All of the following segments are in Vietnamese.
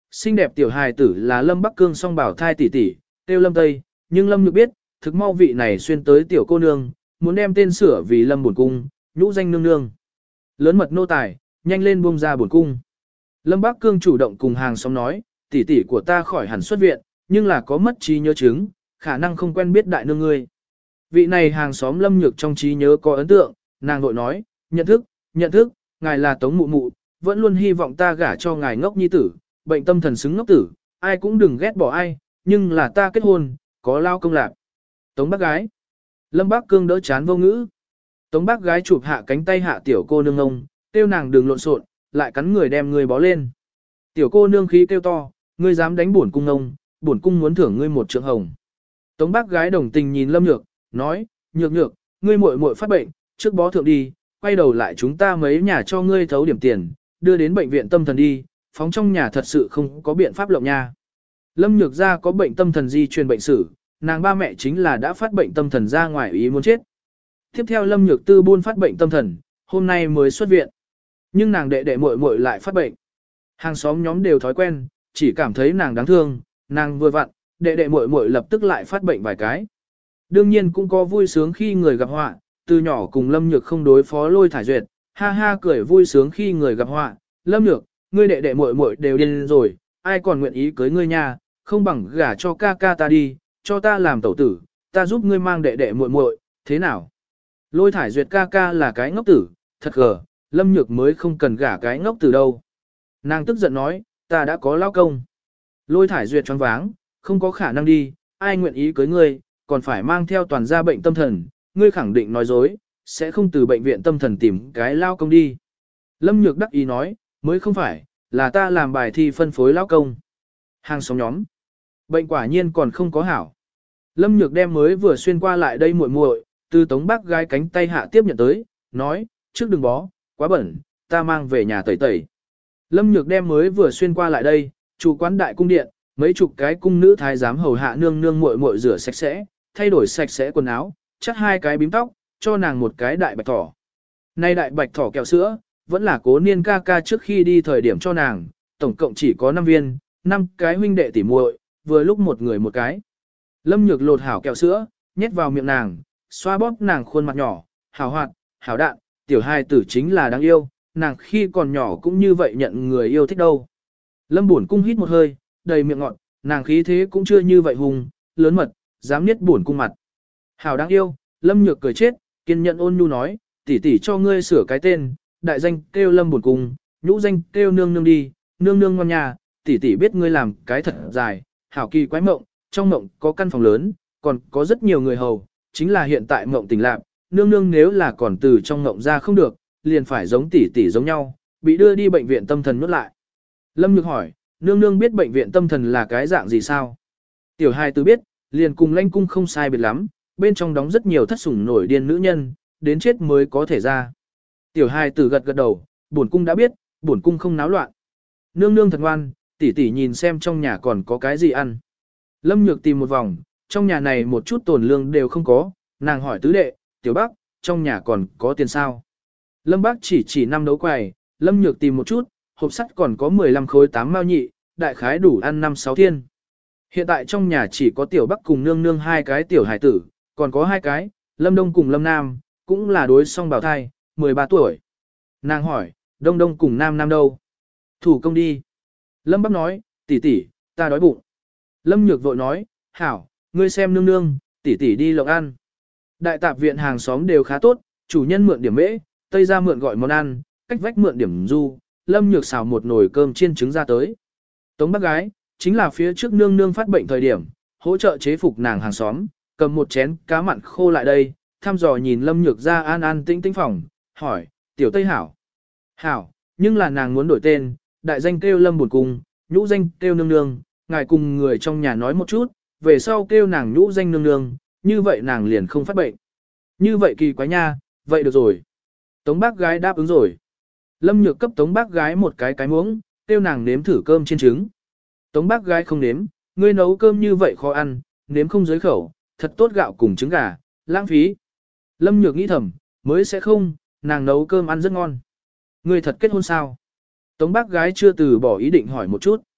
Xinh đẹp tiểu hài tử là Lâm Bắc Cương song bảo thai tỷ tỷ, tiêu Lâm Tây, nhưng Lâm Nhược biết, thực mau vị này xuyên tới tiểu cô nương, muốn đem tên sửa vì Lâm Bổn Cung, nhũ danh nương nương. Lớn mật nô tài, nhanh lên buông ra Bổn Cung. Lâm Bắc Cương chủ động cùng hàng xóm nói, tỷ tỷ của ta khỏi hẳn xuất viện, nhưng là có mất trí nhớ chứng, khả năng không quen biết đại nương ngươi. Vị này hàng xóm Lâm Nhược trong trí nhớ có ấn tượng, nàng vội nói, nhận thức, ngài là Tống Mụ Mụ, vẫn luôn hy vọng ta gả cho ngài ngốc nhi tử, bệnh tâm thần xứng ngốc tử, ai cũng đừng ghét bỏ ai, nhưng là ta kết hôn, có lao công lạc. Tống bác gái. Lâm Bác Cương đỡ chán vô ngữ. Tống bác gái chụp hạ cánh tay hạ tiểu cô nương ông, tiêu nàng đừng lộn xộn, lại cắn người đem người bó lên. Tiểu cô nương khí kêu to, ngươi dám đánh bổn cung ông, bổn cung muốn thưởng ngươi một trượng hồng. Tống bác gái đồng tình nhìn Lâm Nhược, nói, nhược, ngươi muội muội phát bệnh, trước bó thượng đi, quay đầu lại chúng ta mấy nhà cho ngươi thấu điểm tiền, đưa đến bệnh viện tâm thần đi, phóng trong nhà thật sự không có biện pháp lộng nha. Lâm Nhược gia có bệnh tâm thần di truyền bệnh sử, nàng ba mẹ chính là đã phát bệnh tâm thần ra ngoài ý muốn chết. Tiếp theo Lâm Nhược tư buôn phát bệnh tâm thần, hôm nay mới xuất viện. Nhưng nàng đệ đệ muội muội lại phát bệnh. Hàng xóm nhóm đều thói quen, chỉ cảm thấy nàng đáng thương, nàng vừa vặn, đệ đệ muội muội lập tức lại phát bệnh vài cái. Đương nhiên cũng có vui sướng khi người gặp họa, từ nhỏ cùng Lâm Nhược không đối phó Lôi Thải Duyệt, ha ha cười vui sướng khi người gặp họa, Lâm Nhược, ngươi đệ đệ muội muội đều điên rồi, ai còn nguyện ý cưới ngươi nha, không bằng gả cho ca ca ta đi, cho ta làm tẩu tử, ta giúp ngươi mang đệ đệ muội muội, thế nào? Lôi Thải Duyệt ca ca là cái ngốc tử, thật gờ, Lâm Nhược mới không cần gả cái ngốc tử đâu. Nàng tức giận nói, ta đã có lao công. Lôi Thải Duyệt choáng váng, không có khả năng đi, ai nguyện ý cưới ngươi, còn phải mang theo toàn gia bệnh tâm thần, ngươi khẳng định nói dối, sẽ không từ bệnh viện tâm thần tìm cái lao công đi. Lâm Nhược đắc ý nói, mới không phải, là ta làm bài thi phân phối lao công. Hàng xóm nhóm, bệnh quả nhiên còn không có hảo. Lâm Nhược đem mới vừa xuyên qua lại đây muội muội, từ Tống bác gái cánh tay hạ tiếp nhận tới, nói, trước đừng bó, quá bẩn, ta mang về nhà tẩy tẩy. Lâm Nhược đem mới vừa xuyên qua lại đây, chủ quán đại cung điện, mấy chục cái cung nữ thái giám hầu hạ nương nương muội muội rửa sạch sẽ, thay đổi sạch sẽ quần áo, chắt hai cái bím tóc, cho nàng một cái đại bạch thỏ. Nay đại bạch thỏ kẹo sữa, vẫn là Cố Niên ca ca trước khi đi thời điểm cho nàng, tổng cộng chỉ có 5 viên, 5 cái huynh đệ tỉ muội, vừa lúc một người một cái. Lâm Nhược lột hảo kẹo sữa, nhét vào miệng nàng, xoa bóp nàng khuôn mặt nhỏ, hảo hoạt, hảo đạn, tiểu hài tử chính là đáng yêu, nàng khi còn nhỏ cũng như vậy nhận người yêu thích đâu. Lâm Bổn Cung hít một hơi, đầy miệng ngọt, nàng khí thế cũng chưa như vậy hùng, lớn mật, dám niết Bổn Cung mặt. Hảo đáng yêu, Lâm Nhược cười chết, kiên nhẫn ôn nhu nói, tỷ tỷ cho ngươi sửa cái tên, đại danh kêu Lâm Bổn Cung, nhũ danh kêu nương nương đi, nương nương ngoan nhà, tỷ tỷ biết ngươi làm cái thật dài, hảo kỳ quái mộng, trong mộng có căn phòng lớn, còn có rất nhiều người hầu, chính là hiện tại mộng tỉnh lạc, nương nương nếu là còn từ trong mộng ra không được, liền phải giống tỷ tỷ giống nhau, bị đưa đi bệnh viện tâm thần nuốt lại. Lâm Nhược hỏi, nương nương biết bệnh viện tâm thần là cái dạng gì sao? Tiểu hài tử biết, liền cùng Lanh Cung không sai biệt lắm, bên trong đóng rất nhiều thất sủng nổi điên nữ nhân, đến chết mới có thể ra. Tiểu hài tử gật gật đầu, bổn cung đã biết, bổn cung không náo loạn. Nương nương thật ngoan, tỷ tỷ nhìn xem trong nhà còn có cái gì ăn. Lâm Nhược tìm một vòng, trong nhà này một chút tổn lương đều không có, nàng hỏi tứ đệ, tiểu bác, trong nhà còn có tiền sao? Lâm Bác chỉ 5 đấu quầy, Lâm Nhược tìm một chút, hộp sắt còn có 15 khối 8 mao nhị, đại khái đủ ăn 5-6 thiên. Hiện tại trong nhà chỉ có tiểu Bắc cùng nương nương 2 cái tiểu hải tử, còn có 2 cái, Lâm Đông cùng Lâm Nam, cũng là đối song bào thai, 13 tuổi. Nàng hỏi, Đông Đông cùng Nam Nam đâu? Thủ công đi. Lâm Bắc nói, tỷ tỷ, ta đói bụng. Lâm Nhược vội nói, hảo, ngươi xem nương nương, tỷ tỷ đi lộng ăn. Đại tạp viện hàng xóm đều khá tốt, chủ nhân mượn điểm mễ, tây ra mượn gọi món ăn, cách vách mượn điểm du, Lâm Nhược xào một nồi cơm chiên trứng ra tới. Tống bác gái, chính là phía trước nương nương phát bệnh thời điểm, hỗ trợ chế phục nàng hàng xóm, cầm một chén cá mặn khô lại đây, thăm dò nhìn Lâm Nhược ra an an tĩnh tĩnh phòng, hỏi, tiểu Tây hảo. Hảo, nhưng là nàng muốn đổi tên, đại danh kêu Lâm Bổn Cung, nhũ danh kêu nương nương, ngài cùng người trong nhà nói một chút, về sau kêu nàng nhũ danh nương nương, như vậy nàng liền không phát bệnh. Như vậy kỳ quái nha, vậy được rồi. Tống bác gái đáp ứng rồi. Lâm Nhược cấp tống bác gái một cái muỗng, kêu nàng nếm thử cơm chiên trứng. Tống bác gái không nếm, ngươi nấu cơm như vậy khó ăn, nếm không dưới khẩu, thật tốt gạo cùng trứng gà, lãng phí. Lâm Nhược nghĩ thầm, mới sẽ không, nàng nấu cơm ăn rất ngon. Ngươi thật kết hôn sao? Tống bác gái chưa từ bỏ ý định hỏi một chút.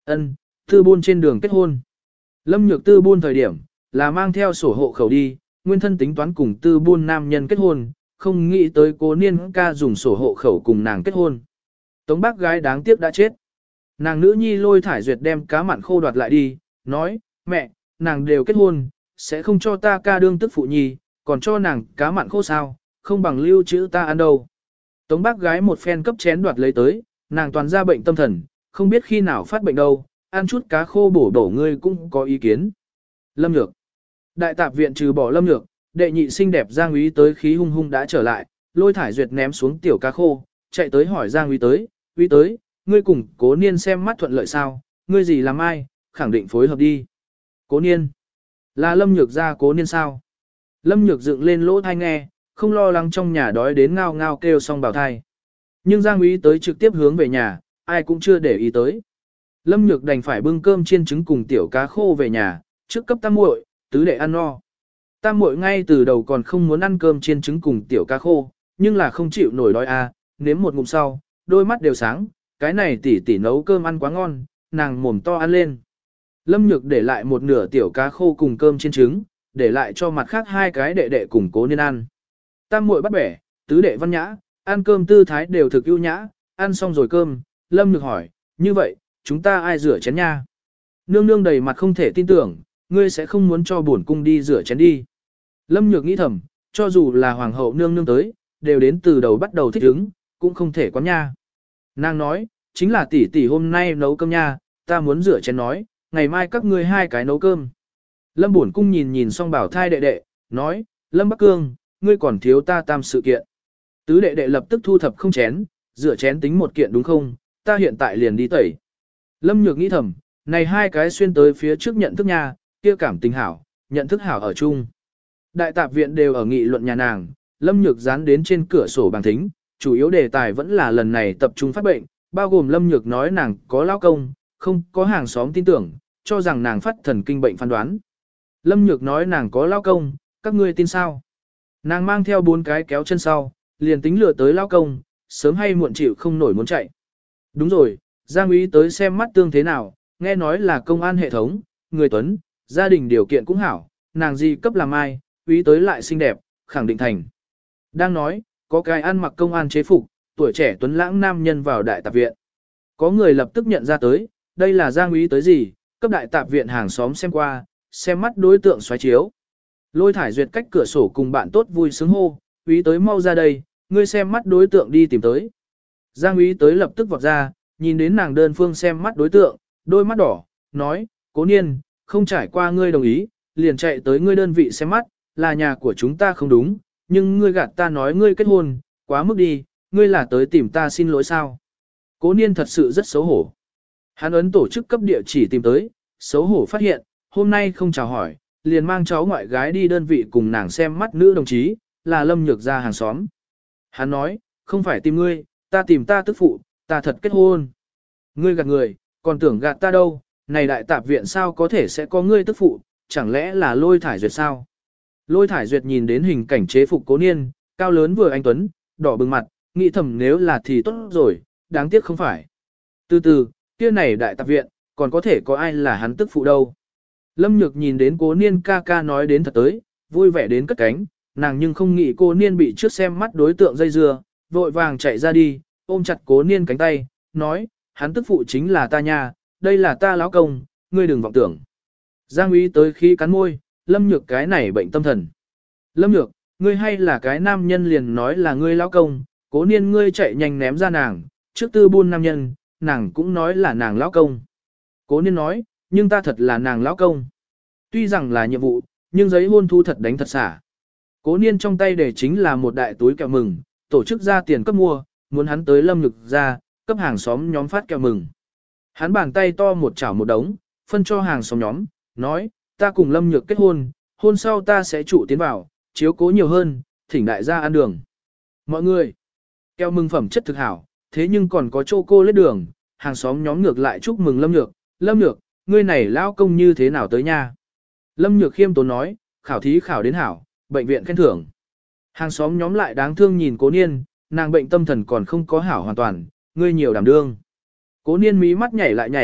Ân, tư buôn trên đường kết hôn. Lâm Nhược tư buôn thời điểm, là mang theo sổ hộ khẩu đi, nguyên thân tính toán cùng tư buôn nam nhân kết hôn, không nghĩ tới Cố Niên ca dùng sổ hộ khẩu cùng nàng kết hôn. Tống bác gái đáng tiếc đã chết. Nàng nữ nhi Lôi Thải Duyệt đem cá mặn khô đoạt lại đi, nói, mẹ, nàng đều kết hôn, sẽ không cho ta ca đương tức phụ nhi, còn cho nàng cá mặn khô sao, không bằng lưu trữ ta ăn đâu. Tống bác gái một phen cấp chén đoạt lấy tới, nàng toàn ra bệnh tâm thần, không biết khi nào phát bệnh đâu, ăn chút cá khô bổ bổ ngươi cũng có ý kiến. Lâm Nhược. Đại tạp viện trừ bỏ Lâm Nhược, đệ nhị xinh đẹp Giang Úy tới khí hung hung đã trở lại, Lôi Thải Duyệt ném xuống tiểu cá khô, chạy tới hỏi Giang Úy tới, ngươi cùng Cố Niên xem mắt thuận lợi sao, ngươi gì làm ai, khẳng định phối hợp đi. Cố Niên. Là Lâm Nhược ra Cố Niên sao? Lâm Nhược dựng lên lỗ thai nghe, không lo lắng trong nhà đói đến ngao ngao kêu xong bảo thai. Nhưng Giang Úy tới trực tiếp hướng về nhà, ai cũng chưa để ý tới. Lâm Nhược đành phải bưng cơm chiên trứng cùng tiểu cá khô về nhà, trước cấp tam muội, tứ đệ ăn no. Tam muội ngay từ đầu còn không muốn ăn cơm chiên trứng cùng tiểu cá khô, nhưng là không chịu nổi đói nếm một ngụm sau, đôi mắt đều sáng, cái này tỷ tỷ nấu cơm ăn quá ngon, nàng mồm to ăn lên. Lâm Nhược để lại một nửa tiểu cá khô cùng cơm chiên trứng, để lại cho mặt khác hai cái đệ đệ cùng Cố Niên ăn. Tam muội bắt bẻ, tứ đệ văn nhã, ăn cơm tư thái đều thực ưu nhã, ăn xong rồi cơm, Lâm Nhược hỏi, như vậy, chúng ta ai rửa chén nha? Nương nương đầy mặt không thể tin tưởng, ngươi sẽ không muốn cho bổn cung đi rửa chén đi. Lâm Nhược nghĩ thầm, cho dù là hoàng hậu nương nương tới, đều đến từ đầu bắt đầu thích ứng, cũng không thể quán nha. Nàng nói, chính là tỷ tỷ hôm nay nấu cơm nha, ta muốn rửa chén nói, ngày mai các ngươi hai cái nấu cơm. Lâm bổn cung nhìn xong bảo thai đệ đệ, nói, Lâm Bắc Cương, ngươi còn thiếu ta tam sự kiện. Tứ đệ đệ lập tức thu thập không chén, rửa chén tính một kiện đúng không, ta hiện tại liền đi tẩy. Lâm Nhược nghĩ thầm, này hai cái xuyên tới phía trước nhận thức nha, kia cảm tình hảo, nhận thức hảo ở chung. Đại tạp viện đều ở nghị luận nhà nàng, Lâm Nhược dán đến trên cửa sổ bằng thính, chủ yếu đề tài vẫn là lần này tập trung phát bệnh, bao gồm Lâm Nhược nói nàng có lao công, không có hàng xóm tin tưởng, cho rằng nàng phát thần kinh bệnh phán đoán. Lâm Nhược nói nàng có lao công, các ngươi tin sao? Nàng mang theo 4 cái kéo chân sau, liền tính lừa tới lao công, sớm hay muộn chịu không nổi muốn chạy. Đúng rồi, Giang Úy tới xem mắt tương thế nào, nghe nói là công an hệ thống, người tuấn, gia đình điều kiện cũng hảo, nàng gì cấp làm ai, Úy tới lại xinh đẹp, khẳng định thành. Đang nói, có cái ăn mặc công an chế phục, tuổi trẻ tuấn lãng nam nhân vào đại tạp viện. Có người lập tức nhận ra tới, đây là Giang Úy tới gì, cấp đại tạp viện hàng xóm xem qua, xem mắt đối tượng xoáy chiếu. Lôi Thải Duyệt cách cửa sổ cùng bạn tốt vui sướng hô, Úy tới mau ra đây, ngươi xem mắt đối tượng đi tìm tới. Giang Úy tới lập tức vọt ra, nhìn đến nàng đơn phương xem mắt đối tượng, đôi mắt đỏ, nói, Cố Niên, không trải qua ngươi đồng ý, liền chạy tới ngươi đơn vị xem mắt, là nhà của chúng ta không đúng, nhưng ngươi gạt ta nói ngươi kết hôn, quá mức đi, ngươi là tới tìm ta xin lỗi sao. Cố Niên thật sự rất xấu hổ. Hắn ấn tổ chức cấp địa chỉ tìm tới, xấu hổ phát hiện, hôm nay không chào hỏi, liền mang cháu ngoại gái đi đơn vị cùng nàng xem mắt nữ đồng chí, là Lâm Nhược ra hàng xóm. Hắn nói, không phải tìm ngươi, ta tìm ta tức phụ, ta thật kết hôn. Ngươi gạt người, còn tưởng gạt ta đâu, này đại tạp viện sao có thể sẽ có ngươi tức phụ, chẳng lẽ là Lôi Thải Duyệt sao? Lôi Thải Duyệt nhìn đến hình cảnh chế phục Cố Niên, cao lớn vừa anh tuấn, đỏ bừng mặt, nghĩ thầm nếu là thì tốt rồi, đáng tiếc không phải. Từ từ, kia này đại tạp viện, còn có thể có ai là hắn tức phụ đâu. Lâm Nhược nhìn đến Cố Niên ca ca nói đến thật tới, vui vẻ đến cất cánh, nàng nhưng không nghĩ Cố Niên bị trước xem mắt đối tượng dây dưa, vội vàng chạy ra đi, ôm chặt Cố Niên cánh tay, nói, hắn tức phụ chính là ta nha, đây là ta lão công, ngươi đừng vọng tưởng. Giang Úy tới khi cắn môi, Lâm Nhược cái này bệnh tâm thần. Lâm Nhược, ngươi hay là cái nam nhân liền nói là ngươi lão công, Cố Niên ngươi chạy nhanh ném ra nàng, trước tư buôn nam nhân, nàng cũng nói là nàng lão công. Cố Niên nói, nhưng ta thật là nàng lão công. Tuy rằng là nhiệm vụ, nhưng giấy hôn thu thật đánh thật xả. Cố Niên trong tay để chính là một đại túi kẹo mừng, tổ chức ra tiền cấp mua, muốn hắn tới Lâm Nhược ra, cấp hàng xóm nhóm phát kẹo mừng. Hắn bàn tay to một chảo một đống, phân cho hàng xóm nhóm, nói, ta cùng Lâm Nhược kết hôn, hôn sau ta sẽ trụ tiến vào, chiếu cố nhiều hơn, thỉnh đại gia ăn đường. Mọi người, kẹo mừng phẩm chất thực hảo, thế nhưng còn có chocolate đường, hàng xóm nhóm ngược lại chúc mừng Lâm Nhược, Lâm Nhược, ngươi này lao công như thế nào tới nha. Lâm Nhược khiêm tốn nói, khảo thí khảo đến hảo, bệnh viện khen thưởng. Hàng xóm nhóm lại đáng thương nhìn Cố Niên, nàng bệnh tâm thần còn không có hảo hoàn toàn, ngươi nhiều đảm đương. Cố Niên mí mắt nhảy lại nhảy,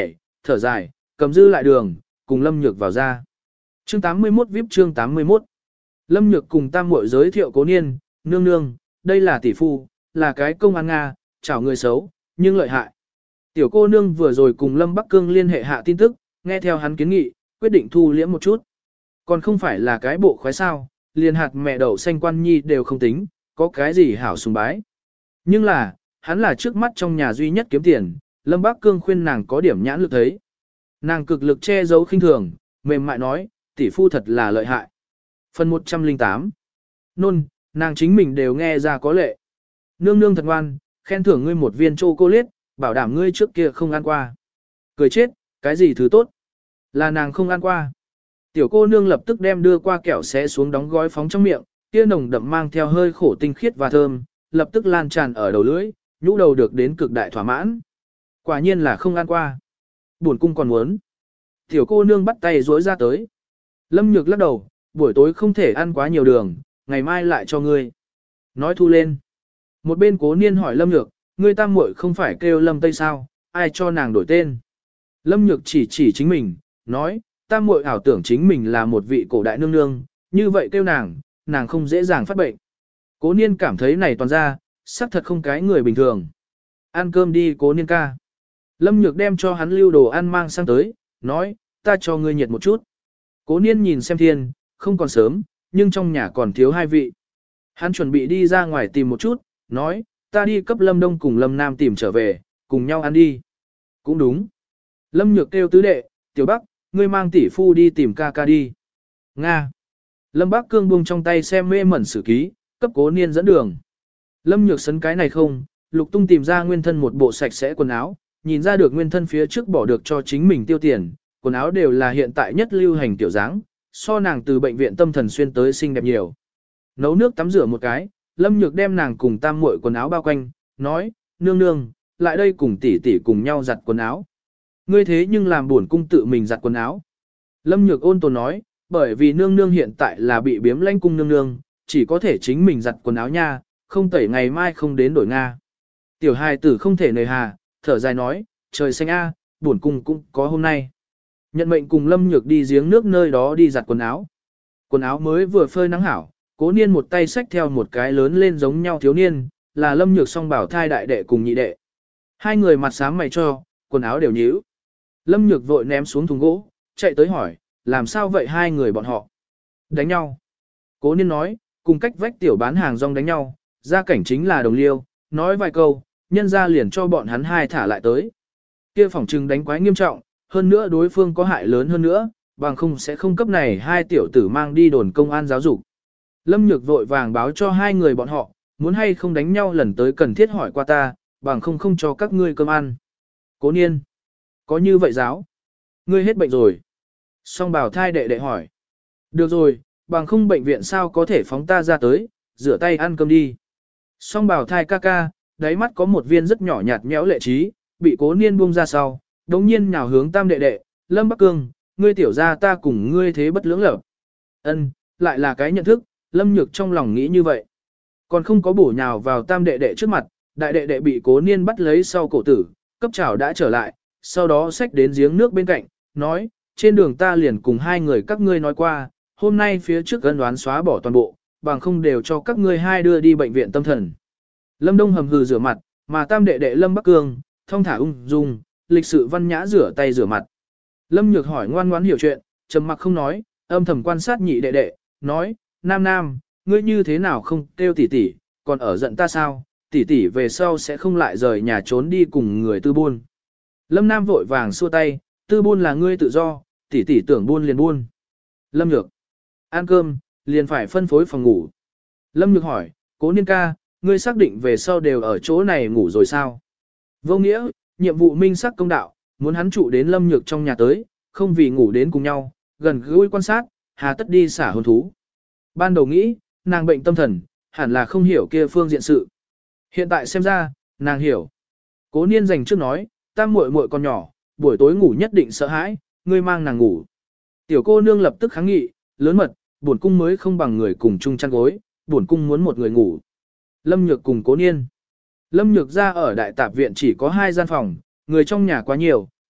thở dài, cầm dư lại đường, cùng Lâm Nhược vào ra. Chương 81 VIP chương 81. Lâm Nhược cùng tam muội giới thiệu Cố Niên, nương nương, đây là tỷ phu, là cái công an Nga, chảo người xấu, nhưng lợi hại. Tiểu cô nương vừa rồi cùng Lâm Bắc Cương liên hệ hạ tin tức, nghe theo hắn kiến nghị, quyết định thu liễm một chút. Còn không phải là cái bộ khoái sao, liền hạt mẹ đậu xanh quan nhi đều không tính, có cái gì hảo sùng bái. Nhưng là, hắn là trước mắt trong nhà duy nhất kiếm tiền, Lâm Bắc Cương khuyên nàng có điểm nhãn lực thấy. Nàng cực lực che giấu khinh thường, mềm mại nói, tỷ phu thật là lợi hại. Phần 108. Nôn, nàng chính mình đều nghe ra có lệ. Nương nương thật ngoan, khen thưởng ngươi một viên chocolate, bảo đảm ngươi trước kia không ăn qua. Cười chết, cái gì thứ tốt? Là nàng không ăn qua. Tiểu cô nương lập tức đem đưa qua kẹo xé xuống đóng gói phóng trong miệng, kia nồng đậm mang theo hơi khổ tinh khiết và thơm, lập tức lan tràn ở đầu lưỡi, nhũ đầu được đến cực đại thỏa mãn. Quả nhiên là không ăn qua. Buồn cung còn muốn. Tiểu cô nương bắt tay rối ra tới. Lâm Nhược lắc đầu, buổi tối không thể ăn quá nhiều đường, ngày mai lại cho ngươi. Nói thu lên. Một bên Cố Niên hỏi Lâm Nhược, ngươi tam muội không phải kêu Lâm Tây sao, ai cho nàng đổi tên. Lâm Nhược chỉ chính mình, nói, tam muội ảo tưởng chính mình là một vị cổ đại nương nương, như vậy kêu nàng không dễ dàng phát bệnh. Cố Niên cảm thấy này toàn ra, xác thật không cái người bình thường. Ăn cơm đi Cố Niên ca. Lâm Nhược đem cho hắn lưu đồ ăn mang sang tới, nói, ta cho ngươi nhiệt một chút. Cố Niên nhìn xem thiên, không còn sớm, nhưng trong nhà còn thiếu hai vị. Hắn chuẩn bị đi ra ngoài tìm một chút, nói, ta đi cấp Lâm Đông cùng Lâm Nam tìm trở về, cùng nhau ăn đi. Cũng đúng. Lâm Nhược kêu tứ đệ, Tiểu Bắc, ngươi mang tỷ phu đi tìm ca ca đi. Nga. Lâm Bắc Cương buông trong tay xem mê mẩn sử ký, cấp Cố Niên dẫn đường. Lâm Nhược sấn cái này không, Lục Tung tìm ra nguyên thân một bộ sạch sẽ quần áo, nhìn ra được nguyên thân phía trước bỏ được cho chính mình tiêu tiền, quần áo đều là hiện tại nhất lưu hành tiểu dáng, so nàng từ bệnh viện tâm thần xuyên tới xinh đẹp nhiều. Nấu nước tắm rửa một cái, Lâm Nhược đem nàng cùng tam muội quần áo bao quanh, nói, nương nương, lại đây cùng tỷ tỷ cùng nhau giặt quần áo. Ngươi thế nhưng làm buồn cung tự mình giặt quần áo. Lâm Nhược ôn tồn nói, bởi vì nương nương hiện tại là bị biếm lanh cung nương nương, chỉ có thể chính mình giặt quần áo nha, không tẩy ngày mai không đến đổi Nga. Tiểu hài tử không thể nề hà, thở dài nói, trời xanh a, buồn cung cũng có hôm nay. Nhận mệnh cùng Lâm Nhược đi giếng nước nơi đó đi giặt quần áo. Quần áo mới vừa phơi nắng hảo, Cố Niên một tay xách theo một cái lớn lên giống nhau thiếu niên, là Lâm Nhược song bảo thai đại đệ cùng nhị đệ. Hai người mặt xám mày cho, quần áo đều nhíu. Lâm Nhược vội ném xuống thùng gỗ, chạy tới hỏi, làm sao vậy hai người bọn họ? Đánh nhau. Cố Niên nói, cùng cách vách tiểu bán hàng rong đánh nhau, gia cảnh chính là đồng liêu, nói vài câu, nhân ra liền cho bọn hắn hai thả lại tới. Kia phỏng trừng đánh quái nghiêm trọng, hơn nữa đối phương có hại lớn hơn nữa, bằng không sẽ không cấp này hai tiểu tử mang đi đồn công an giáo dục. Lâm Nhược vội vàng báo cho hai người bọn họ, muốn hay không đánh nhau lần tới cần thiết hỏi qua ta, bằng không cho các ngươi cơm ăn. Cố Niên, có như vậy giáo? Ngươi hết bệnh rồi. Song bảo thai đệ đệ hỏi. Được rồi, bằng không bệnh viện sao có thể phóng ta ra tới, rửa tay ăn cơm đi. Song bảo thai ca ca, đáy mắt có một viên rất nhỏ nhạt nhẽo lệ trí, bị Cố Niên buông ra sau, đống nhiên nhào hướng tam đệ đệ, Lâm Bắc Cương, ngươi tiểu ra ta cùng ngươi thế bất lưỡng lập. Ân, lại là cái nhận thức, Lâm Nhược trong lòng nghĩ như vậy. Còn không có bổ nhào vào tam đệ đệ trước mặt, đại đệ đệ bị Cố Niên bắt lấy sau cổ tử, cấp chảo đã trở lại, sau đó xách đến giếng nước bên cạnh, nói, trên đường ta liền cùng hai người các ngươi nói qua, hôm nay phía trước ân đoán xóa bỏ toàn bộ, bằng không đều cho các ngươi hai đưa đi bệnh viện tâm thần. Lâm Đông hầm hừ rửa mặt, mà tam đệ đệ Lâm Bắc Cương, thong thả ung dung, lịch sự văn nhã rửa tay rửa mặt. Lâm Nhược hỏi ngoan ngoãn hiểu chuyện, trầm mặc không nói, âm thầm quan sát nhị đệ đệ, nói, Nam, ngươi như thế nào không kêu tỷ tỷ, còn ở giận ta sao, tỷ tỷ về sau sẽ không lại rời nhà trốn đi cùng người tư buôn. Lâm Nam vội vàng xua tay, tư buôn là ngươi tự do, tỷ tỷ tưởng buôn liền buôn. Lâm Nhược, ăn cơm, liền phải phân phối phòng ngủ. Lâm Nhược hỏi, Cố Niên ca, ngươi xác định về sau đều ở chỗ này ngủ rồi sao? Vô nghĩa, nhiệm vụ minh sắc công đạo, muốn hắn trụ đến Lâm Nhược trong nhà tới, không vì ngủ đến cùng nhau, gần gũi quan sát, hà tất đi xả hồn thú. Ban đầu nghĩ, nàng bệnh tâm thần, hẳn là không hiểu kia phương diện sự. Hiện tại xem ra, nàng hiểu. Cố Niên dành trước nói, tam muội muội còn nhỏ, buổi tối ngủ nhất định sợ hãi, ngươi mang nàng ngủ. Tiểu cô nương lập tức kháng nghị, lớn mật, bổn cung mới không bằng người cùng chung chăn gối, bổn cung muốn một người ngủ. Lâm Nhược cùng Cố Niên. Lâm Nhược ra ở đại tạp viện chỉ có 2 gian phòng, người trong nhà quá nhiều,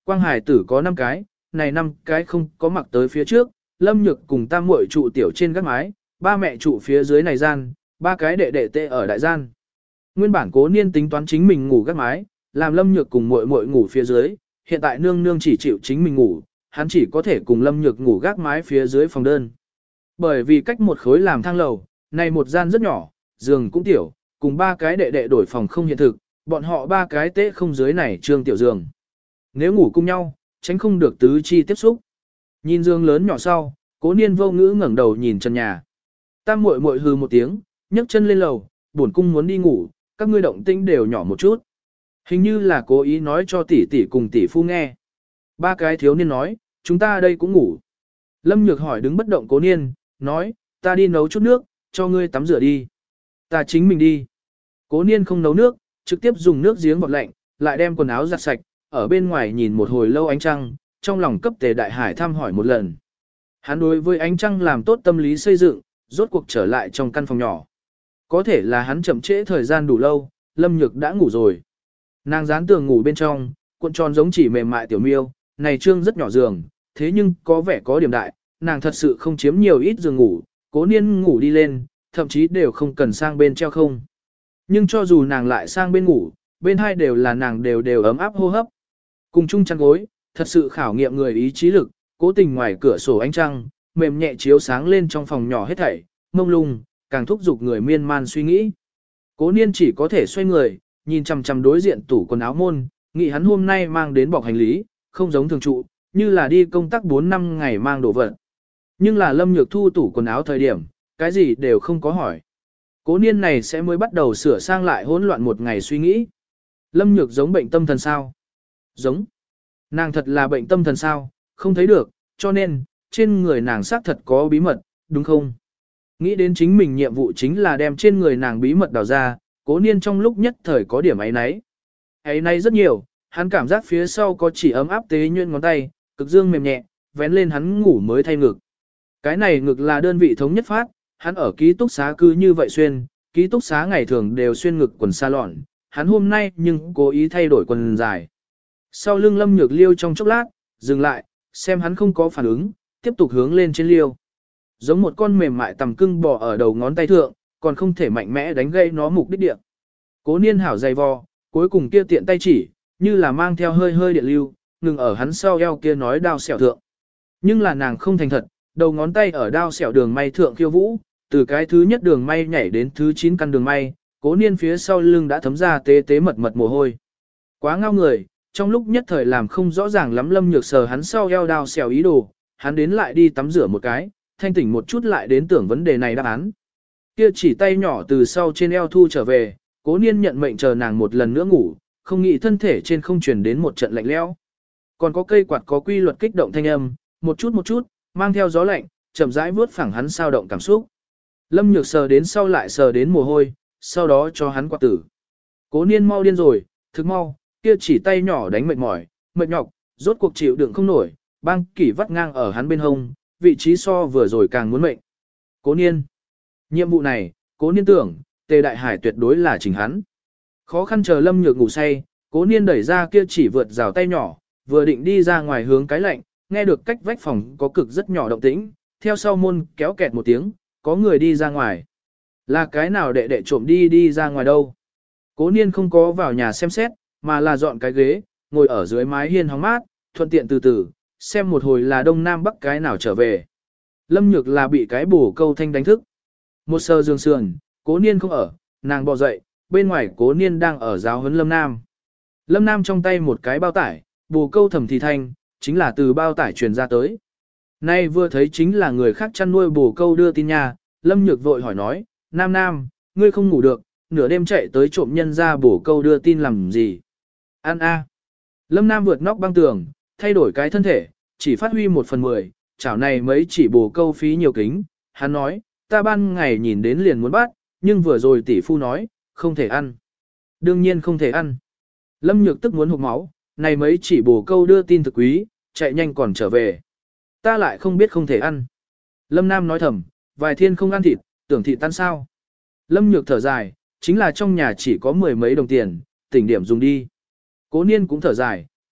Quang hải tử có 5 cái, này 5 cái không có mặc tới phía trước, Lâm Nhược cùng tam muội trụ tiểu trên gác mái, ba mẹ trụ phía dưới này gian, ba cái đệ đệ tệ ở đại gian. Nguyên bản Cố Niên tính toán chính mình ngủ gác mái, làm Lâm Nhược cùng muội muội ngủ phía dưới, hiện tại nương nương chỉ chịu chính mình ngủ, hắn chỉ có thể cùng Lâm Nhược ngủ gác mái phía dưới phòng đơn. Bởi vì cách một khối làm thang lầu, này một gian rất nhỏ, giường cũng tiểu, cùng ba cái đệ đệ đổi phòng không hiện thực, bọn họ ba cái tệ không dưới này trương tiểu giường. Nếu ngủ cùng nhau, tránh không được tứ chi tiếp xúc. Nhìn giường lớn nhỏ sau, Cố Niên vô ngữ ngẩng đầu nhìn trần nhà. Tam muội muội hừ một tiếng, nhấc chân lên lầu, bổn cung muốn đi ngủ, các ngươi động tĩnh đều nhỏ một chút. Hình như là cố ý nói cho tỷ tỷ cùng tỷ phu nghe. Ba cái thiếu niên nói, chúng ta đây cũng ngủ. Lâm Nhược hỏi đứng bất động Cố Niên, nói, ta đi nấu chút nước, cho ngươi tắm rửa đi. Ta chính mình đi. Cố Niên không nấu nước, trực tiếp dùng nước giếng bọt lạnh, lại đem quần áo giặt sạch, ở bên ngoài nhìn một hồi lâu ánh trăng, trong lòng cấp Tề Đại Hải thăm hỏi một lần. Hắn đối với ánh trăng làm tốt tâm lý xây dựng, rốt cuộc trở lại trong căn phòng nhỏ. Có thể là hắn chậm trễ thời gian đủ lâu, Lâm Nhược đã ngủ rồi. Nàng dán tường ngủ bên trong, cuộn tròn giống chỉ mềm mại tiểu miêu, này trương rất nhỏ giường, thế nhưng có vẻ có điểm đại, nàng thật sự không chiếm nhiều ít giường ngủ, Cố Niên ngủ đi lên, thậm chí đều không cần sang bên treo không. Nhưng cho dù nàng lại sang bên ngủ, bên hai đều là nàng đều ấm áp hô hấp. Cùng chung chăn gối, thật sự khảo nghiệm người ý chí lực, cố tình ngoài cửa sổ ánh trăng, mềm nhẹ chiếu sáng lên trong phòng nhỏ hết thảy, mông lung, càng thúc giục người miên man suy nghĩ. Cố Niên chỉ có thể xoay người, nhìn chằm chằm đối diện tủ quần áo môn, nghĩ hắn hôm nay mang đến bọc hành lý, không giống thường trụ, như là đi công tác 4 năm ngày mang đồ vật. Nhưng là Lâm Nhược thu tủ quần áo thời điểm, cái gì đều không có hỏi. Cố Niên này sẽ mới bắt đầu sửa sang lại hỗn loạn một ngày suy nghĩ. Lâm Nhược giống bệnh tâm thần sao? Giống. Nàng thật là bệnh tâm thần sao? Không thấy được, cho nên, trên người nàng xác thật có bí mật, đúng không? Nghĩ đến chính mình nhiệm vụ chính là đem trên người nàng bí mật đào ra, Cố Niên trong lúc nhất thời có điểm ấy nấy. Ấy nấy rất nhiều, hắn cảm giác phía sau có chỉ ấm áp tế nhuyễn ngón tay, cực dương mềm nhẹ, vén lên hắn ngủ mới thay ngực. Cái này ngực là đơn vị thống nhất phát, hắn ở ký túc xá cứ như vậy xuyên, ký túc xá ngày thường đều xuyên ngực quần sa lọn, hắn hôm nay nhưng cố ý thay đổi quần dài. Sau lưng Lâm Nhược liêu trong chốc lát, dừng lại, xem hắn không có phản ứng, tiếp tục hướng lên trên liêu. Giống một con mềm mại tầm cưng bò ở đầu ngón tay thượng, còn không thể mạnh mẽ đánh gây nó mục đích địa. Cố Niên hảo dày vò, cuối cùng kia tiện tay chỉ, như là mang theo hơi hơi điện lưu, ngừng ở hắn sau eo kia nói đao xẻo thượng. Nhưng là nàng không thành thật, đầu ngón tay ở đao xẻo đường may thượng khiêu vũ, từ cái thứ nhất đường may nhảy đến thứ 9 căn đường may, Cố Niên phía sau lưng đã thấm ra tế tế mật mật mồ hôi. Quá ngao người, trong lúc nhất thời làm không rõ ràng lắm Lâm Nhược sờ hắn sau eo đao xẻo ý đồ, hắn đến lại đi tắm rửa một cái, thanh tỉnh một chút lại đến tưởng vấn đề này đáp án. Kia chỉ tay nhỏ từ sau trên eo thu trở về, Cố Niên nhận mệnh chờ nàng một lần nữa ngủ, không nghĩ thân thể trên không truyền đến một trận lạnh lẽo. Còn có cây quạt có quy luật kích động thanh âm, một chút, mang theo gió lạnh, chậm rãi vuốt phẳng hắn sao động cảm xúc. Lâm Nhược sờ đến sau lại sờ đến mồ hôi, sau đó cho hắn quạt tử. Cố Niên mau điên rồi, thực mau, kia chỉ tay nhỏ đánh mệt mỏi, mệt nhọc, rốt cuộc chịu đựng không nổi, băng kỷ vắt ngang ở hắn bên hông, vị trí so vừa rồi càng muốn mệnh. Cố Niên. Nhiệm vụ này, Cố Niên tưởng, Tề Đại Hải tuyệt đối là chính hắn. Khó khăn chờ Lâm Nhược ngủ say, Cố Niên đẩy ra kia chỉ vượt rào tay nhỏ, vừa định đi ra ngoài hướng cái lạnh, nghe được cách vách phòng có cực rất nhỏ động tĩnh, theo sau môn kéo kẹt một tiếng, có người đi ra ngoài. Là cái nào đệ đệ trộm đi ra ngoài đâu? Cố Niên không có vào nhà xem xét, mà là dọn cái ghế, ngồi ở dưới mái hiên hóng mát, thuận tiện từ từ, xem một hồi là đông nam bắc cái nào trở về. Lâm Nhược là bị cái bổ câu thanh đánh thức. Một sờ giường sườn, Cố Niên không ở, nàng bò dậy, bên ngoài Cố Niên đang ở giáo huấn Lâm Nam. Lâm Nam trong tay một cái bao tải, bồ câu thầm thì thanh, chính là từ bao tải truyền ra tới. Nay vừa thấy chính là người khác chăn nuôi bồ câu đưa tin nha, Lâm Nhược vội hỏi nói, Nam, ngươi không ngủ được, nửa đêm chạy tới trộm nhân ra bồ câu đưa tin làm gì? An a. Lâm Nam vượt nóc băng tường, thay đổi cái thân thể, chỉ phát huy 1/10, chảo này mấy chỉ bồ câu phí nhiều kính, hắn nói, ta ban ngày nhìn đến liền muốn bắt, nhưng vừa rồi tỷ phu nói, không thể ăn. Đương nhiên không thể ăn. Lâm Nhược tức muốn hụt máu, này mấy chỉ bồ câu đưa tin thực quý, chạy nhanh còn trở về. Ta lại không biết không thể ăn. Lâm Nam nói thầm, vài thiên không ăn thịt, tưởng thịt tan sao. Lâm Nhược thở dài, chính là trong nhà chỉ có 10 mấy đồng tiền, tỉnh điểm dùng đi. Cố Niên cũng thở dài,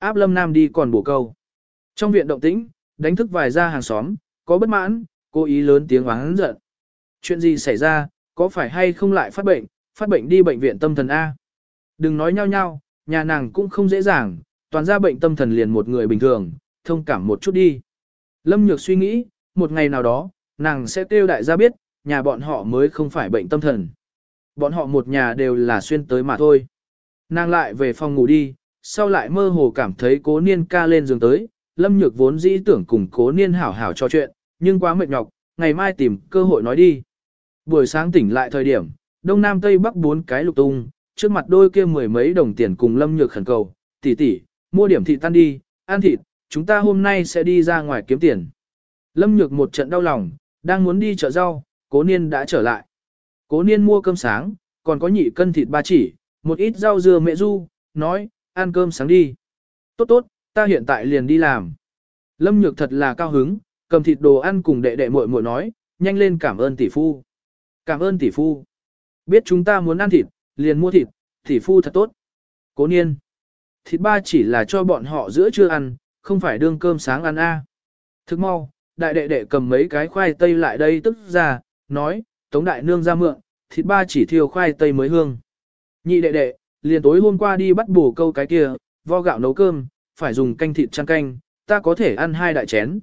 áp Lâm Nam đi còn bổ câu. Trong viện động tĩnh, đánh thức vài gia hàng xóm, có bất mãn, cố ý lớn tiếng oán giận. Chuyện gì xảy ra, có phải hay không lại phát bệnh đi bệnh viện tâm thần A. Đừng nói nhau nhau, nhà nàng cũng không dễ dàng, toàn ra bệnh tâm thần liền một người bình thường, thông cảm một chút đi. Lâm Nhược suy nghĩ, một ngày nào đó, nàng sẽ kêu đại gia biết, nhà bọn họ mới không phải bệnh tâm thần. Bọn họ một nhà đều là xuyên tới mà thôi. Nàng lại về phòng ngủ đi, sau lại mơ hồ cảm thấy Cố Niên ca lên giường tới, Lâm Nhược vốn dĩ tưởng cùng Cố Niên hảo hảo trò chuyện, nhưng quá mệt nhọc, ngày mai tìm cơ hội nói đi. Buổi sáng tỉnh lại thời điểm, đông nam tây bắc 4 cái lục tung, trước mặt đôi kia mười mấy đồng tiền cùng Lâm Nhược khẩn cầu, tỷ tỷ, mua điểm thịt tan đi, ăn thịt, chúng ta hôm nay sẽ đi ra ngoài kiếm tiền. Lâm Nhược một trận đau lòng, đang muốn đi chợ rau, Cố Niên đã trở lại. Cố Niên mua cơm sáng, còn có nhị cân thịt ba chỉ, một ít rau dưa mẹ du, nói, ăn cơm sáng đi. Tốt tốt, ta hiện tại liền đi làm. Lâm Nhược thật là cao hứng, cầm thịt đồ ăn cùng đệ đệ muội muội nói, nhanh lên cảm ơn tỷ phu. Cảm ơn tỷ phu. Biết chúng ta muốn ăn thịt, liền mua thịt, tỷ phu thật tốt. Cố Niên. Thịt ba chỉ là cho bọn họ giữa trưa ăn, không phải đương cơm sáng ăn a. Thức mau, đại đệ đệ cầm mấy cái khoai tây lại đây tức ra, nói, Tống đại nương ra mượn, thịt ba chỉ thiêu khoai tây mới hương. Nhị đệ đệ, liền tối hôm qua đi bắt bổ câu cái kia, vo gạo nấu cơm, phải dùng canh thịt chan canh, ta có thể ăn 2 đại chén.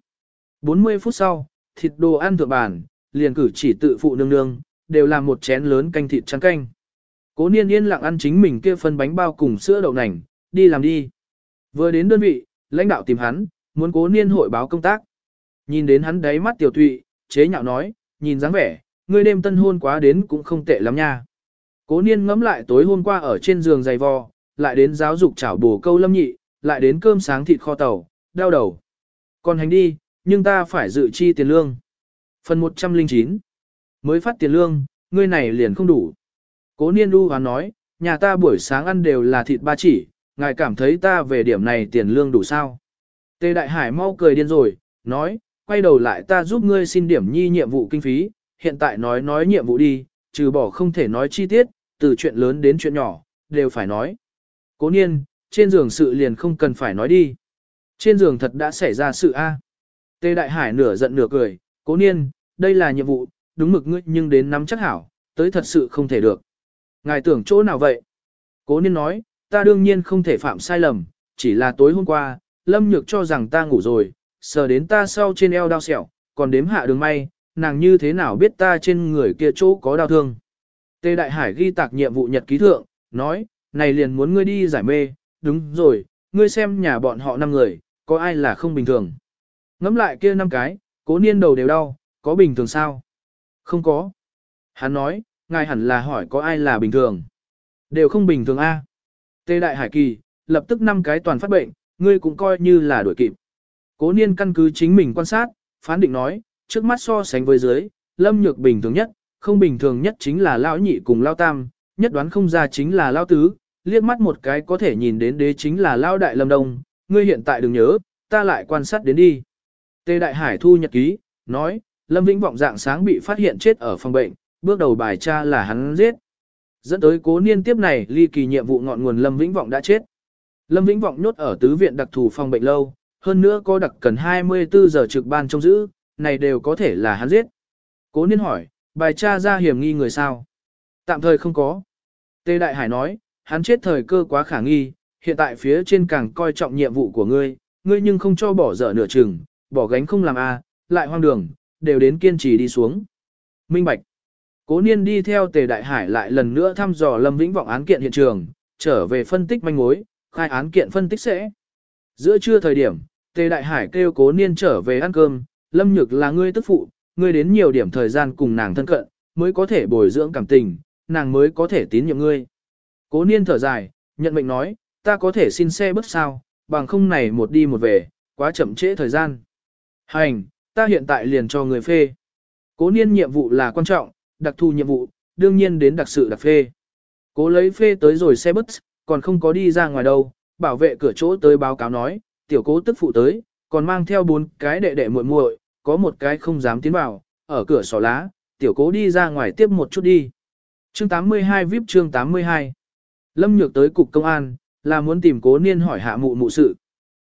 40 phút sau, thịt đồ ăn thượng bàn, liền cử chỉ tự phụ nương nương, đều làm một chén lớn canh thịt chan canh. Cố Niên yên lặng ăn chính mình kia phân bánh bao cùng sữa đậu nành, đi làm đi. Vừa đến đơn vị, lãnh đạo tìm hắn, muốn Cố Niên hội báo công tác. Nhìn đến hắn đáy mắt tiểu tụy, chế nhạo nói, nhìn dáng vẻ, ngươi đêm tân hôn quá đến cũng không tệ lắm nha. Cố Niên ngẫm lại tối hôm qua ở trên giường giày vò, lại đến giáo dục chảo bổ câu Lâm Nhị, lại đến cơm sáng thịt kho tàu, đau đầu. Còn hành đi, nhưng ta phải dự chi tiền lương. Phần 109. Mới phát tiền lương, ngươi này liền không đủ. Cố Niên đu hoán nói, nhà ta buổi sáng ăn đều là thịt ba chỉ, ngài cảm thấy ta về điểm này tiền lương đủ sao? Tề Đại Hải mau cười điên rồi, nói, quay đầu lại ta giúp ngươi xin điểm nhi nhiệm vụ kinh phí, hiện tại nói nhiệm vụ đi, trừ bỏ không thể nói chi tiết, từ chuyện lớn đến chuyện nhỏ, đều phải nói. Cố Niên, trên giường sự liền không cần phải nói đi. Trên giường thật đã xảy ra sự a. Tề Đại Hải nửa giận nửa cười, Cố Niên, đây là nhiệm vụ, đúng mực ngươi nhưng đến nắm chắc hảo, tới thật sự không thể được. Ngài tưởng chỗ nào vậy? Cố Niên nói, ta đương nhiên không thể phạm sai lầm, chỉ là tối hôm qua, Lâm Nhược cho rằng ta ngủ rồi, sờ đến ta sau trên eo đau sẹo, còn đếm hạ đường may, nàng như thế nào biết ta trên người kia chỗ có đau thương. Tề Đại Hải ghi tạc nhiệm vụ nhật ký thượng, nói, này liền muốn ngươi đi giải mê, đúng rồi, ngươi xem nhà bọn họ 5 người, có ai là không bình thường. Ngắm lại kia 5 cái, Cố Niên đầu đều đau, có bình thường sao? Không có. Hắn nói, ngài hẳn là hỏi có ai là bình thường. Đều không bình thường a. Tề Đại Hải kỳ, lập tức 5 cái toàn phát bệnh, ngươi cũng coi như là đuổi kịp. Cố Niên căn cứ chính mình quan sát, phán định nói, trước mắt so sánh với dưới, Lâm Nhược bình thường nhất, không bình thường nhất chính là lão nhị cùng lão tam, nhất đoán không ra chính là lão tứ, liếc mắt một cái có thể nhìn đến đế chính là lão đại Lâm Đông, ngươi hiện tại đừng nhớ, ta lại quan sát đến đi. Tề Đại Hải thu nhật ký, nói, Lâm Vĩnh Vọng dạng sáng bị phát hiện chết ở phòng bệnh, bước đầu bài tra là hắn giết. Dẫn tới Cố Niên tiếp này ly kỳ nhiệm vụ ngọn nguồn Lâm Vĩnh Vọng đã chết. Lâm Vĩnh Vọng nhốt ở tứ viện đặc thù phòng bệnh lâu, hơn nữa có đặc cần 24 giờ trực ban trông giữ, này đều có thể là hắn giết. Cố Niên hỏi, bài tra ra hiểm nghi người sao? Tạm thời không có. Tề Đại Hải nói, hắn chết thời cơ quá khả nghi, hiện tại phía trên càng coi trọng nhiệm vụ của ngươi, ngươi nhưng không cho bỏ dở nửa chừng, bỏ gánh không làm a, lại hoang đường, đều đến kiên trì đi xuống. Minh bạch. Cố Niên đi theo Tề Đại Hải lại lần nữa thăm dò Lâm Vĩnh Vọng án kiện hiện trường, trở về phân tích manh mối, khai án kiện phân tích sẽ. Giữa trưa thời điểm, Tề Đại Hải kêu Cố Niên trở về ăn cơm, Lâm Nhược là ngươi tức phụ, ngươi đến nhiều điểm thời gian cùng nàng thân cận, mới có thể bồi dưỡng cảm tình, nàng mới có thể tín nhiệm ngươi. Cố Niên thở dài, nhận mệnh nói, ta có thể xin xe bus sao, bằng không này một đi một về, quá chậm trễ thời gian. Hành, ta hiện tại liền cho người phê. Cố Niên nhiệm vụ là quan trọng, đặc thù nhiệm vụ, đương nhiên đến đặc sự đặc phê. Cố lấy phê tới rồi xe bus, còn không có đi ra ngoài đâu, bảo vệ cửa chỗ tới báo cáo nói, tiểu Cố tức phụ tới, còn mang theo 4 cái đệ đệ muội muội, có một cái không dám tiến vào, ở cửa sổ lá, tiểu Cố đi ra ngoài tiếp một chút đi. Chương 82 VIP chương 82. Lâm Nhược tới cục công an, là muốn tìm Cố Niên hỏi hạ mụ sự.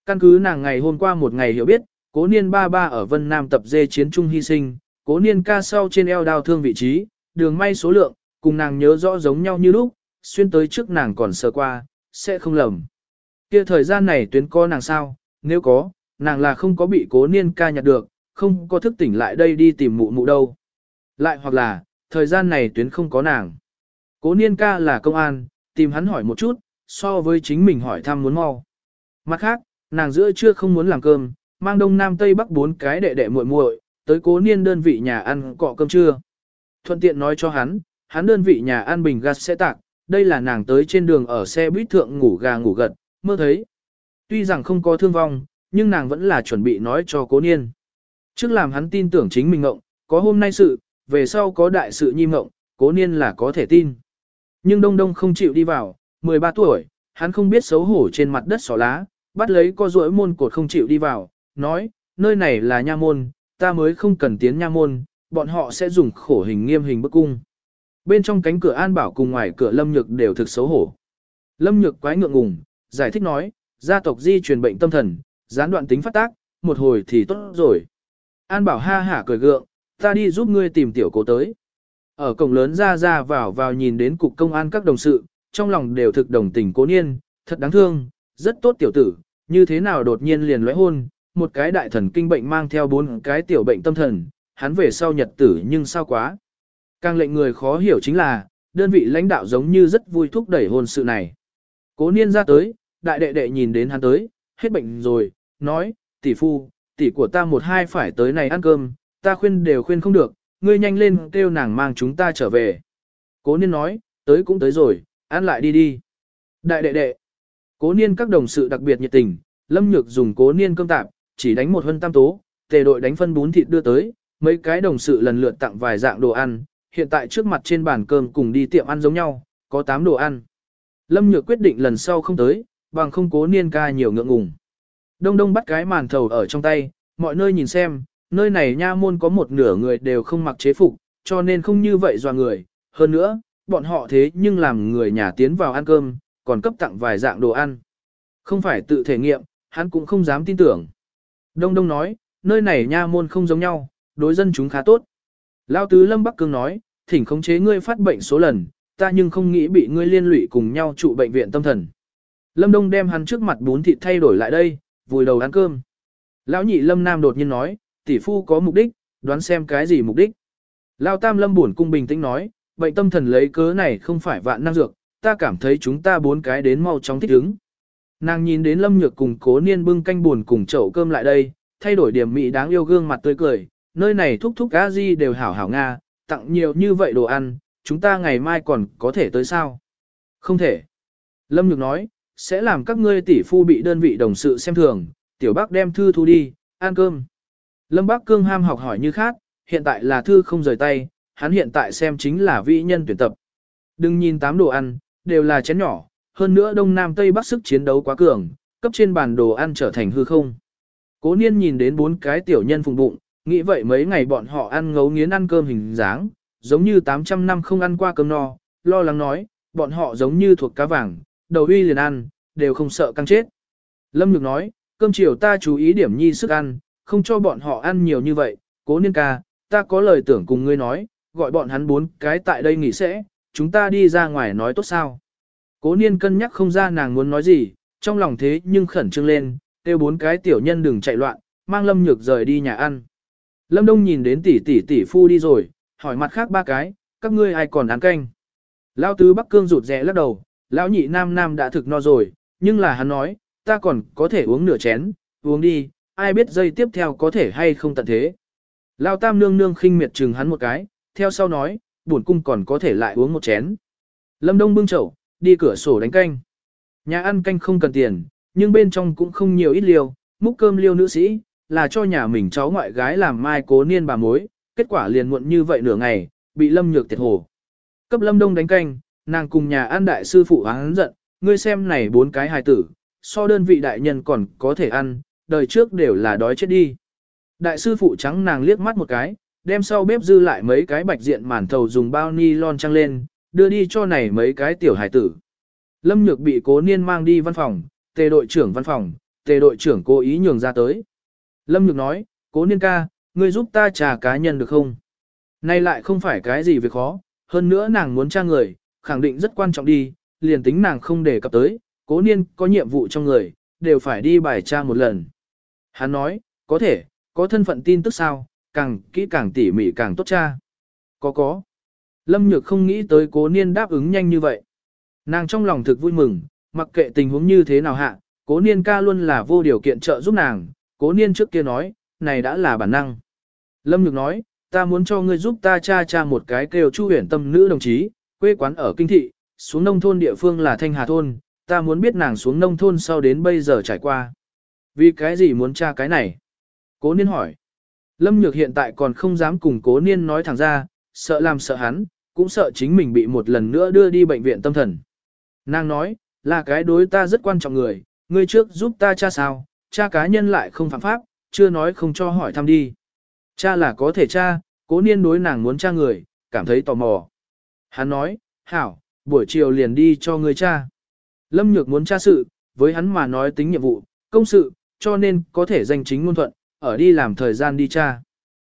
Căn cứ nàng ngày hôm qua một ngày hiểu biết, cố niên ba ba ở Vân Nam tập dê chiến trung hy sinh, cố niên ca sau trên eo đao thương vị trí, đường may số lượng, cùng nàng nhớ rõ giống nhau như lúc, xuyên tới trước nàng còn sơ qua, sẽ không lầm. Kia thời gian này tuyến có nàng sao, nếu có, nàng là không có bị cố niên ca nhặt được, không có thức tỉnh lại đây đi tìm mụ mụ đâu. Lại hoặc là, thời gian này tuyến không có nàng. Cố niên ca là công an, tìm hắn hỏi một chút, so với chính mình hỏi thăm muốn mau. Mặt khác, nàng giữa trưa không muốn làm cơm, mang đông nam tây bắc 4 cái đệ đệ muội muội tới cố niên đơn vị nhà ăn cọ cơm trưa. Thuận tiện nói cho hắn đơn vị nhà ăn bình gas sẽ tạc, đây là nàng tới trên đường ở xe buýt thượng ngủ gà ngủ gật, mơ thấy. Tuy rằng không có thương vong, nhưng nàng vẫn là chuẩn bị nói cho cố niên. Trước làm hắn tin tưởng chính mình ngộng, có hôm nay sự, về sau có đại sự nhi ngộng, cố niên là có thể tin. Nhưng Đông Đông không chịu đi vào, 13 tuổi, hắn không biết xấu hổ trên mặt đất xỏ lá, bắt lấy co duỗi môn cột không chịu đi vào, nói, nơi này là nha môn, ta mới không cần tiến nha môn, bọn họ sẽ dùng khổ hình nghiêm hình bức cung. Bên trong cánh cửa An Bảo cùng ngoài cửa Lâm Nhược đều thực xấu hổ. Lâm Nhược quái ngượng ngùng, giải thích nói, gia tộc di truyền bệnh tâm thần, gián đoạn tính phát tác, một hồi thì tốt rồi. An Bảo ha hả cười gượng, ta đi giúp ngươi tìm tiểu cố tới. Ở cổng lớn ra vào nhìn đến cục công an các đồng sự, trong lòng đều thực đồng tình cố niên, thật đáng thương, rất tốt tiểu tử, như thế nào đột nhiên liền lóe hôn, một cái đại thần kinh bệnh mang theo 4 cái tiểu bệnh tâm thần, hắn về sau nhật tử nhưng sao quá. Càng lệnh người khó hiểu chính là, đơn vị lãnh đạo giống như rất vui thúc đẩy hôn sự này. Cố niên ra tới, đại đệ đệ nhìn đến hắn tới, hết bệnh rồi, nói, tỷ phu, tỷ của ta một hai phải tới này ăn cơm, ta khuyên đều khuyên không được, ngươi nhanh lên kêu nàng mang chúng ta trở về. Cố niên nói, tới cũng tới rồi, ăn lại đi đi. Đại đệ đệ, cố niên các đồng sự đặc biệt nhiệt tình, Lâm Nhược dùng cố niên cơm tạp, chỉ đánh một hân tam tố, tề đội đánh phân bún thịt đưa tới, mấy cái đồng sự lần lượt tặng vài dạng đồ ăn, hiện tại trước mặt trên bàn cơm cùng đi tiệm ăn giống nhau, có 8 đồ ăn. Lâm Nhược quyết định lần sau không tới, bằng không cố niên ca nhiều ngượng ngùng. Đông Đông bắt cái màn thầu ở trong tay, mọi nơi nhìn xem, nơi này nha môn có một nửa người đều không mặc chế phục, cho nên không như vậy dọa người. Hơn nữa, bọn họ thế nhưng làm người nhà tiến vào ăn cơm, còn cấp tặng vài dạng đồ ăn. Không phải tự thể nghiệm, hắn cũng không dám tin tưởng. Đông Đông nói, nơi này nha môn không giống nhau, đối dân chúng khá tốt. Lao tứ Lâm Bắc Cương nói, thỉnh khống chế ngươi phát bệnh số lần, ta nhưng không nghĩ bị ngươi liên lụy cùng nhau trụ bệnh viện tâm thần. Lâm Đông đem hắn trước mặt bún thịt thay đổi lại đây, vùi đầu ăn cơm. Lão nhị Lâm Nam đột nhiên nói, tỷ phu có mục đích, đoán xem cái gì mục đích. Lao tam Lâm buồn cung bình tĩnh nói, bệnh tâm thần lấy cớ này không phải vạn năng dược, ta cảm thấy chúng ta 4 cái đến mau chóng thích ứng. Nàng nhìn đến Lâm Nhược cùng cố niên bưng canh buồn cùng chậu cơm lại đây, thay đổi điểm mỹ đáng yêu gương mặt tươi cười, nơi này thúc thúc cá di đều hảo hảo Nga, tặng nhiều như vậy đồ ăn, chúng ta ngày mai còn có thể tới sao? Không thể. Lâm Nhược nói, sẽ làm các ngươi tỷ phu bị đơn vị đồng sự xem thường, tiểu bác đem thư thu đi, ăn cơm. Lâm Bắc Cương ham học hỏi như khác, hiện tại là thư không rời tay, hắn hiện tại xem chính là vĩ nhân tuyển tập. Đừng nhìn 8 đồ ăn, đều là chén nhỏ, hơn nữa Đông Nam Tây Bắc sức chiến đấu quá cường, cấp trên bàn đồ ăn trở thành hư không. Cố niên nhìn đến 4 cái tiểu nhân phùng bụng, nghĩ vậy mấy ngày bọn họ ăn ngấu nghiến ăn cơm hình dáng, giống như 800 năm không ăn qua cơm no, lo lắng nói, bọn họ giống như thuộc cá vàng, đầu uy liền ăn, đều không sợ căng chết. Lâm Nhược nói, cơm chiều ta chú ý điểm nhi sức ăn, không cho bọn họ ăn nhiều như vậy, cố niên ca, ta có lời tưởng cùng ngươi nói, gọi bọn hắn 4 cái tại đây nghỉ sẽ, chúng ta đi ra ngoài nói tốt sao. Cố niên cân nhắc không ra nàng muốn nói gì, trong lòng thế nhưng khẩn trương lên, kêu 4 cái tiểu nhân đừng chạy loạn, mang Lâm Nhược rời đi nhà ăn. Lâm Đông nhìn đến tỷ phu đi rồi, hỏi mặt khác 3 cái, các ngươi ai còn ăn canh. Lão tứ Bắc Cương rụt rè lắc đầu, lão nhị Nam đã thực no rồi, nhưng là hắn nói, ta còn có thể uống nửa chén, uống đi, ai biết giây tiếp theo có thể hay không tận thế. Lão tam nương khinh miệt chừng hắn một cái, theo sau nói, buồn cung còn có thể lại uống một chén. Lâm Đông bưng chậu, đi cửa sổ đánh canh. Nhà ăn canh không cần tiền, nhưng bên trong cũng không nhiều ít liều, múc cơm liêu nữ sĩ, là cho nhà mình cháu ngoại gái làm mai cố niên bà mối, kết quả liền muộn như vậy nửa ngày, bị Lâm Nhược tiệt hồ. Cấp Lâm Đông đánh canh, nàng cùng nhà ăn đại sư phụ hắn giận, ngươi xem này 4 cái hài tử, so đơn vị đại nhân còn có thể ăn, đời trước đều là đói chết đi. Đại sư phụ trắng nàng liếc mắt một cái, đem sau bếp dư lại mấy cái bạch diện màn thầu dùng bao ni lon trăng lên, đưa đi cho này mấy cái tiểu hài tử. Lâm Nhược bị cố niên mang đi văn phòng, tề đội trưởng văn phòng, Tề đội trưởng cố ý nhường ra tới. Lâm Nhược nói, Cố Niên ca, ngươi giúp ta tra cá nhân được không? Nay lại không phải cái gì việc khó, hơn nữa nàng muốn tra người, khẳng định rất quan trọng đi, liền tính nàng không đề cập tới, Cố Niên có nhiệm vụ trong người, đều phải đi bài tra một lần. Hắn nói, có thể, có thân phận tin tức sao, càng kỹ càng tỉ mỉ càng tốt tra. Có. Lâm Nhược không nghĩ tới Cố Niên đáp ứng nhanh như vậy. Nàng trong lòng thực vui mừng, mặc kệ tình huống như thế nào hạ, Cố Niên ca luôn là vô điều kiện trợ giúp nàng. Cố Niên trước kia nói, này đã là bản năng. Lâm Nhược nói, ta muốn cho ngươi giúp ta tra một cái kêu Chu Huyền Tâm nữ đồng chí, quê quán ở Kinh Thị, xuống nông thôn địa phương là Thanh Hà Thôn, ta muốn biết nàng xuống nông thôn sau đến bây giờ trải qua. Vì cái gì muốn tra cái này? Cố Niên hỏi. Lâm Nhược hiện tại còn không dám cùng Cố Niên nói thẳng ra, sợ làm sợ hắn, cũng sợ chính mình bị một lần nữa đưa đi bệnh viện tâm thần. Nàng nói, là cái đối ta rất quan trọng người, ngươi trước giúp ta tra sao, tra cá nhân lại không phạm pháp, chưa nói không cho hỏi thăm đi. Cha là có thể tra, Cố Niên đối nàng muốn tra người, cảm thấy tò mò. Hắn nói, hảo, buổi chiều liền đi cho ngươi tra. Lâm Nhược muốn tra sự, với hắn mà nói tính nhiệm vụ, công sự, cho nên có thể danh chính ngôn thuận, ở đi làm thời gian đi tra.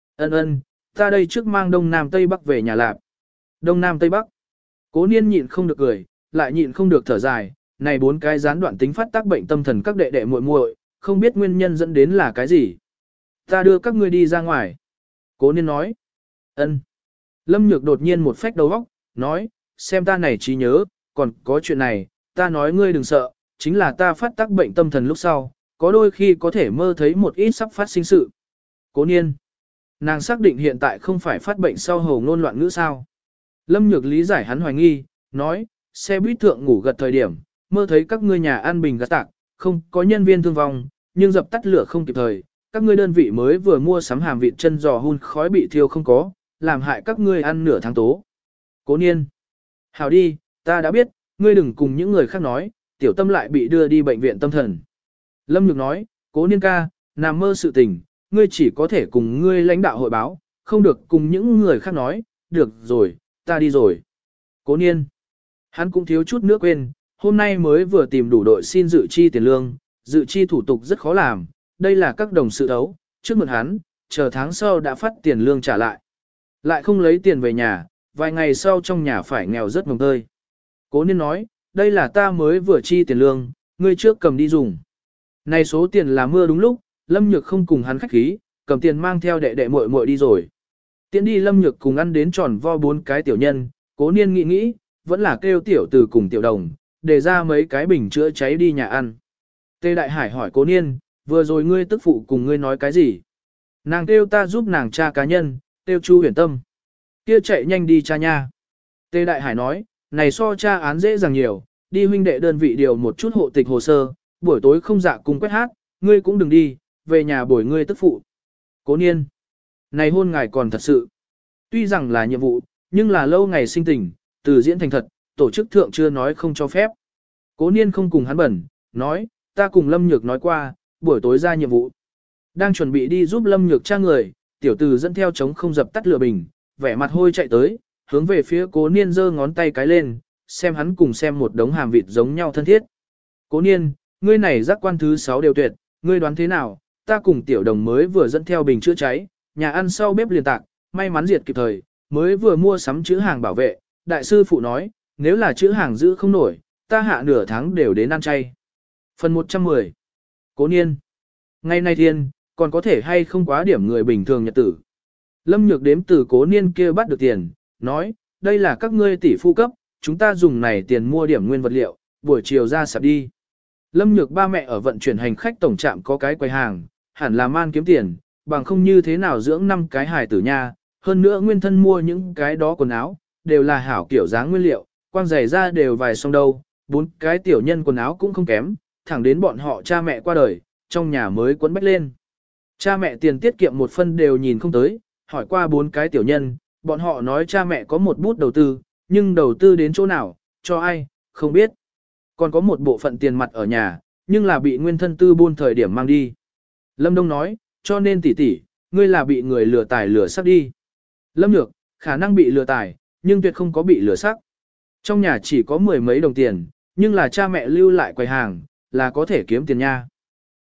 Ân, ta đây trước mang Đông Nam Tây Bắc về nhà lạp. Đông Nam Tây Bắc. Cố Niên nhịn không được cười, lại nhịn không được thở dài, này 4 cái gián đoạn tính phát tác bệnh tâm thần các đệ đệ muội muội, không biết nguyên nhân dẫn đến là cái gì. Ta đưa các ngươi đi ra ngoài. Cố Niên nói. Ân. Lâm Nhược đột nhiên một phách đầu óc, nói, xem ta này trí nhớ, còn có chuyện này, ta nói ngươi đừng sợ, chính là ta phát tác bệnh tâm thần lúc sau, có đôi khi có thể mơ thấy một ít sắp phát sinh sự. Cố Niên. Nàng xác định hiện tại không phải phát bệnh sau hầu ngôn loạn ngữ sao. Lâm Nhược lý giải hắn hoài nghi, nói, xe buýt thượng ngủ gật thời điểm, mơ thấy các ngươi nhà an bình gạt tạc, không có nhân viên thương vong, nhưng dập tắt lửa không kịp thời, các ngươi đơn vị mới vừa mua sắm hàm vịt chân giò hun khói bị thiêu không có, làm hại các ngươi ăn nửa tháng tố. Cố Niên. Hảo đi, ta đã biết, ngươi đừng cùng những người khác nói, tiểu tâm lại bị đưa đi bệnh viện tâm thần. Lâm Nhược nói, Cố Niên ca, nằm mơ sự tình, ngươi chỉ có thể cùng ngươi lãnh đạo hội báo, không được cùng những người khác nói, được rồi, ta đi rồi. Cố Niên. Hắn cũng thiếu chút nữa quên, hôm nay mới vừa tìm đủ đội xin dự chi tiền lương, dự chi thủ tục rất khó làm, đây là các đồng sự đấu, trước mượn hắn, chờ tháng sau đã phát tiền lương trả lại. Lại không lấy tiền về nhà, vài ngày sau trong nhà phải nghèo rất mồng tơi. Cố Niên nói, đây là ta mới vừa chi tiền lương, ngươi trước cầm đi dùng. Này số tiền là mưa đúng lúc, Lâm Nhược không cùng hắn khách khí, cầm tiền mang theo đệ đệ muội muội đi rồi. Tiễn đi Lâm Nhược cùng ăn đến tròn vo 4 cái tiểu nhân, Cố Niên nghĩ, vẫn là kêu tiểu từ cùng tiểu đồng, để ra mấy cái bình chữa cháy đi nhà ăn. Tề Đại Hải hỏi Cố Niên, vừa rồi ngươi tức phụ cùng ngươi nói cái gì? Nàng kêu ta giúp nàng tra cá nhân, kêu Chu Huyền Tâm. Kia chạy nhanh đi tra nha. Tề Đại Hải nói, này so tra án dễ dàng nhiều, đi huynh đệ đơn vị điều một chút hộ tịch hồ sơ, buổi tối không dạ cùng quét hát, ngươi cũng đừng đi, về nhà bồi ngươi tức phụ. Cố Niên. Này hôn ngài còn thật sự. Tuy rằng là nhiệm vụ, nhưng là lâu ngày sinh tình, từ diễn thành thật, tổ chức thượng chưa nói không cho phép. Cố Niên không cùng hắn bẩn, nói, ta cùng Lâm Nhược nói qua, buổi tối ra nhiệm vụ. Đang chuẩn bị đi giúp Lâm Nhược tra người, tiểu tử dẫn theo chống không dập tắt lửa bình, vẻ mặt hôi chạy tới, hướng về phía Cố Niên giơ ngón tay cái lên, xem hắn cùng xem một đống hàm vịt giống nhau thân thiết. Cố Niên, ngươi này giác quan thứ 6 đều tuyệt, ngươi đoán thế nào, ta cùng tiểu đồng mới vừa dẫn theo bình chữa cháy, nhà ăn sau bếp liền tạc, may mắn diệt kịp thời, mới vừa mua sắm chữ hàng bảo vệ, đại sư phụ nói, nếu là chữ hàng giữ không nổi, ta hạ nửa tháng đều đến ăn chay. Phần 110. Cố Niên. Ngày nay thiên, còn có thể hay không quá điểm người bình thường nhật tử. Lâm Nhược đếm từ Cố Niên kia bắt được tiền, nói, đây là các ngươi tỷ phu cấp, chúng ta dùng này tiền mua điểm nguyên vật liệu, buổi chiều ra sạp đi. Lâm Nhược ba mẹ ở vận chuyển hành khách tổng trạm có cái quầy hàng, hẳn là man kiếm tiền, bằng không như thế nào dưỡng 5 cái hài tử nha, hơn nữa nguyên thân mua những cái đó quần áo, đều là hảo kiểu dáng nguyên liệu, quang giày ra đều vài song đâu, 4 cái tiểu nhân quần áo cũng không kém, thẳng đến bọn họ cha mẹ qua đời, trong nhà mới quấn bách lên. Cha mẹ tiền tiết kiệm một phân đều nhìn không tới, hỏi qua 4 cái tiểu nhân, bọn họ nói cha mẹ có một bút đầu tư, nhưng đầu tư đến chỗ nào, cho ai, không biết. Còn có một bộ phận tiền mặt ở nhà, nhưng là bị nguyên thân tư buôn thời điểm mang đi. Lâm Đông nói, cho nên tỷ tỷ, ngươi là bị người lừa tài lừa sắc đi. Lâm Nhược, khả năng bị lừa tài, nhưng tuyệt không có bị lừa sắc. Trong nhà chỉ có 10 mấy đồng tiền, nhưng là cha mẹ lưu lại quầy hàng, là có thể kiếm tiền nha.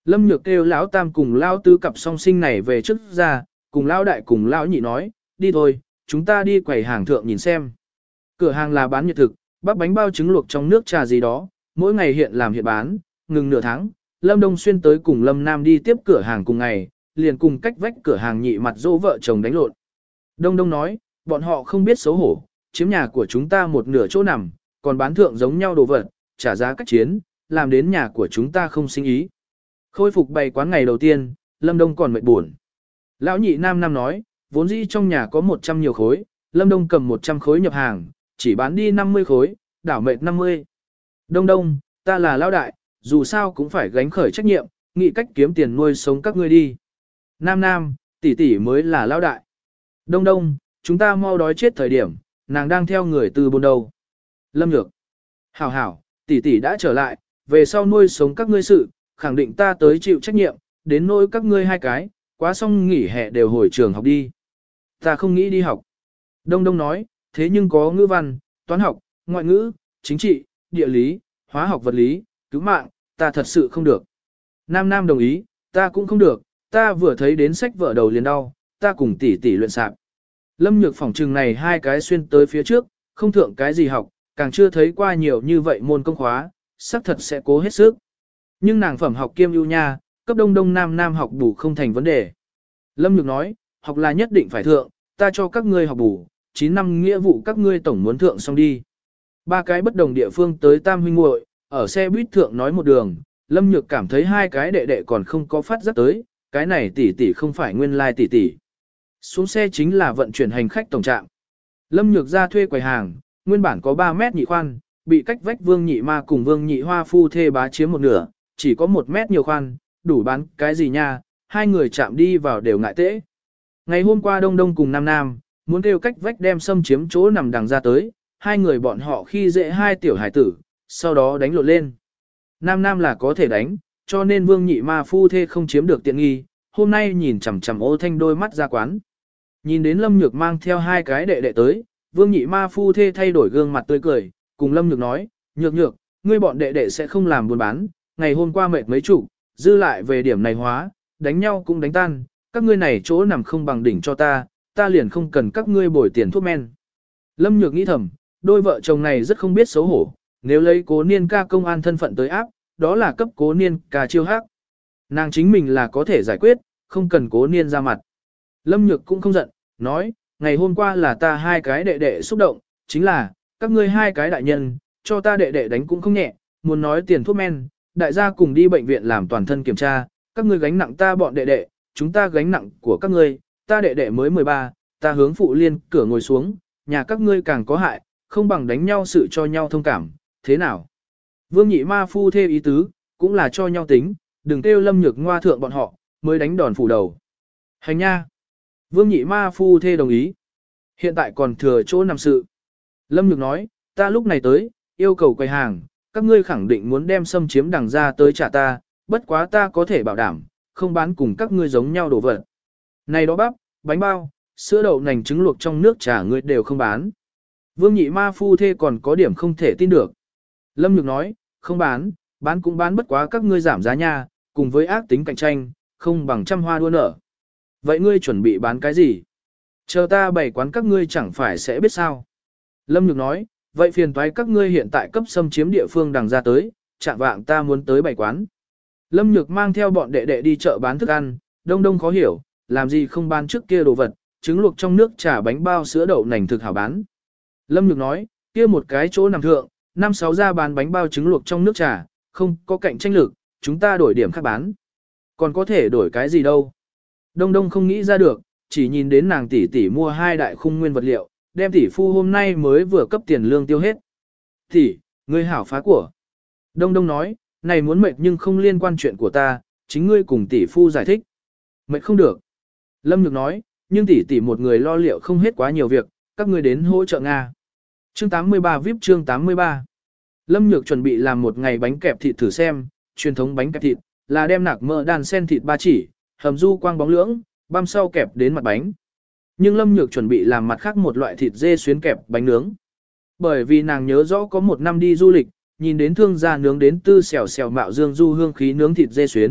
Lâm Nhược kêu lão tam cùng lão tứ cặp song sinh này về trước ra, cùng lão đại cùng lão nhị nói, đi thôi, chúng ta đi quầy hàng thượng nhìn xem. Cửa hàng là bán nhiệt thực, bắp bánh bao trứng luộc trong nước trà gì đó, mỗi ngày hiện làm hiện bán, ngừng nửa tháng. Lâm Đông Xuyên tới cùng Lâm Nam đi tiếp cửa hàng cùng ngày, liền cùng cách vách cửa hàng nhị mặt dỗ vợ chồng đánh lộn. Đông Đông nói, bọn họ không biết xấu hổ, chiếm nhà của chúng ta một nửa chỗ nằm, còn bán thượng giống nhau đồ vật, trả giá cách chiến, làm đến nhà của chúng ta không sinh ý. Khôi phục bày quán ngày đầu tiên, Lâm Đông còn mệt buồn. Lão nhị Nam Nam nói, vốn dĩ trong nhà có 100 nhiều khối, Lâm Đông cầm 100 khối nhập hàng, chỉ bán đi 50 khối, đảo mệt 50. Đông Đông, ta là lão đại, dù sao cũng phải gánh khởi trách nhiệm, nghĩ cách kiếm tiền nuôi sống các ngươi đi. Nam Nam, tỷ tỷ mới là lão đại. Đông Đông, chúng ta mau đói chết thời điểm, nàng đang theo người từ bồn đầu. Lâm Nhược, hảo hảo, tỷ tỷ đã trở lại, về sau nuôi sống các ngươi sự, khẳng định ta tới chịu trách nhiệm, đến nỗi các ngươi hai cái, quá xong nghỉ hè đều hồi trường học đi. Ta không nghĩ đi học. Đông Đông nói, thế nhưng có ngữ văn, toán học, ngoại ngữ, chính trị, địa lý, hóa học vật lý, cứu mạng, ta thật sự không được. Nam Nam đồng ý, ta cũng không được, ta vừa thấy đến sách vở đầu liền đau, ta cùng tỷ tỷ luyện sạp. Lâm Nhược phỏng trừng này hai cái xuyên tới phía trước, không thượng cái gì học, càng chưa thấy qua nhiều như vậy môn công khóa, xác thật sẽ cố hết sức. Nhưng nàng phẩm học kiêm ưu nha, cấp Đông Đông Nam Nam học bù không thành vấn đề. Lâm Nhược nói, học là nhất định phải thượng, ta cho các ngươi học bù, 9 năm nghĩa vụ các ngươi tổng muốn thượng xong đi. Ba cái bất đồng địa phương tới Tam huynh muội, ở xe buýt thượng nói một đường, Lâm Nhược cảm thấy hai cái đệ đệ còn không có phát giác tới, cái này tỷ tỷ không phải nguyên lai tỷ tỷ. Xuống xe chính là vận chuyển hành khách tổng trạm. Lâm Nhược ra thuê quầy hàng, nguyên bản có 3 mét nhị khoan, bị cách vách Vương Nhị Ma cùng Vương Nhị Hoa phu thê bá chiếm một nửa, chỉ có 1 mét nhiều khoan, đủ bán cái gì nha, hai người chạm đi vào đều ngại tễ. Ngày hôm qua Đông Đông cùng Nam Nam, muốn kêu cách vách đem xâm chiếm chỗ nằm đằng ra tới, hai người bọn họ khi dễ hai tiểu hải tử, sau đó đánh lộn lên. Nam Nam là có thể đánh, cho nên Vương Nhị Ma phu thê không chiếm được tiện nghi, hôm nay nhìn chằm chằm Ô Thanh đôi mắt ra quán. Nhìn đến Lâm Nhược mang theo hai cái đệ đệ tới, Vương Nhị Ma phu thê thay đổi gương mặt tươi cười, cùng Lâm Nhược nói, Nhược Nhược, ngươi bọn đệ đệ sẽ không làm buôn bán, ngày hôm qua mệt mấy chủ, dư lại về điểm này hóa, đánh nhau cũng đánh tan, các ngươi này chỗ nằm không bằng đỉnh cho ta, ta liền không cần các ngươi bồi tiền thuốc men. Lâm Nhược nghĩ thầm, đôi vợ chồng này rất không biết xấu hổ, nếu lấy Cố Niên ca công an thân phận tới áp, đó là cấp Cố Niên ca chiêu hắc. Nàng chính mình là có thể giải quyết, không cần Cố Niên ra mặt. Lâm Nhược cũng không giận, nói, ngày hôm qua là ta hai cái đệ đệ xúc động, chính là, các ngươi hai cái đại nhân, cho ta đệ đệ đánh cũng không nhẹ, muốn nói tiền thuốc men, đại gia cùng đi bệnh viện làm toàn thân kiểm tra, các ngươi gánh nặng ta bọn đệ đệ, chúng ta gánh nặng của các ngươi, ta đệ đệ mới 13, ta hướng phụ liên cửa ngồi xuống, nhà các ngươi càng có hại, không bằng đánh nhau sự cho nhau thông cảm, thế nào? Vương Nhị Ma phu thê ý tứ, cũng là cho nhau tính, đừng kêu Lâm Nhược ngoa thượng bọn họ, mới đánh đòn phủ đầu. Hành nha! Vương Nhị Ma phu thê đồng ý. Hiện tại còn thừa chỗ nằm sự. Lâm Nhược nói, ta lúc này tới, yêu cầu quầy hàng, các ngươi khẳng định muốn đem xâm chiếm đằng ra tới trả ta, bất quá ta có thể bảo đảm, không bán cùng các ngươi giống nhau đồ vật. Này đó bắp, bánh bao, sữa đậu nành trứng luộc trong nước trà ngươi đều không bán. Vương Nhị Ma phu thê còn có điểm không thể tin được. Lâm Nhược nói, không bán, bán cũng bán bất quá các ngươi giảm giá nha, cùng với ác tính cạnh tranh, không bằng trăm hoa đua nở. Vậy ngươi chuẩn bị bán cái gì? Chờ ta bày quán các ngươi chẳng phải sẽ biết sao. Lâm Nhược nói, vậy phiền toái các ngươi hiện tại cấp xâm chiếm địa phương đằng ra tới, chạm vạng ta muốn tới bày quán. Lâm Nhược mang theo bọn đệ đệ đi chợ bán thức ăn, Đông Đông khó hiểu, làm gì không bán trước kia đồ vật, trứng luộc trong nước trà bánh bao sữa đậu nành thực hảo bán. Lâm Nhược nói, kia một cái chỗ nằm thượng, 5-6 gia bán bánh bao trứng luộc trong nước trà, không có cạnh tranh lực, chúng ta đổi điểm khác bán. Còn có thể đổi cái gì đâu. Đông Đông không nghĩ ra được, chỉ nhìn đến nàng tỷ tỷ mua 2 đại khung nguyên vật liệu, đem tỷ phu hôm nay mới vừa cấp tiền lương tiêu hết. Tỷ, ngươi hảo phá của. Đông Đông nói, này muốn mệt nhưng không liên quan chuyện của ta, chính ngươi cùng tỷ phu giải thích. Mệt không được. Lâm Nhược nói, nhưng tỷ tỷ một người lo liệu không hết quá nhiều việc, các ngươi đến hỗ trợ Nga. Chương 83 VIP chương 83. Lâm Nhược chuẩn bị làm một ngày bánh kẹp thịt thử xem, truyền thống bánh kẹp thịt, là đem nạc mỡ đàn sen thịt ba chỉ, hầm du quang bóng lưỡng, băm sau kẹp đến mặt bánh. Nhưng Lâm Nhược chuẩn bị làm mặt khác một loại thịt dê xuyến kẹp bánh nướng. Bởi vì nàng nhớ rõ có một năm đi du lịch, nhìn đến thương gia nướng đến tư xèo xèo mạo dương du hương khí nướng thịt dê xuyến,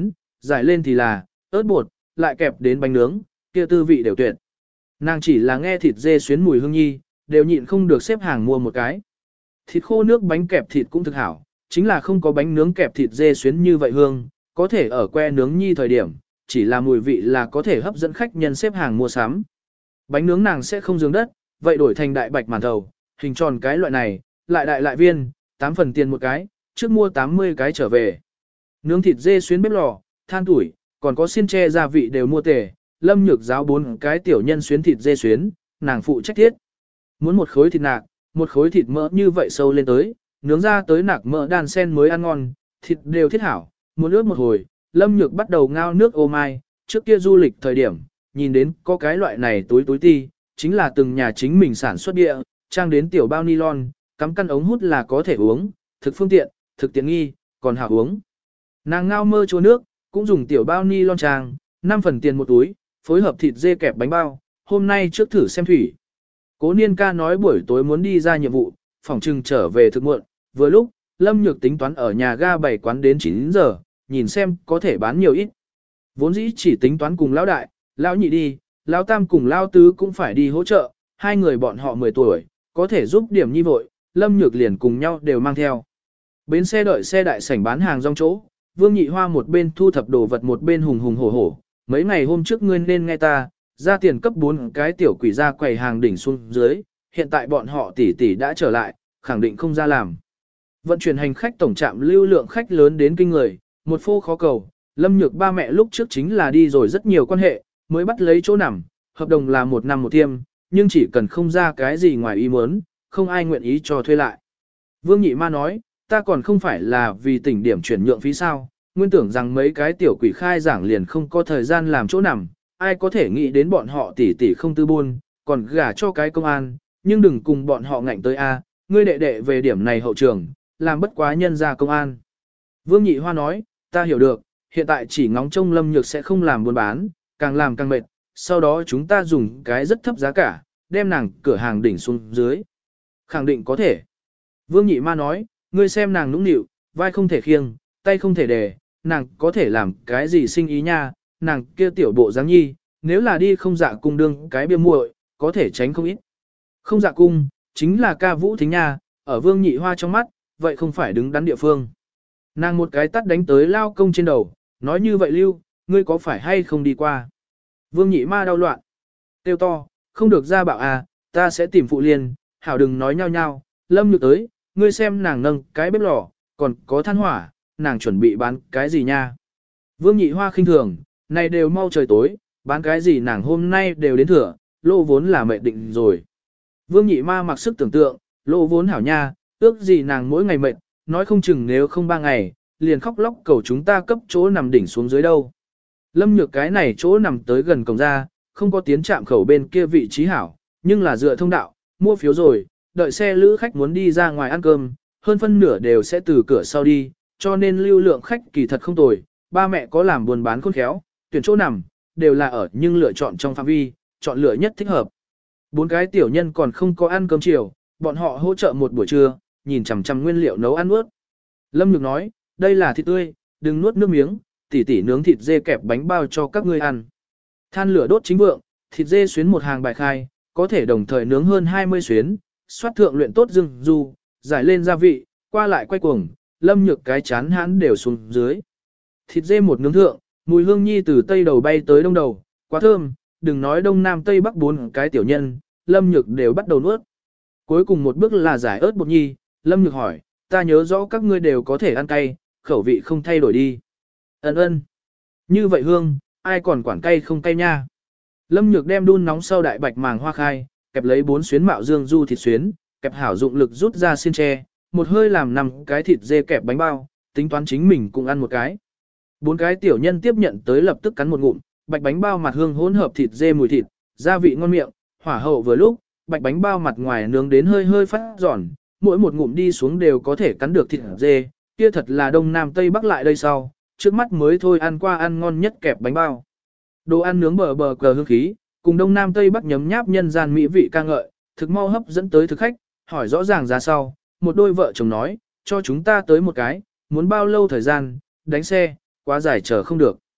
giải lên thì là ớt bột, lại kẹp đến bánh nướng, kia tư vị đều tuyệt. Nàng chỉ là nghe thịt dê xuyến mùi hương nhi, đều nhịn không được xếp hàng mua một cái. Thịt khô nước bánh kẹp thịt cũng thực hảo, chính là không có bánh nướng kẹp thịt dê xuyến như vậy hương, có thể ở que nướng nhi thời điểm, chỉ là mùi vị là có thể hấp dẫn khách nhân xếp hàng mua sắm. Bánh nướng nàng sẽ không dướng đất, vậy đổi thành đại bạch màn thầu, hình tròn cái loại này, lại đại lại viên, 8 phần tiền một cái, trước mua 80 cái trở về. Nướng thịt dê xuyến bếp lò, than tuổi, còn có xiên tre gia vị đều mua tề, Lâm Nhược giáo 4 cái tiểu nhân xuyến thịt dê xuyến, nàng phụ trách thiết. Muốn một khối thịt nạc, một khối thịt mỡ như vậy sâu lên tới, nướng ra tới nạc mỡ đan sen mới ăn ngon, thịt đều thiết hảo, muốn ướp một hồi, Lâm Nhược bắt đầu ngao nước ô mai, trước kia du lịch thời điểm, nhìn đến có cái loại này túi ti, chính là từng nhà chính mình sản xuất địa, trang đến tiểu bao nylon, cắm căn ống hút là có thể uống, thực phương tiện, thực tiện nghi, còn hảo uống. Nàng ngao mơ chua nước, cũng dùng tiểu bao nylon trang, 5 phần tiền một túi, phối hợp thịt dê kẹp bánh bao, hôm nay trước thử xem thủy. Cố Niên ca nói buổi tối muốn đi ra nhiệm vụ, phòng trừng trở về thực muộn, vừa lúc, Lâm Nhược tính toán ở nhà ga bày quán đến 9 giờ, nhìn xem có thể bán nhiều ít. Vốn dĩ chỉ tính toán cùng lão đại, lão nhị đi, lão tam cùng lão tứ cũng phải đi hỗ trợ, hai người bọn họ 10 tuổi, có thể giúp điểm nhi vội, Lâm Nhược liền cùng nhau đều mang theo. Bến xe đợi xe đại sảnh bán hàng rong chỗ, Vương Nhị Hoa một bên thu thập đồ vật một bên hùng hùng hổ hổ, mấy ngày hôm trước ngươi nên nghe ta, ra tiền cấp 4 cái tiểu quỷ ra quầy hàng đỉnh xuống dưới, hiện tại bọn họ tỷ tỷ đã trở lại, khẳng định không ra làm. Vận chuyển hành khách tổng trạm lưu lượng khách lớn đến kinh người, một phô khó cầu, Lâm Nhược ba mẹ lúc trước chính là đi rồi rất nhiều quan hệ, mới bắt lấy chỗ nằm, hợp đồng là 1 năm một tiêm, nhưng chỉ cần không ra cái gì ngoài ý muốn, không ai nguyện ý cho thuê lại. Vương Nhị Ma nói, ta còn không phải là vì tỉnh điểm chuyển nhượng phí sao, nguyên tưởng rằng mấy cái tiểu quỷ khai giảng liền không có thời gian làm chỗ nằm, ai có thể nghĩ đến bọn họ tỷ tỷ không tư buôn, còn gả cho cái công an, nhưng đừng cùng bọn họ ngạnh tới a, ngươi đệ đệ về điểm này hậu trường, làm bất quá nhân ra công an. Vương Nhị Hoa nói, ta hiểu được, hiện tại chỉ ngóng trông Lâm Nhược sẽ không làm buôn bán, càng làm càng mệt, sau đó chúng ta dùng cái rất thấp giá cả, đem nàng cửa hàng đỉnh xuống dưới. Khẳng định có thể. Vương Nhị Ma nói, ngươi xem nàng nũng nịu, vai không thể khiêng, tay không thể đề, nàng có thể làm cái gì sinh ý nha, nàng kia tiểu bộ dáng nhi, nếu là đi không dạ cung đương cái bia muội, có thể tránh không ít. Không dạ cung, chính là ca vũ thính nha, ở Vương Nhị Hoa trong mắt, vậy không phải đứng đắn địa phương. Nàng một cái tắt đánh tới lao công trên đầu, nói như vậy Lưu, ngươi có phải hay không đi qua. Vương Nhị Ma đau loạn, tiêu to, không được ra bảo à, ta sẽ tìm phụ liên, hảo đừng nói nhau nhau, Lâm Nhược tới, ngươi xem nàng nâng cái bếp lò, còn có than hỏa, nàng chuẩn bị bán cái gì nha. Vương Nhị Hoa khinh thường, này đều mau trời tối, bán cái gì nàng hôm nay đều đến thừa, lô vốn là mệt định rồi. Vương Nhị Ma mặc sức tưởng tượng, lô vốn hảo nha, ước gì nàng mỗi ngày mệt, nói không chừng nếu không 3 ngày, liền khóc lóc cầu chúng ta cấp chỗ nằm đỉnh xuống dưới đâu. Lâm Nhược cái này chỗ nằm tới gần cổng ra, không có tiến chạm khẩu bên kia vị trí hảo, nhưng là dựa thông đạo, mua phiếu rồi, đợi xe lữ khách muốn đi ra ngoài ăn cơm, hơn phân nửa đều sẽ từ cửa sau đi, cho nên lưu lượng khách kỳ thật không tồi, ba mẹ có làm buôn bán khôn khéo, tuyển chỗ nằm, đều là ở nhưng lựa chọn trong phạm vi, chọn lựa nhất thích hợp. 4 cái tiểu nhân còn không có ăn cơm chiều, bọn họ hỗ trợ một buổi trưa, nhìn chằm chằm nguyên liệu nấu ăn nuốt. Lâm Nhược nói, đây là thịt tươi, đừng nuốt nước miếng, tỉ tỉ nướng thịt dê kẹp bánh bao cho các ngươi ăn. Than lửa đốt chính vượng, thịt dê xuyến một hàng bài khai, có thể đồng thời nướng hơn 20 xuyến, xoát thượng luyện tốt rừng du, giải lên gia vị, qua lại quay cuồng, Lâm Nhược cái chán hãn đều xuống dưới. Thịt dê một nướng thượng, mùi hương nhi từ tây đầu bay tới đông đầu, quá thơm, đừng nói đông nam tây bắc 4 cái tiểu nhân, Lâm Nhược đều bắt đầu nuốt. Cuối cùng một bước là giải ớt bột nhi, Lâm Nhược hỏi, ta nhớ rõ các ngươi đều có thể ăn cay, khẩu vị không thay đổi đi. Ân. Như vậy hương, ai còn quản cay không cay nha. Lâm Nhược đem đun nóng sau đại bạch màng hoa khai, kẹp lấy 4 xuyến mạo dương du thịt xuyến, kẹp hảo dụng lực rút ra xiên tre, một hơi làm 5 cái thịt dê kẹp bánh bao, tính toán chính mình cũng ăn một cái. 4 cái tiểu nhân tiếp nhận tới lập tức cắn một ngụm, bạch bánh bao mặt hương hỗn hợp thịt dê mùi thịt, gia vị ngon miệng, hỏa hậu vừa lúc, bạch bánh bao mặt ngoài nướng đến hơi hơi phát giòn, mỗi một ngụm đi xuống đều có thể cắn được thịt dê, kia thật là đông nam tây bắc lại đây sau, trước mắt mới thôi ăn qua ăn ngon nhất kẹp bánh bao. Đồ ăn nướng bờ bờ cờ hương khí, cùng đông nam tây bắc nhấm nháp nhân gian mỹ vị ca ngợi, thực mau hấp dẫn tới thực khách, hỏi rõ ràng ra sau, một đôi vợ chồng nói, cho chúng ta tới một cái, muốn bao lâu thời gian, đánh xe, quá dài chờ không được.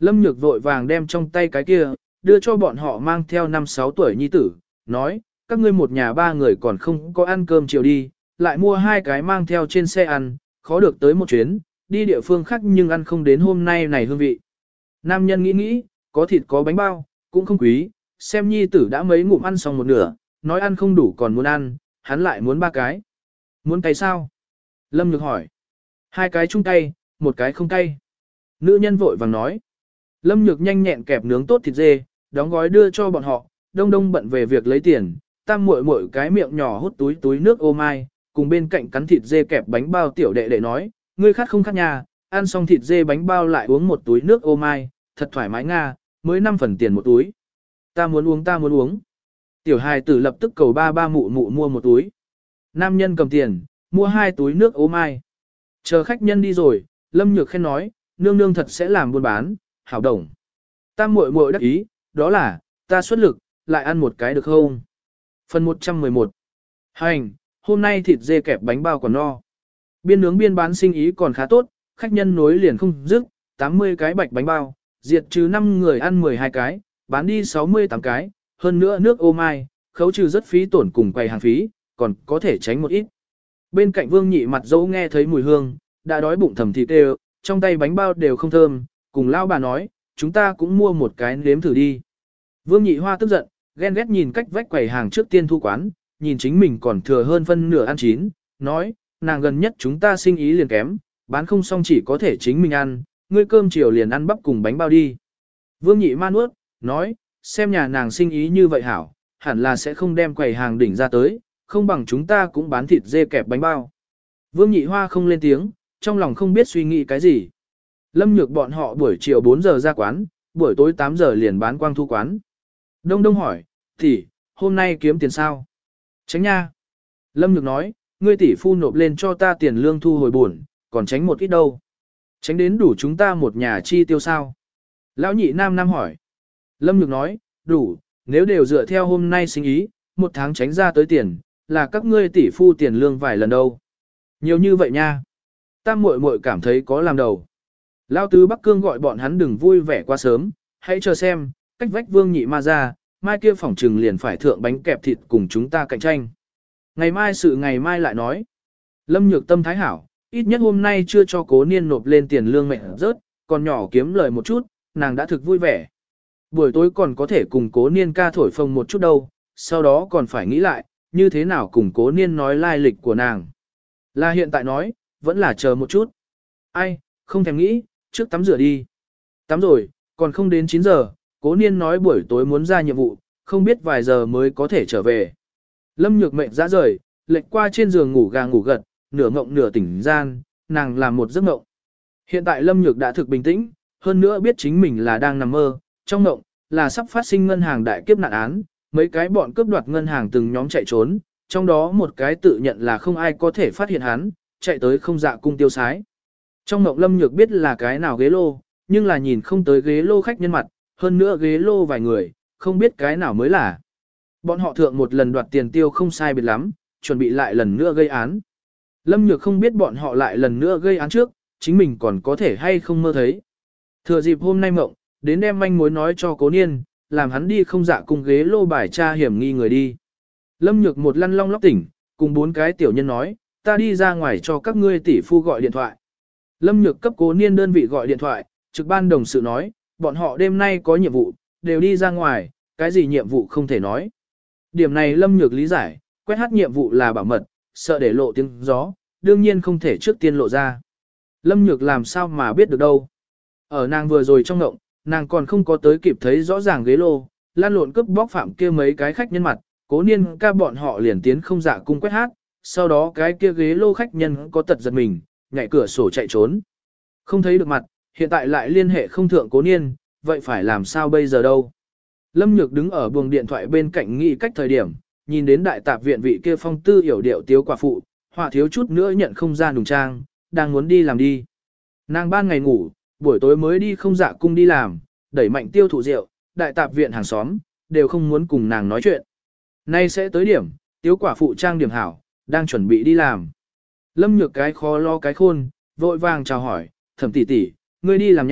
Lâm Nhược vội vàng đem trong tay cái kia, đưa cho bọn họ mang theo 5-6 tuổi nhi tử, nói, các ngươi một nhà ba người còn không có ăn cơm chiều đi, lại mua hai cái mang theo trên xe ăn, khó được tới một chuyến, đi địa phương khác nhưng ăn không đến hôm nay này hương vị. Nam nhân nghĩ nghĩ, có thịt có bánh bao, cũng không quý, xem nhi tử đã mấy ngụm ăn xong một nửa, nói ăn không đủ còn muốn ăn, hắn lại muốn ba cái. Muốn cay sao? Lâm Nhược hỏi. Hai cái chung cay, một cái không cay. Nữ nhân vội vàng nói. Lâm Nhược nhanh nhẹn kẹp nướng tốt thịt dê, đóng gói đưa cho bọn họ, đông đông bận về việc lấy tiền, tam muội muội cái miệng nhỏ hút túi túi nước ô mai, cùng bên cạnh cắn thịt dê kẹp bánh bao tiểu đệ đệ nói, ngươi khát không khát nhà, ăn xong thịt dê bánh bao lại uống một túi nước ô mai, thật thoải mái nga, mới 5 phần tiền một túi. Ta muốn uống ta muốn uống. Tiểu hài tử lập tức cầu ba ba mụ mụ mua một túi. Nam nhân cầm tiền, mua 2 túi nước ô mai. Chờ khách nhân đi rồi, Lâm Nhược khen nói, nương nương thật sẽ làm buôn bán, hảo đồng. Tam muội muội đắc ý, đó là, ta xuất lực, lại ăn một cái được không? Phần 111. Hành, hôm nay thịt dê kẹp bánh bao còn no. Biên nướng biên bán sinh ý còn khá tốt, khách nhân nối liền không dứt, 80 cái bạch bánh bao, diệt trừ 5 người ăn 12 cái, bán đi 68 cái, hơn nữa nước ô mai, khấu trừ rất phí tổn cùng quầy hàng phí, còn có thể tránh một ít. Bên cạnh Vương Nhị mặt dâu nghe thấy mùi hương, đã đói bụng thầm thịt đều, trong tay bánh bao đều không thơm, cùng lao bà nói, chúng ta cũng mua một cái nếm thử đi. Vương Nhị Hoa tức giận, ghen ghét nhìn cách vách quầy hàng trước tiên thu quán, nhìn chính mình còn thừa hơn phân nửa ăn chín, nói, nàng gần nhất chúng ta sinh ý liền kém, bán không xong chỉ có thể chính mình ăn, ngươi cơm chiều liền ăn bắp cùng bánh bao đi. Vương Nhị Man nuốt, nói, xem nhà nàng sinh ý như vậy hảo, hẳn là sẽ không đem quầy hàng đỉnh ra tới, không bằng chúng ta cũng bán thịt dê kẹp bánh bao. Vương Nhị Hoa không lên tiếng, trong lòng không biết suy nghĩ cái gì. Lâm Nhược bọn họ buổi chiều 4 giờ ra quán, buổi tối 8 giờ liền bán quang thu quán. Đông Đông hỏi, tỷ, hôm nay kiếm tiền sao? Tránh nha. Lâm Nhược nói, ngươi tỷ phu nộp lên cho ta tiền lương thu hồi buồn, còn tránh một ít đâu. Tránh đến đủ chúng ta một nhà chi tiêu sao? Lão Nhị Nam Nam hỏi. Lâm Nhược nói, đủ, nếu đều dựa theo hôm nay sinh ý, một tháng tránh ra tới tiền, là các ngươi tỷ phu tiền lương vài lần đâu. Nhiều như vậy nha. Tam muội muội cảm thấy có làm đầu. Lão Tứ Bắc Cương gọi bọn hắn đừng vui vẻ quá sớm, hãy chờ xem, cách vách Vương Nhị Ma ra, mai kia phỏng trừng liền phải thượng bánh kẹp thịt cùng chúng ta cạnh tranh. Ngày mai sự ngày mai lại nói. Lâm Nhược tâm thái hảo, ít nhất hôm nay chưa cho Cố Niên nộp lên tiền lương mẹ rớt, còn nhỏ kiếm lời một chút, nàng đã thực vui vẻ. Buổi tối còn có thể cùng Cố Niên ca thổi phồng một chút đâu, sau đó còn phải nghĩ lại, như thế nào cùng Cố Niên nói lai lịch của nàng. Là hiện tại nói, vẫn là chờ một chút. Ai, không thèm nghĩ, trước tắm rửa đi. Tắm rồi, còn không đến 9 giờ, Cố Niên nói buổi tối muốn ra nhiệm vụ, không biết vài giờ mới có thể trở về. Lâm Nhược mệnh ra rời, lệch qua trên giường ngủ gà ngủ gật, nửa ngộng nửa tỉnh gian, nàng làm một giấc ngộng. Hiện tại Lâm Nhược đã thực bình tĩnh, hơn nữa biết chính mình là đang nằm mơ, trong ngộng là sắp phát sinh ngân hàng đại kiếp nạn án, mấy cái bọn cướp đoạt ngân hàng từng nhóm chạy trốn, trong đó một cái tự nhận là không ai có thể phát hiện hắn, chạy tới không dạ cung tiêu sái. Trong ngộng Lâm Nhược biết là cái nào ghế lô, nhưng là nhìn không tới ghế lô khách nhân mặt, hơn nữa ghế lô vài người, không biết cái nào mới là. Bọn họ thượng một lần đoạt tiền tiêu không sai biệt lắm, chuẩn bị lại lần nữa gây án. Lâm Nhược không biết bọn họ lại lần nữa gây án trước, chính mình còn có thể hay không mơ thấy. Thừa dịp hôm nay mộng, đến đem manh mối nói cho Cố Niên, làm hắn đi không dạ cùng ghế lô bài tra hiểm nghi người đi. Lâm Nhược một lăn long lóc tỉnh, cùng 4 cái tiểu nhân nói, ta đi ra ngoài cho các ngươi tỷ phu gọi điện thoại. Lâm Nhược cấp Cố Niên đơn vị gọi điện thoại, trực ban đồng sự nói, bọn họ đêm nay có nhiệm vụ, đều đi ra ngoài, cái gì nhiệm vụ không thể nói. Điểm này Lâm Nhược lý giải, quét hát nhiệm vụ là bảo mật, sợ để lộ tiếng gió, đương nhiên không thể trước tiên lộ ra. Lâm Nhược làm sao mà biết được đâu. Ở nàng vừa rồi trong ngộng, nàng còn không có tới kịp thấy rõ ràng ghế lô, lan lộn cướp bóc phạm kia mấy cái khách nhân mặt, Cố Niên ca bọn họ liền tiến không dạ cung quét hát, sau đó cái kia ghế lô khách nhân có tật giật mình, nhảy cửa sổ chạy trốn. Không thấy được mặt, hiện tại lại liên hệ không thượng Cố Niên, vậy phải làm sao bây giờ đâu. Lâm Nhược đứng ở buồng điện thoại bên cạnh nghĩ cách thời điểm, nhìn đến đại tạp viện vị kia phong tư hiểu điệu tiếu quả phụ, họa thiếu chút nữa nhận không ra nùng trang, đang muốn đi làm đi. Nàng ban ngày ngủ, buổi tối mới đi không dạ cung đi làm, đẩy mạnh tiêu thụ rượu, đại tạp viện hàng xóm, đều không muốn cùng nàng nói chuyện. Nay sẽ tới điểm, tiếu quả phụ trang điểm hảo, đang chuẩn bị đi làm. Lâm Nhược cái khó lo cái khôn, vội vàng chào hỏi, Thẩm tỷ tỷ, ngươi đi làm nha,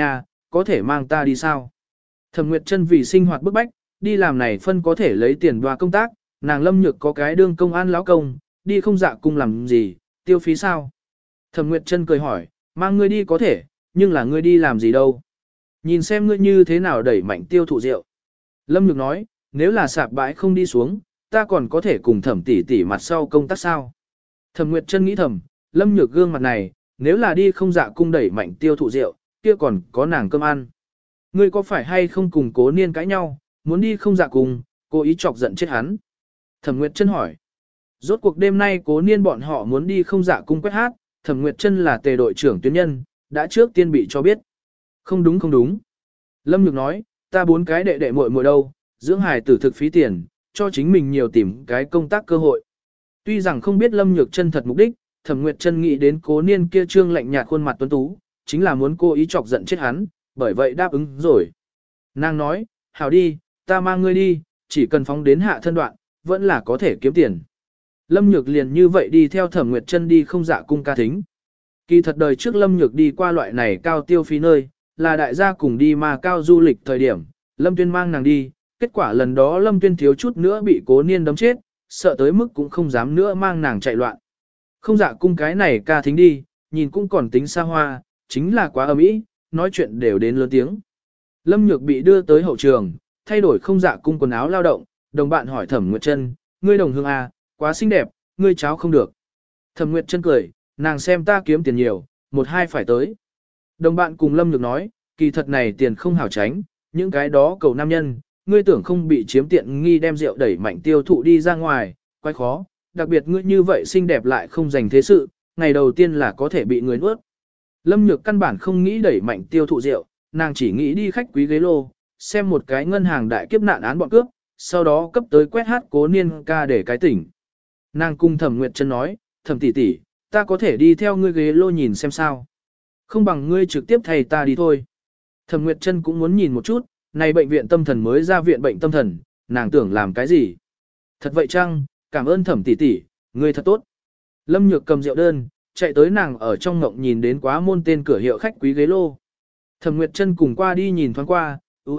có thể mang ta đi sao? Thẩm Nguyệt Trân vì sinh hoạt bức bách, đi làm này phân có thể lấy tiền đoa công tác, nàng Lâm Nhược có cái đương công an lão công, đi không dạ cung làm gì, tiêu phí sao? Thẩm Nguyệt Trân cười hỏi, mang ngươi đi có thể, nhưng là ngươi đi làm gì đâu? Nhìn xem ngươi như thế nào đẩy mạnh tiêu thụ rượu. Lâm Nhược nói, nếu là sạp bãi không đi xuống, ta còn có thể cùng Thẩm tỷ tỷ mặt sau công tác sao? Thẩm Nguyệt Trân nghĩ thầm, Lâm Nhược gương mặt này, nếu là đi không dạ cung đẩy mạnh tiêu thụ rượu, kia còn có nàng cơm ăn. Ngươi có phải hay không cùng Cố Niên cãi nhau, muốn đi không dạ cung, cố ý chọc giận chết hắn? Thẩm Nguyệt Trân hỏi. Rốt cuộc đêm nay Cố Niên bọn họ muốn đi không dạ cung quét hát, Thẩm Nguyệt Trân là tề đội trưởng tuyến nhân, đã trước tiên bị cho biết. Không đúng không đúng. Lâm Nhược nói, ta 4 cái đệ đệ muội muội đâu, dưỡng hài tử thực phí tiền, cho chính mình nhiều tìm cái công tác cơ hội. Tuy rằng không biết Lâm Nhược chân thật mục đích, Thẩm Nguyệt Trân nghĩ đến Cố Niên kia trương lạnh nhạt khuôn mặt tuấn tú, chính là muốn cố ý chọc giận chết hắn, bởi vậy đáp ứng rồi. Nàng nói, hảo đi, ta mang ngươi đi, chỉ cần phóng đến hạ thân đoạn, vẫn là có thể kiếm tiền. Lâm Nhược liền như vậy đi theo Thẩm Nguyệt Trân đi không dạ cung ca thính. Kỳ thật đời trước Lâm Nhược đi qua loại này cao tiêu phí nơi, là đại gia cùng đi mà cao du lịch thời điểm, Lâm Tuyên mang nàng đi, kết quả lần đó Lâm Tuyên thiếu chút nữa bị Cố Niên đấm chết, sợ tới mức cũng không dám nữa mang nàng chạy loạn. Không dạ cung cái này ca thính đi, nhìn cũng còn tính xa hoa, chính là quá ầm ĩ, nói chuyện đều đến lớn tiếng. Lâm Nhược bị đưa tới hậu trường, thay đổi không dạ cung quần áo lao động, đồng bạn hỏi Thẩm Nguyệt Trân, ngươi đồng hương à, quá xinh đẹp, ngươi cháo không được. Thẩm Nguyệt Trân cười, nàng xem ta kiếm tiền nhiều, 1-2 phải tới. Đồng bạn cùng Lâm Nhược nói, kỳ thật này tiền không hảo tránh, những cái đó cầu nam nhân, ngươi tưởng không bị chiếm tiện nghi đem rượu đẩy mạnh tiêu thụ đi ra ngoài, quái khó, đặc biệt ngươi như vậy xinh đẹp lại không dành thế sự, ngày đầu tiên là có thể bị người nuốt. Lâm Nhược căn bản không nghĩ đẩy mạnh tiêu thụ rượu, nàng chỉ nghĩ đi khách quý ghế lô, xem một cái ngân hàng đại kiếp nạn án bọn cướp, sau đó cấp tới quét hát Cố Niên ca để cái tỉnh. Nàng cùng Thẩm Nguyệt Trân nói, Thẩm tỷ tỷ, ta có thể đi theo ngươi ghế lô nhìn xem sao. Không bằng ngươi trực tiếp thay ta đi thôi. Thẩm Nguyệt Trân cũng muốn nhìn một chút, này bệnh viện tâm thần mới ra viện bệnh tâm thần, nàng tưởng làm cái gì. Thật vậy chăng, cảm ơn Thẩm tỷ tỷ, ngươi thật tốt. Lâm Nhược cầm rượu đơn, chạy tới nàng ở trong ngộng nhìn đến quá môn tên cửa hiệu khách quý ghế lô. Thẩm Nguyệt Trân cùng qua đi nhìn thoáng qua,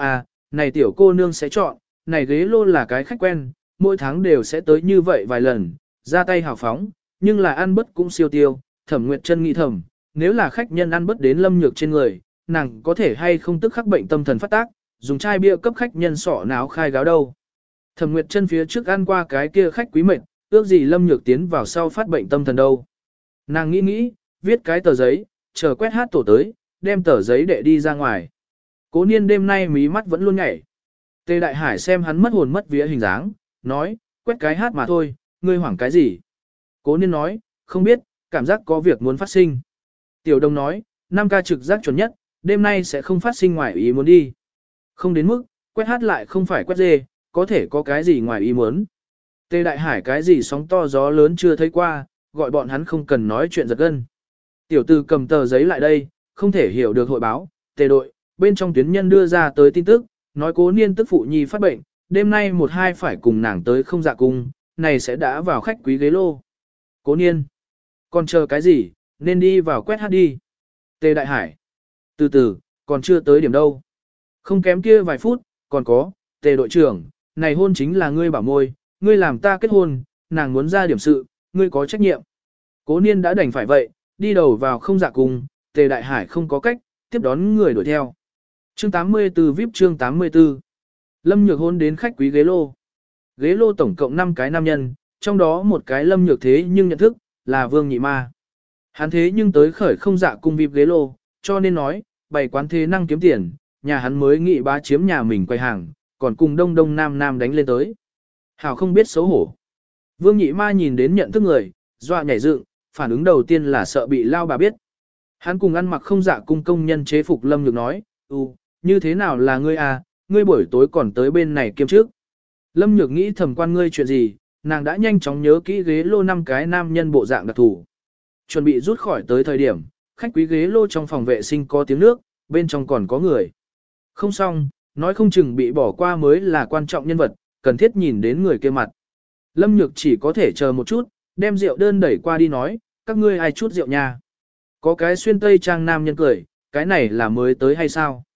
này tiểu cô nương sẽ chọn, này ghế lô là cái khách quen, mỗi tháng đều sẽ tới như vậy vài lần, ra tay hào phóng, nhưng là ăn bất cũng siêu tiêu. Thẩm Nguyệt Trân nghĩ thầm, nếu là khách nhân ăn bất đến Lâm Nhược trên người, nàng có thể hay không tức khắc bệnh tâm thần phát tác, dùng chai bia cấp khách nhân sọ náo khai gáo đâu. Thẩm Nguyệt Trân phía trước ăn qua cái kia khách quý mệnh, ước gì Lâm Nhược tiến vào sau phát bệnh tâm thần đâu. Nàng nghĩ, viết cái tờ giấy, chờ quét hát tổ tới, đem tờ giấy để đi ra ngoài. Cố Niên đêm nay mí mắt vẫn luôn nhảy. Tề Đại Hải xem hắn mất hồn mất vía hình dáng, nói, quét cái hát mà thôi, ngươi hoảng cái gì? Cố Niên nói, không biết, cảm giác có việc muốn phát sinh. Tiểu Đông nói, 5 ca trực giác chuẩn nhất, đêm nay sẽ không phát sinh ngoài ý muốn đi. Không đến mức, quét hát lại không phải quét dê, có thể có cái gì ngoài ý muốn. Tề Đại Hải cái gì sóng to gió lớn chưa thấy qua, gọi bọn hắn không cần nói chuyện giật gân. Tiểu Từ cầm tờ giấy lại đây, không thể hiểu được hội báo, Tề đội, bên trong tuyến nhân đưa ra tới tin tức, nói Cố Niên tức phụ nhi phát bệnh, đêm nay 1-2 phải cùng nàng tới không dạ cung, này sẽ đã vào khách quý ghế lô. Cố Niên, còn chờ cái gì, nên đi vào quét hát đi. Tề Đại Hải, từ từ, còn chưa tới điểm đâu. Không kém kia vài phút, còn có, Tề đội trưởng, này hôn chính là ngươi bảo môi, ngươi làm ta kết hôn, nàng muốn ra điểm sự, ngươi có trách nhiệm. Cố Niên đã đành phải vậy, đi đầu vào không dạ cung, Tề Đại Hải không có cách, tiếp đón người đuổi theo. Chương 84 VIP chương 84. Lâm Nhược hôn đến khách quý ghế lô. Ghế lô tổng cộng 5 cái nam nhân, trong đó một cái Lâm Nhược thế nhưng nhận thức, là Vương Nhị Ma. Hắn thế nhưng tới khởi không dạ cung VIP ghế lô, cho nên nói, bày quán thế năng kiếm tiền, nhà hắn mới nghị bá chiếm nhà mình quay hàng, còn cùng đông đông nam nam đánh lên tới. Hảo không biết xấu hổ. Vương Nhị Ma nhìn đến nhận thức người, dọa nhảy dựng, phản ứng đầu tiên là sợ bị lao bà biết. Hắn cùng ăn mặc không dạ cung công nhân chế phục Lâm Nhược nói, như thế nào là ngươi à, ngươi buổi tối còn tới bên này kiêm trước. Lâm Nhược nghĩ thầm quan ngươi chuyện gì, nàng đã nhanh chóng nhớ kỹ ghế lô 5 cái nam nhân bộ dạng đặc thù. Chuẩn bị rút khỏi tới thời điểm, khách quý ghế lô trong phòng vệ sinh có tiếng nước, bên trong còn có người. Không xong, nói không chừng bị bỏ qua mới là quan trọng nhân vật, cần thiết nhìn đến người kia mặt. Lâm Nhược chỉ có thể chờ một chút, đem rượu đơn đẩy qua đi nói, các ngươi ai chút rượu nha. Có cái xuyên tây trang nam nhân cười, cái này là mới tới hay sao?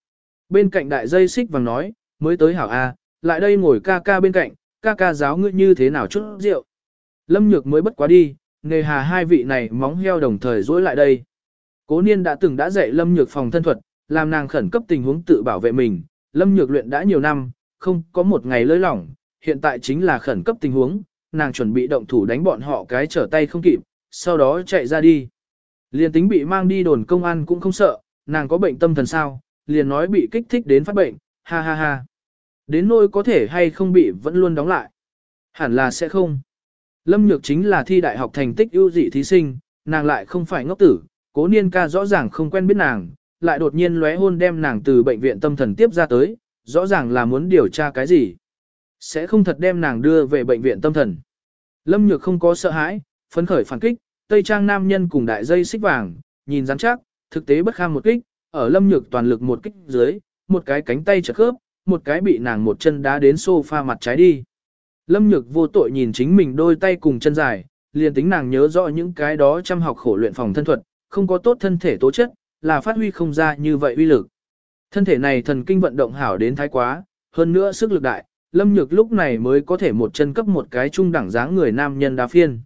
Bên cạnh đại dây xích vàng nói, mới tới hảo A, lại đây ngồi ca ca bên cạnh, ca ca giáo ngươi như thế nào chút rượu. Lâm Nhược mới bất quá đi, nghề hà hai vị này móng heo đồng thời dối lại đây. Cố Niên đã dạy Lâm Nhược phòng thân thuật, làm nàng khẩn cấp tình huống tự bảo vệ mình. Lâm Nhược luyện đã nhiều năm, không có một ngày lơi lỏng, hiện tại chính là khẩn cấp tình huống, nàng chuẩn bị động thủ đánh bọn họ cái trở tay không kịp, sau đó chạy ra đi. Liền tính bị mang đi đồn công an cũng không sợ, nàng có bệnh tâm thần sao, liền nói bị kích thích đến phát bệnh, ha ha ha. Đến nỗi có thể hay không bị vẫn luôn đóng lại. Hẳn là sẽ không. Lâm Nhược chính là thi đại học thành tích ưu dị thí sinh, nàng lại không phải ngốc tử, Cố Niên ca rõ ràng không quen biết nàng, lại đột nhiên lóe hôn đem nàng từ bệnh viện tâm thần tiếp ra tới, rõ ràng là muốn điều tra cái gì. Sẽ không thật đem nàng đưa về bệnh viện tâm thần. Lâm Nhược không có sợ hãi, phấn khởi phản kích, Tây Trang nam nhân cùng đại dây xích vàng, nhìn rắn chắc, thực tế bất kham một kích, ở Lâm Nhược toàn lực một kích dưới, một cái cánh tay chật khớp, một cái bị nàng một chân đá đến sofa mặt trái đi. Lâm Nhược vô tội nhìn chính mình đôi tay cùng chân dài, liền tính nàng nhớ rõ những cái đó chăm học khổ luyện phòng thân thuật, không có tốt thân thể tố chất, là phát huy không ra như vậy uy lực. Thân thể này thần kinh vận động hảo đến thái quá, hơn nữa sức lực đại, Lâm Nhược lúc này mới có thể một chân cấp một cái trung đẳng dáng người nam nhân đá phiên.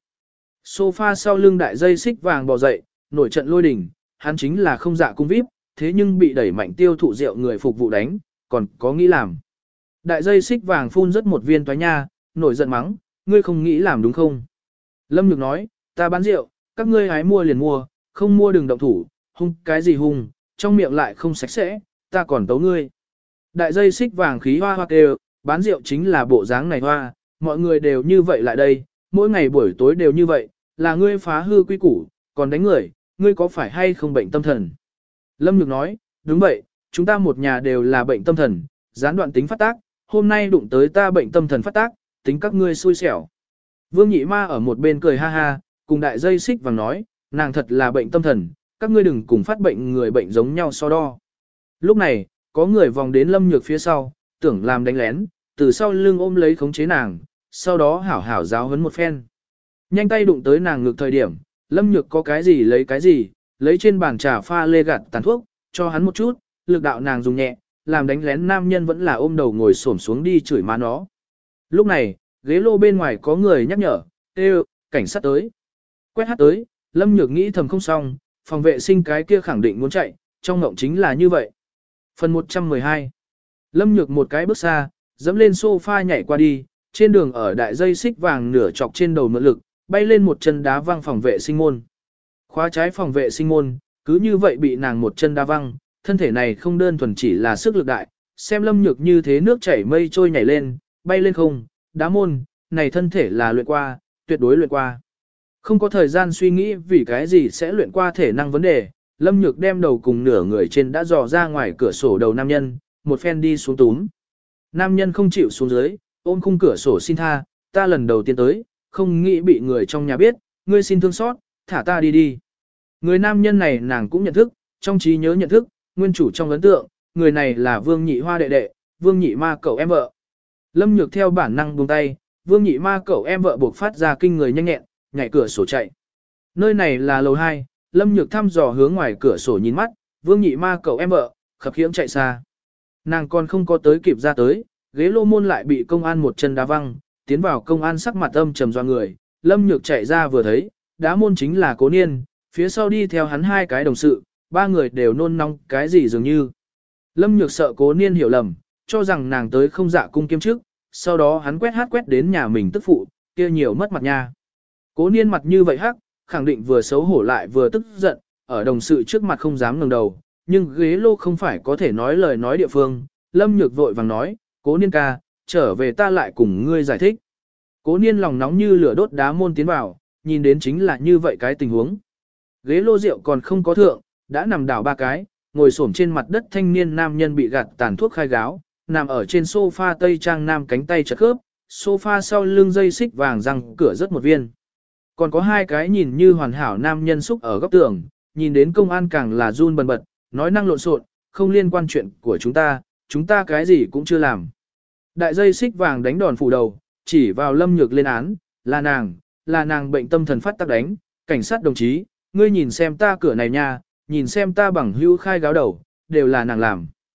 Sofa sau lưng đại dây xích vàng bò dậy, nổi trận lôi đình, hắn chính là không dạ cung vip, thế nhưng bị đẩy mạnh tiêu thụ rượu người phục vụ đánh, còn có nghĩ làm. Đại dây xích vàng phun rất một viên toái nha, nổi giận mắng, ngươi không nghĩ làm đúng không? Lâm Nhược nói, ta bán rượu, các ngươi hái mua liền mua, không mua đừng động thủ, hung cái gì hung, trong miệng lại không sạch sẽ, ta còn tấu ngươi. Đại dây xích vàng khí hoa hoa kêu, bán rượu chính là bộ dáng này hoa, mọi người đều như vậy lại đây, mỗi ngày buổi tối đều như vậy, là ngươi phá hư quy củ, còn đánh người, ngươi có phải hay không bệnh tâm thần? Lâm Nhược nói, đúng vậy, chúng ta một nhà đều là bệnh tâm thần, gián đoạn tính phát tác, hôm nay đụng tới ta bệnh tâm thần phát tác, tính các ngươi xui xẻo. Vương Nhị Ma ở một bên cười ha ha, cùng đại dây xích vàng nói, nàng thật là bệnh tâm thần, các ngươi đừng cùng phát bệnh người bệnh giống nhau so đo. Lúc này, có người vòng đến Lâm Nhược phía sau, tưởng làm đánh lén, từ sau lưng ôm lấy khống chế nàng, sau đó hảo hảo giáo huấn một phen. Nhanh tay đụng tới nàng ngược thời điểm, Lâm Nhược có cái gì lấy trên bàn trà pha lê gạt tàn thuốc, cho hắn một chút, lực đạo nàng dùng nhẹ, làm đánh lén nam nhân vẫn là ôm đầu ngồi xổm xuống đi chửi má nó. Lúc này, ghế lô bên ngoài có người nhắc nhở, kêu, cảnh sát tới. Quét hát tới, Lâm Nhược nghĩ thầm không xong, phòng vệ sinh cái kia khẳng định muốn chạy, trong ngộng chính là như vậy. Phần 112. Lâm Nhược một cái bước xa, dẫm lên sofa nhảy qua đi, trên đường ở đại dây xích vàng nửa chọc trên đầu mượn lực, bay lên một chân đá văng phòng vệ sinh môn. Khóa trái phòng vệ sinh môn, cứ như vậy bị nàng một chân đá văng, thân thể này không đơn thuần chỉ là sức lực đại, xem Lâm Nhược như thế nước chảy mây trôi nhảy lên, bay lên không, đá môn, này thân thể là luyện qua, tuyệt đối luyện qua. Không có thời gian suy nghĩ vì cái gì sẽ luyện qua thể năng vấn đề, Lâm Nhược đem đầu cùng nửa người trên đã dò ra ngoài cửa sổ đầu nam nhân, một phen đi xuống túm. Nam nhân không chịu xuống dưới, ôm khung cửa sổ xin tha, ta lần đầu tiên tới, không nghĩ bị người trong nhà biết, ngươi xin thương xót, thả ta đi đi. Người nam nhân này nàng cũng nhận thức, trong trí nhớ nhận thức, nguyên chủ trong ấn tượng, người này là Vương Nhị Hoa đệ đệ, Vương Nhị Ma cậu em vợ. Lâm Nhược theo bản năng buông tay, Vương Nhị Ma cậu em vợ buộc phát ra kinh người nhanh nhẹn, nhảy cửa sổ chạy. Nơi này là lầu 2, Lâm Nhược thăm dò hướng ngoài cửa sổ nhìn mắt, Vương Nhị Ma cậu em vợ, khập khiễng chạy xa. Nàng còn không có tới kịp ra tới, ghế lô môn lại bị công an một chân đá văng, tiến vào công an sắc mặt âm trầm doa người, Lâm Nhược chạy ra vừa thấy, đá môn chính là Cố Niên, phía sau đi theo hắn hai cái đồng sự, ba người đều nôn nóng cái gì dường như. Lâm Nhược sợ Cố Niên hiểu lầm, cho rằng nàng tới không dạ cung kiêm trước, sau đó hắn quét đến nhà mình tức phụ, kia nhiều mất mặt nha. Cố Niên mặt như vậy hắc, khẳng định vừa xấu hổ lại vừa tức giận, ở đồng sự trước mặt không dám ngẩng đầu, nhưng ghế lô không phải có thể nói lời nói địa phương, Lâm Nhược vội vàng nói, Cố Niên ca, trở về ta lại cùng ngươi giải thích. Cố Niên lòng nóng như lửa đốt đá môn tiến vào, nhìn đến chính là như vậy cái tình huống. Ghế lô rượu còn không có thượng, đã nằm đảo ba cái, ngồi xổm trên mặt đất thanh niên nam nhân bị gạt tàn thuốc khai gáo, nằm ở trên sofa tây trang nam cánh tay chật khớp, sofa sau lưng dây xích vàng răng cửa rất một viên. Còn có hai cái nhìn như hoàn hảo nam nhân xúc ở góc tường, nhìn đến công an càng là run bần bật, nói năng lộn xộn, không liên quan chuyện của chúng ta cái gì cũng chưa làm. Đại dây xích vàng đánh đòn phủ đầu, chỉ vào Lâm Nhược lên án, là nàng bệnh tâm thần phát tác đánh, cảnh sát đồng chí, ngươi nhìn xem ta cửa này nha, nhìn xem ta bằng hữu khai gáo đầu, đều là nàng làm.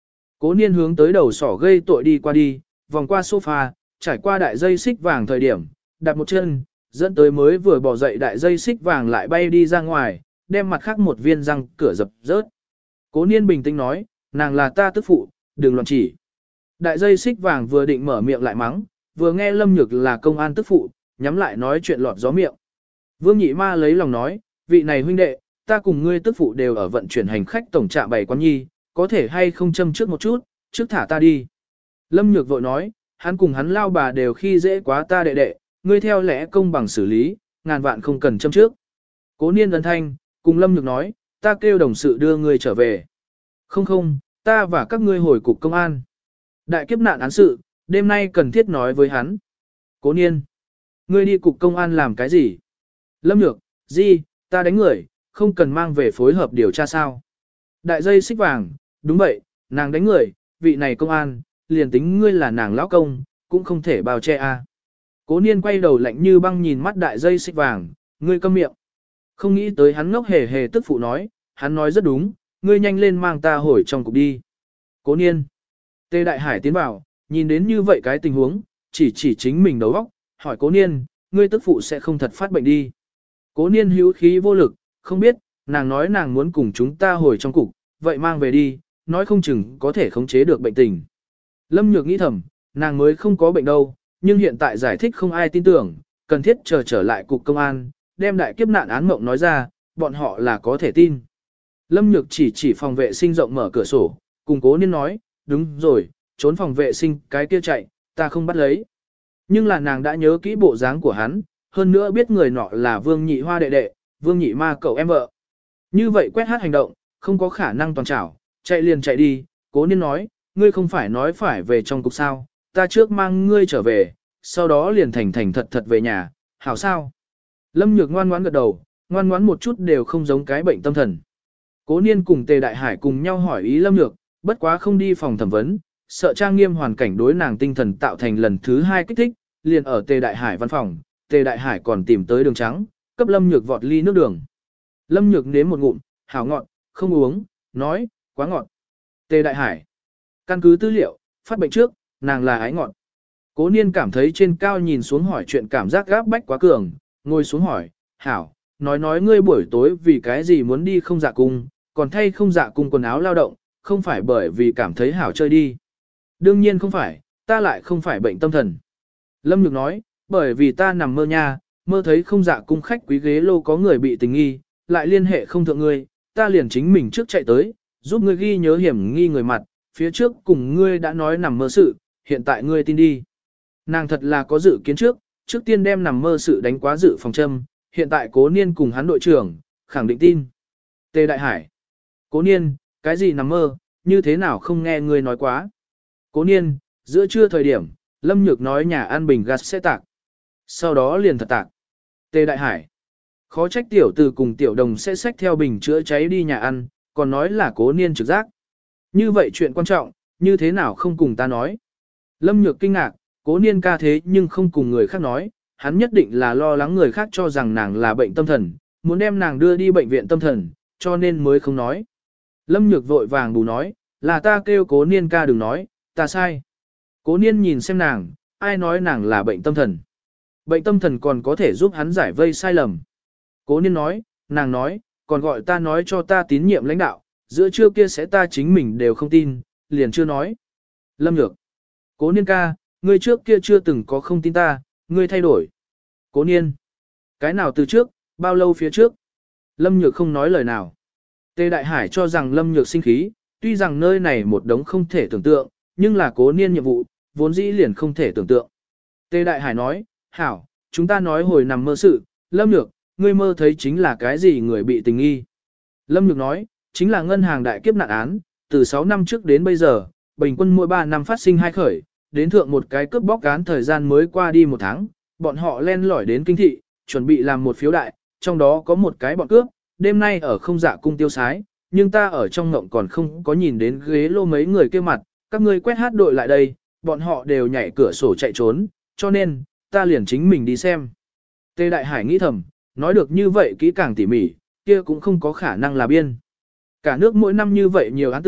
Cố Niên hướng tới đầu sỏ gây tội đi qua đi, vòng qua sofa, trải qua đại dây xích vàng thời điểm, đạp một chân, dẫn tới mới vừa bỏ dậy đại dây xích vàng lại bay đi ra ngoài, đem mặt khác một viên răng cửa dập rớt. Cố Niên bình tĩnh nói, nàng là ta tức phụ, đừng loạn chỉ. Đại dây xích vàng vừa định mở miệng lại mắng, vừa nghe Lâm Nhược là công an tức phụ, nhắm lại nói chuyện lọt gió miệng. Vương Nhị Ma lấy lòng nói, vị này huynh đệ, ta cùng ngươi tức phụ đều ở vận chuyển hành khách tổng trạm 7 quán nhi, có thể hay không châm trước một chút, trước thả ta đi. Lâm Nhược vội nói, hắn cùng hắn lao bà đều khi dễ quá ta đệ đệ, ngươi theo lẽ công bằng xử lý, ngàn vạn không cần châm trước. Cố Niên ấn thanh, cùng Lâm Nhược nói, ta kêu đồng sự đưa ngươi trở về. Không, ta và các ngươi hồi cục công an. Đại kiếp nạn án sự, đêm nay cần thiết nói với hắn. Cố Niên, ngươi đi cục công an làm cái gì? Lâm Nhược, gì, ta đánh người, không cần mang về phối hợp điều tra sao? Đại dây xích vàng, đúng vậy, nàng đánh người, vị này công an, liền tính ngươi là nàng lão công, cũng không thể bao che a. Cố Niên quay đầu lạnh như băng nhìn mắt đại dây xích vàng, ngươi câm miệng. Không nghĩ tới hắn ngốc hề hề tức phụ nói, hắn nói rất đúng, ngươi nhanh lên mang ta hồi trong cục đi. Cố Niên. Tề Đại Hải tiến vào, nhìn đến như vậy cái tình huống, chỉ chính mình đầu óc, hỏi Cố Niên, ngươi tức phụ sẽ không thật phát bệnh đi. Cố Niên hữu khí vô lực, không biết, nàng nói nàng muốn cùng chúng ta hồi trong cục, vậy mang về đi, nói không chừng có thể khống chế được bệnh tình. Lâm Nhược nghĩ thầm, nàng mới không có bệnh đâu, nhưng hiện tại giải thích không ai tin tưởng, cần thiết chờ trở lại cục công an, đem đại kiếp nạn án mộng nói ra, bọn họ là có thể tin. Lâm Nhược chỉ phòng vệ sinh rộng mở cửa sổ, cùng Cố Niên nói, đúng rồi, trốn phòng vệ sinh cái kia chạy, ta không bắt lấy. Nhưng là nàng đã nhớ kỹ bộ dáng của hắn, hơn nữa biết người nọ là Vương Nhị Hoa đệ đệ, Vương Nhị Ma cậu em vợ. Như vậy quét hát hành động, không có khả năng toàn trảo, chạy liền chạy đi, Cố Niên nói, ngươi không phải nói phải về trong cục sao, ta trước mang ngươi trở về, sau đó liền thành thật về nhà, hảo sao? Lâm Nhược ngoan ngoãn gật đầu, ngoan ngoãn một chút đều không giống cái bệnh tâm thần. Cố Niên cùng Tề Đại Hải cùng nhau hỏi ý Lâm Nhược, bất quá không đi phòng thẩm vấn, sợ trang nghiêm hoàn cảnh đối nàng tinh thần tạo thành lần thứ 2 kích thích, liền ở Tề Đại Hải văn phòng, Tề Đại Hải còn tìm tới đường trắng, cấp Lâm Nhược vọt ly nước đường. Lâm Nhược nếm một ngụm, hảo ngọt, không uống, nói, quá ngọt. Tề Đại Hải, căn cứ tư liệu, phát bệnh trước, nàng là ái ngọt. Cố Niên cảm thấy trên cao nhìn xuống hỏi chuyện cảm giác gáp bách quá cường, ngồi xuống hỏi, hảo, nói ngươi buổi tối vì cái gì muốn đi không dạ cung, còn thay không dạ cung quần áo lao động, không phải bởi vì cảm thấy hảo chơi đi. Đương nhiên không phải, ta lại không phải bệnh tâm thần. Lâm Nhược nói, bởi vì ta nằm mơ nha, mơ thấy không dạ cung khách quý ghế lô có người bị tình nghi, lại liên hệ không thượng ngươi, ta liền chính mình trước chạy tới, giúp ngươi ghi nhớ hiểm nghi người mặt, phía trước cùng ngươi đã nói nằm mơ sự, hiện tại ngươi tin đi. Nàng thật là có dự kiến trước tiên đem nằm mơ sự đánh quá dự phòng châm, hiện tại Cố Niên cùng hắn đội trưởng, khẳng định tin. Tề Đại Hải, Cố Niên, cái gì nằm mơ, như thế nào không nghe ngươi nói quá. Cố Niên, giữa trưa thời điểm, Lâm Nhược nói nhà ăn bình gas sẽ tạc. Sau đó liền thật tạc. Tề Đại Hải, khó trách tiểu từ cùng tiểu đồng sẽ xách theo bình chữa cháy đi nhà ăn, còn nói là Cố Niên trực giác. Như vậy chuyện quan trọng, như thế nào không cùng ta nói. Lâm Nhược kinh ngạc, Cố Niên ca thế nhưng không cùng người khác nói, hắn nhất định là lo lắng người khác cho rằng nàng là bệnh tâm thần, muốn đem nàng đưa đi bệnh viện tâm thần, cho nên mới không nói. Lâm Nhược vội vàng bù nói, là ta kêu Cố Niên ca đừng nói, ta sai. Cố Niên nhìn xem nàng, ai nói nàng là bệnh tâm thần. Bệnh tâm thần còn có thể giúp hắn giải vây sai lầm. Cố Niên nói, nàng nói, còn gọi ta nói cho ta tín nhiệm lãnh đạo, giữa trưa kia sẽ ta chính mình đều không tin, liền chưa nói. Lâm Nhược, Cố Niên ca, ngươi trước kia chưa từng có không tin ta, ngươi thay đổi. Cố Niên, cái nào từ trước, bao lâu phía trước? Lâm Nhược không nói lời nào. Tề Đại Hải cho rằng Lâm Nhược sinh khí, tuy rằng nơi này một đống không thể tưởng tượng, nhưng là Cố Niên nhiệm vụ, vốn dĩ liền không thể tưởng tượng. Tề Đại Hải nói, hảo, chúng ta nói hồi nằm mơ sự, Lâm Nhược, ngươi mơ thấy chính là cái gì người bị tình nghi. Lâm Nhược nói, chính là ngân hàng đại kiếp nạn án, từ 6 năm trước đến bây giờ, bình quân mỗi 3 năm phát sinh 2 khởi, đến thượng một cái cướp bóc án thời gian mới qua đi 1 tháng, bọn họ len lỏi đến kinh thị, chuẩn bị làm một phiếu đại, trong đó có một cái bọn cướp, đêm nay ở không dạ cung tiêu sái, nhưng ta ở trong ngộng còn không có nhìn đến ghế lô mấy người kia mặt, các ngươi quét hát đội lại đây, bọn họ đều nhảy cửa sổ chạy trốn, cho nên, ta liền chính mình đi xem. Tề Đại Hải nghĩ thầm, nói được như vậy kỹ càng tỉ mỉ, kia cũng không có khả năng là biên. Cả nước mỗi năm như vậy nhiều án tử,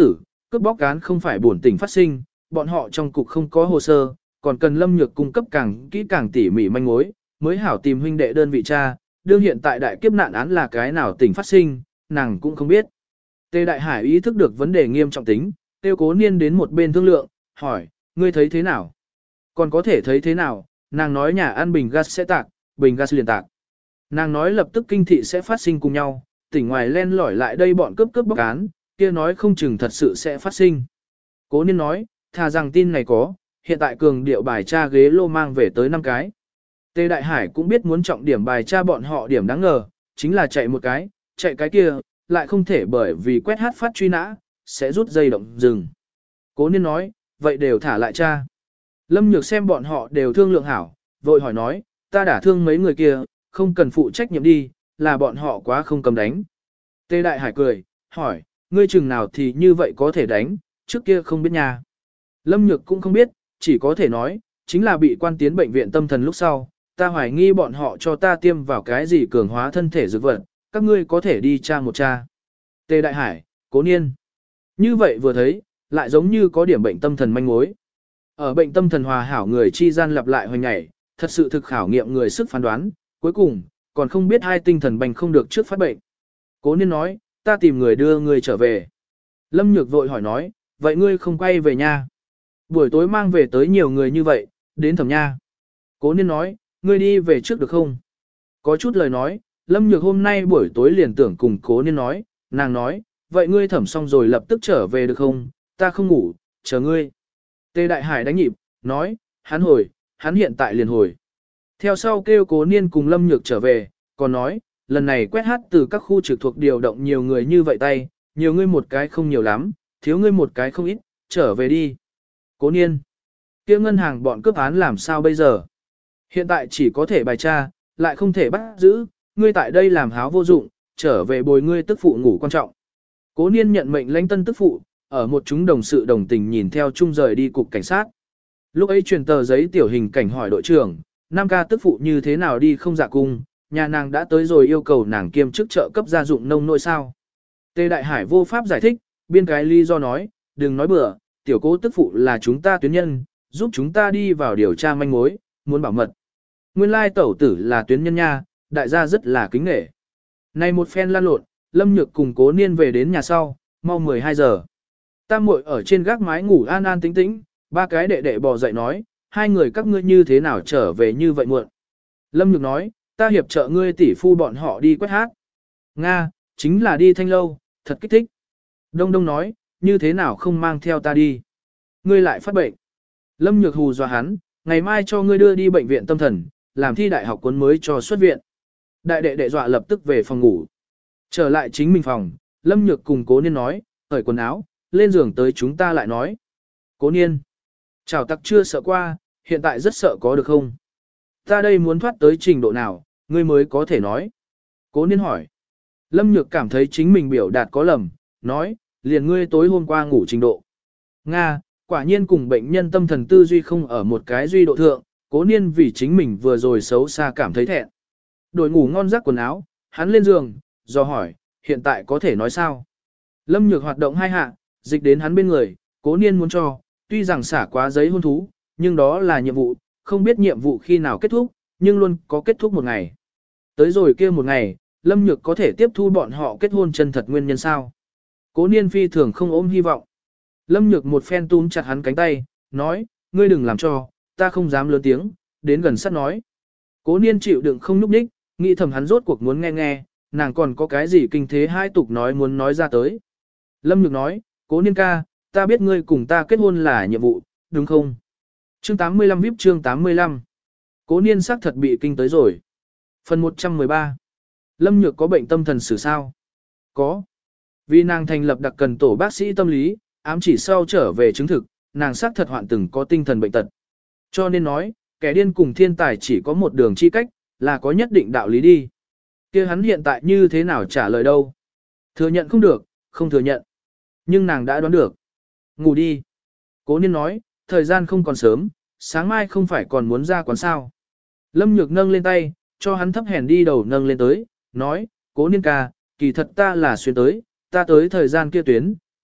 cướp bóc án không phải bổn tỉnh phát sinh, bọn họ trong cục không có hồ sơ, còn cần Lâm Nhược cung cấp càng kỹ càng tỉ mỉ manh mối, mới hảo tìm huynh đệ đơn vị tra, đương hiện tại đại kiếp nạn án là cái nào tỉnh phát sinh, nàng cũng không biết. Tề Đại Hải ý thức được vấn đề nghiêm trọng tính, tiêu Cố Niên đến một bên thương lượng, hỏi, ngươi thấy thế nào? Còn có thể thấy thế nào? Nàng nói nhà ăn bình gas sẽ tạc, bình gas liền tạc. Nàng nói lập tức kinh thị sẽ phát sinh cùng nhau, tỉnh ngoài len lỏi lại đây bọn cướp bóc án, kia nói không chừng thật sự sẽ phát sinh. Cố Niên nói, thà rằng tin này có, hiện tại cường điệu bài tra ghế lô mang về tới 5 cái. Tề Đại Hải cũng biết muốn trọng điểm bài tra bọn họ điểm đáng ngờ, chính là chạy một cái, chạy cái kia, lại không thể bởi vì quét hát phát truy nã, sẽ rút dây động dừng. Cố Niên nói, vậy đều thả lại cha. Lâm Nhược xem bọn họ đều thương lượng hảo, vội hỏi nói, ta đã thương mấy người kia, không cần phụ trách nhiệm đi, là bọn họ quá không cầm đánh. Tề Đại Hải cười, hỏi, ngươi chừng nào thì như vậy có thể đánh, trước kia không biết nha. Lâm Nhược cũng không biết, chỉ có thể nói, chính là bị quan tiến bệnh viện tâm thần lúc sau, ta hoài nghi bọn họ cho ta tiêm vào cái gì cường hóa thân thể dược vật, các ngươi có thể đi tra một tra. Tề Đại Hải, Cố Niên. Như vậy vừa thấy, lại giống như có điểm bệnh tâm thần manh mối. Ở bệnh tâm thần hòa hảo người chi gian lặp lại hoành nhảy, thật sự thực khảo nghiệm người sức phán đoán, cuối cùng, còn không biết hai tinh thần bành không được trước phát bệnh. Cố Niên nói, ta tìm người đưa ngươi trở về. Lâm Nhược vội hỏi nói, vậy ngươi không quay về nha? Buổi tối mang về tới nhiều người như vậy, đến Thẩm nha. Cố Niên nói, ngươi đi về trước được không? Có chút lời nói, Lâm Nhược hôm nay buổi tối liền tưởng cùng Cố Niên nói, nàng nói, vậy ngươi thẩm xong rồi lập tức trở về được không? Ta không ngủ, chờ ngươi. Tề Đại Hải đánh nhịp, nói, hắn hiện tại liền hồi. Theo sau kêu Cố Niên cùng Lâm Nhược trở về, còn nói, lần này quét hát từ các khu trực thuộc điều động nhiều người như vậy tay, nhiều ngươi một cái không nhiều lắm, thiếu ngươi một cái không ít, trở về đi. Cố Niên, kia ngân hàng bọn cướp án làm sao bây giờ? Hiện tại chỉ có thể bài tra, lại không thể bắt giữ, ngươi tại đây làm háo vô dụng, trở về bồi ngươi tức phụ ngủ quan trọng. Cố Niên nhận mệnh lãnh tân tức phụ, ở một chúng đồng sự đồng tình nhìn theo chung rời đi cục cảnh sát. Lúc ấy truyền tờ giấy tiểu hình cảnh hỏi đội trưởng, Nam ca tức phụ như thế nào đi không dạ cung, nhà nàng đã tới rồi yêu cầu nàng kiêm chức trợ cấp gia dụng nông nội sao. Tề Đại Hải vô pháp giải thích, biên cái lý do nói, đừng nói bừa, tiểu cố tức phụ là chúng ta tuyến nhân, giúp chúng ta đi vào điều tra manh mối, muốn bảo mật. Nguyên lai tẩu tử là tuyến nhân nha, đại gia rất là kính nể. Này một phen lan lộn, Lâm Nhược cùng Cố Niên về đến nhà sau, mau 12 giờ. Tam muội ở trên gác mái ngủ an an tĩnh tĩnh, ba cái đệ đệ bò dậy nói, hai người các ngươi như thế nào trở về như vậy muộn. Lâm Nhược nói, ta hiệp trợ ngươi tỷ phu bọn họ đi quét hát. Nga, chính là đi thanh lâu, thật kích thích. Đông Đông nói, như thế nào không mang theo ta đi. Ngươi lại phát bệnh. Lâm Nhược hù dọa hắn, ngày mai cho ngươi đưa đi bệnh viện tâm thần, làm thi đại học cuốn mới cho xuất viện. Đại đệ đệ dọa lập tức về phòng ngủ. Trở lại chính mình phòng, Lâm Nhược cùng Cố Niên nói, cởi quần áo, lên giường tới chúng ta lại nói. Cố Niên, chào tặc chưa sợ qua, hiện tại rất sợ có được không? Ta đây muốn thoát tới trình độ nào, ngươi mới có thể nói. Cố Niên hỏi. Lâm Nhược cảm thấy chính mình biểu đạt có lầm, nói, liền ngươi tối hôm qua ngủ trình độ. Nga, quả nhiên cùng bệnh nhân tâm thần tư duy không ở một cái duy độ thượng, Cố Niên vì chính mình vừa rồi xấu xa cảm thấy thẹn. Đổi ngủ ngon giấc quần áo, hắn lên giường, do hỏi, hiện tại có thể nói sao? Lâm Nhược hoạt động hai hạ, dịch đến hắn bên người, Cố Niên muốn cho, tuy rằng xả quá giấy hôn thú, nhưng đó là nhiệm vụ, không biết nhiệm vụ khi nào kết thúc, nhưng luôn có kết thúc một ngày. Tới rồi kia một ngày, Lâm Nhược có thể tiếp thu bọn họ kết hôn chân thật nguyên nhân sao? Cố Niên phi thường không ôm hy vọng. Lâm Nhược một phen túm chặt hắn cánh tay, nói, ngươi đừng làm cho, ta không dám lớn tiếng, đến gần sát nói. Cố Niên chịu đựng không nhúc nhích, nghĩ thầm hắn rốt cuộc muốn nghe nghe, nàng còn có cái gì kinh thế hai tục nói muốn nói ra tới. Lâm Nhược nói, Cố Niên ca, ta biết ngươi cùng ta kết hôn là nhiệm vụ, đúng không? Chương 85 VIP chương 85. Cố Niên xác thật bị kinh tới rồi. Phần 113. Lâm Nhược có bệnh tâm thần xử sao? Có. Vì nàng thành lập đặc cần tổ bác sĩ tâm lý, ám chỉ sau trở về chứng thực, nàng xác thật hoạn từng có tinh thần bệnh tật. Cho nên nói, kẻ điên cùng thiên tài chỉ có một đường chi cách, là có nhất định đạo lý đi. Kia hắn hiện tại như thế nào trả lời đâu? Thừa nhận không được, không thừa nhận. Nhưng nàng đã đoán được. Ngủ đi. Cố Niên nói, thời gian không còn sớm, sáng mai không phải còn muốn ra quán sao. Lâm Nhược nâng lên tay, cho hắn thấp hèn đi đầu nâng lên tới, nói, Cố Niên ca, kỳ thật ta là xuyên tới, ta tới thời gian kia tuyến,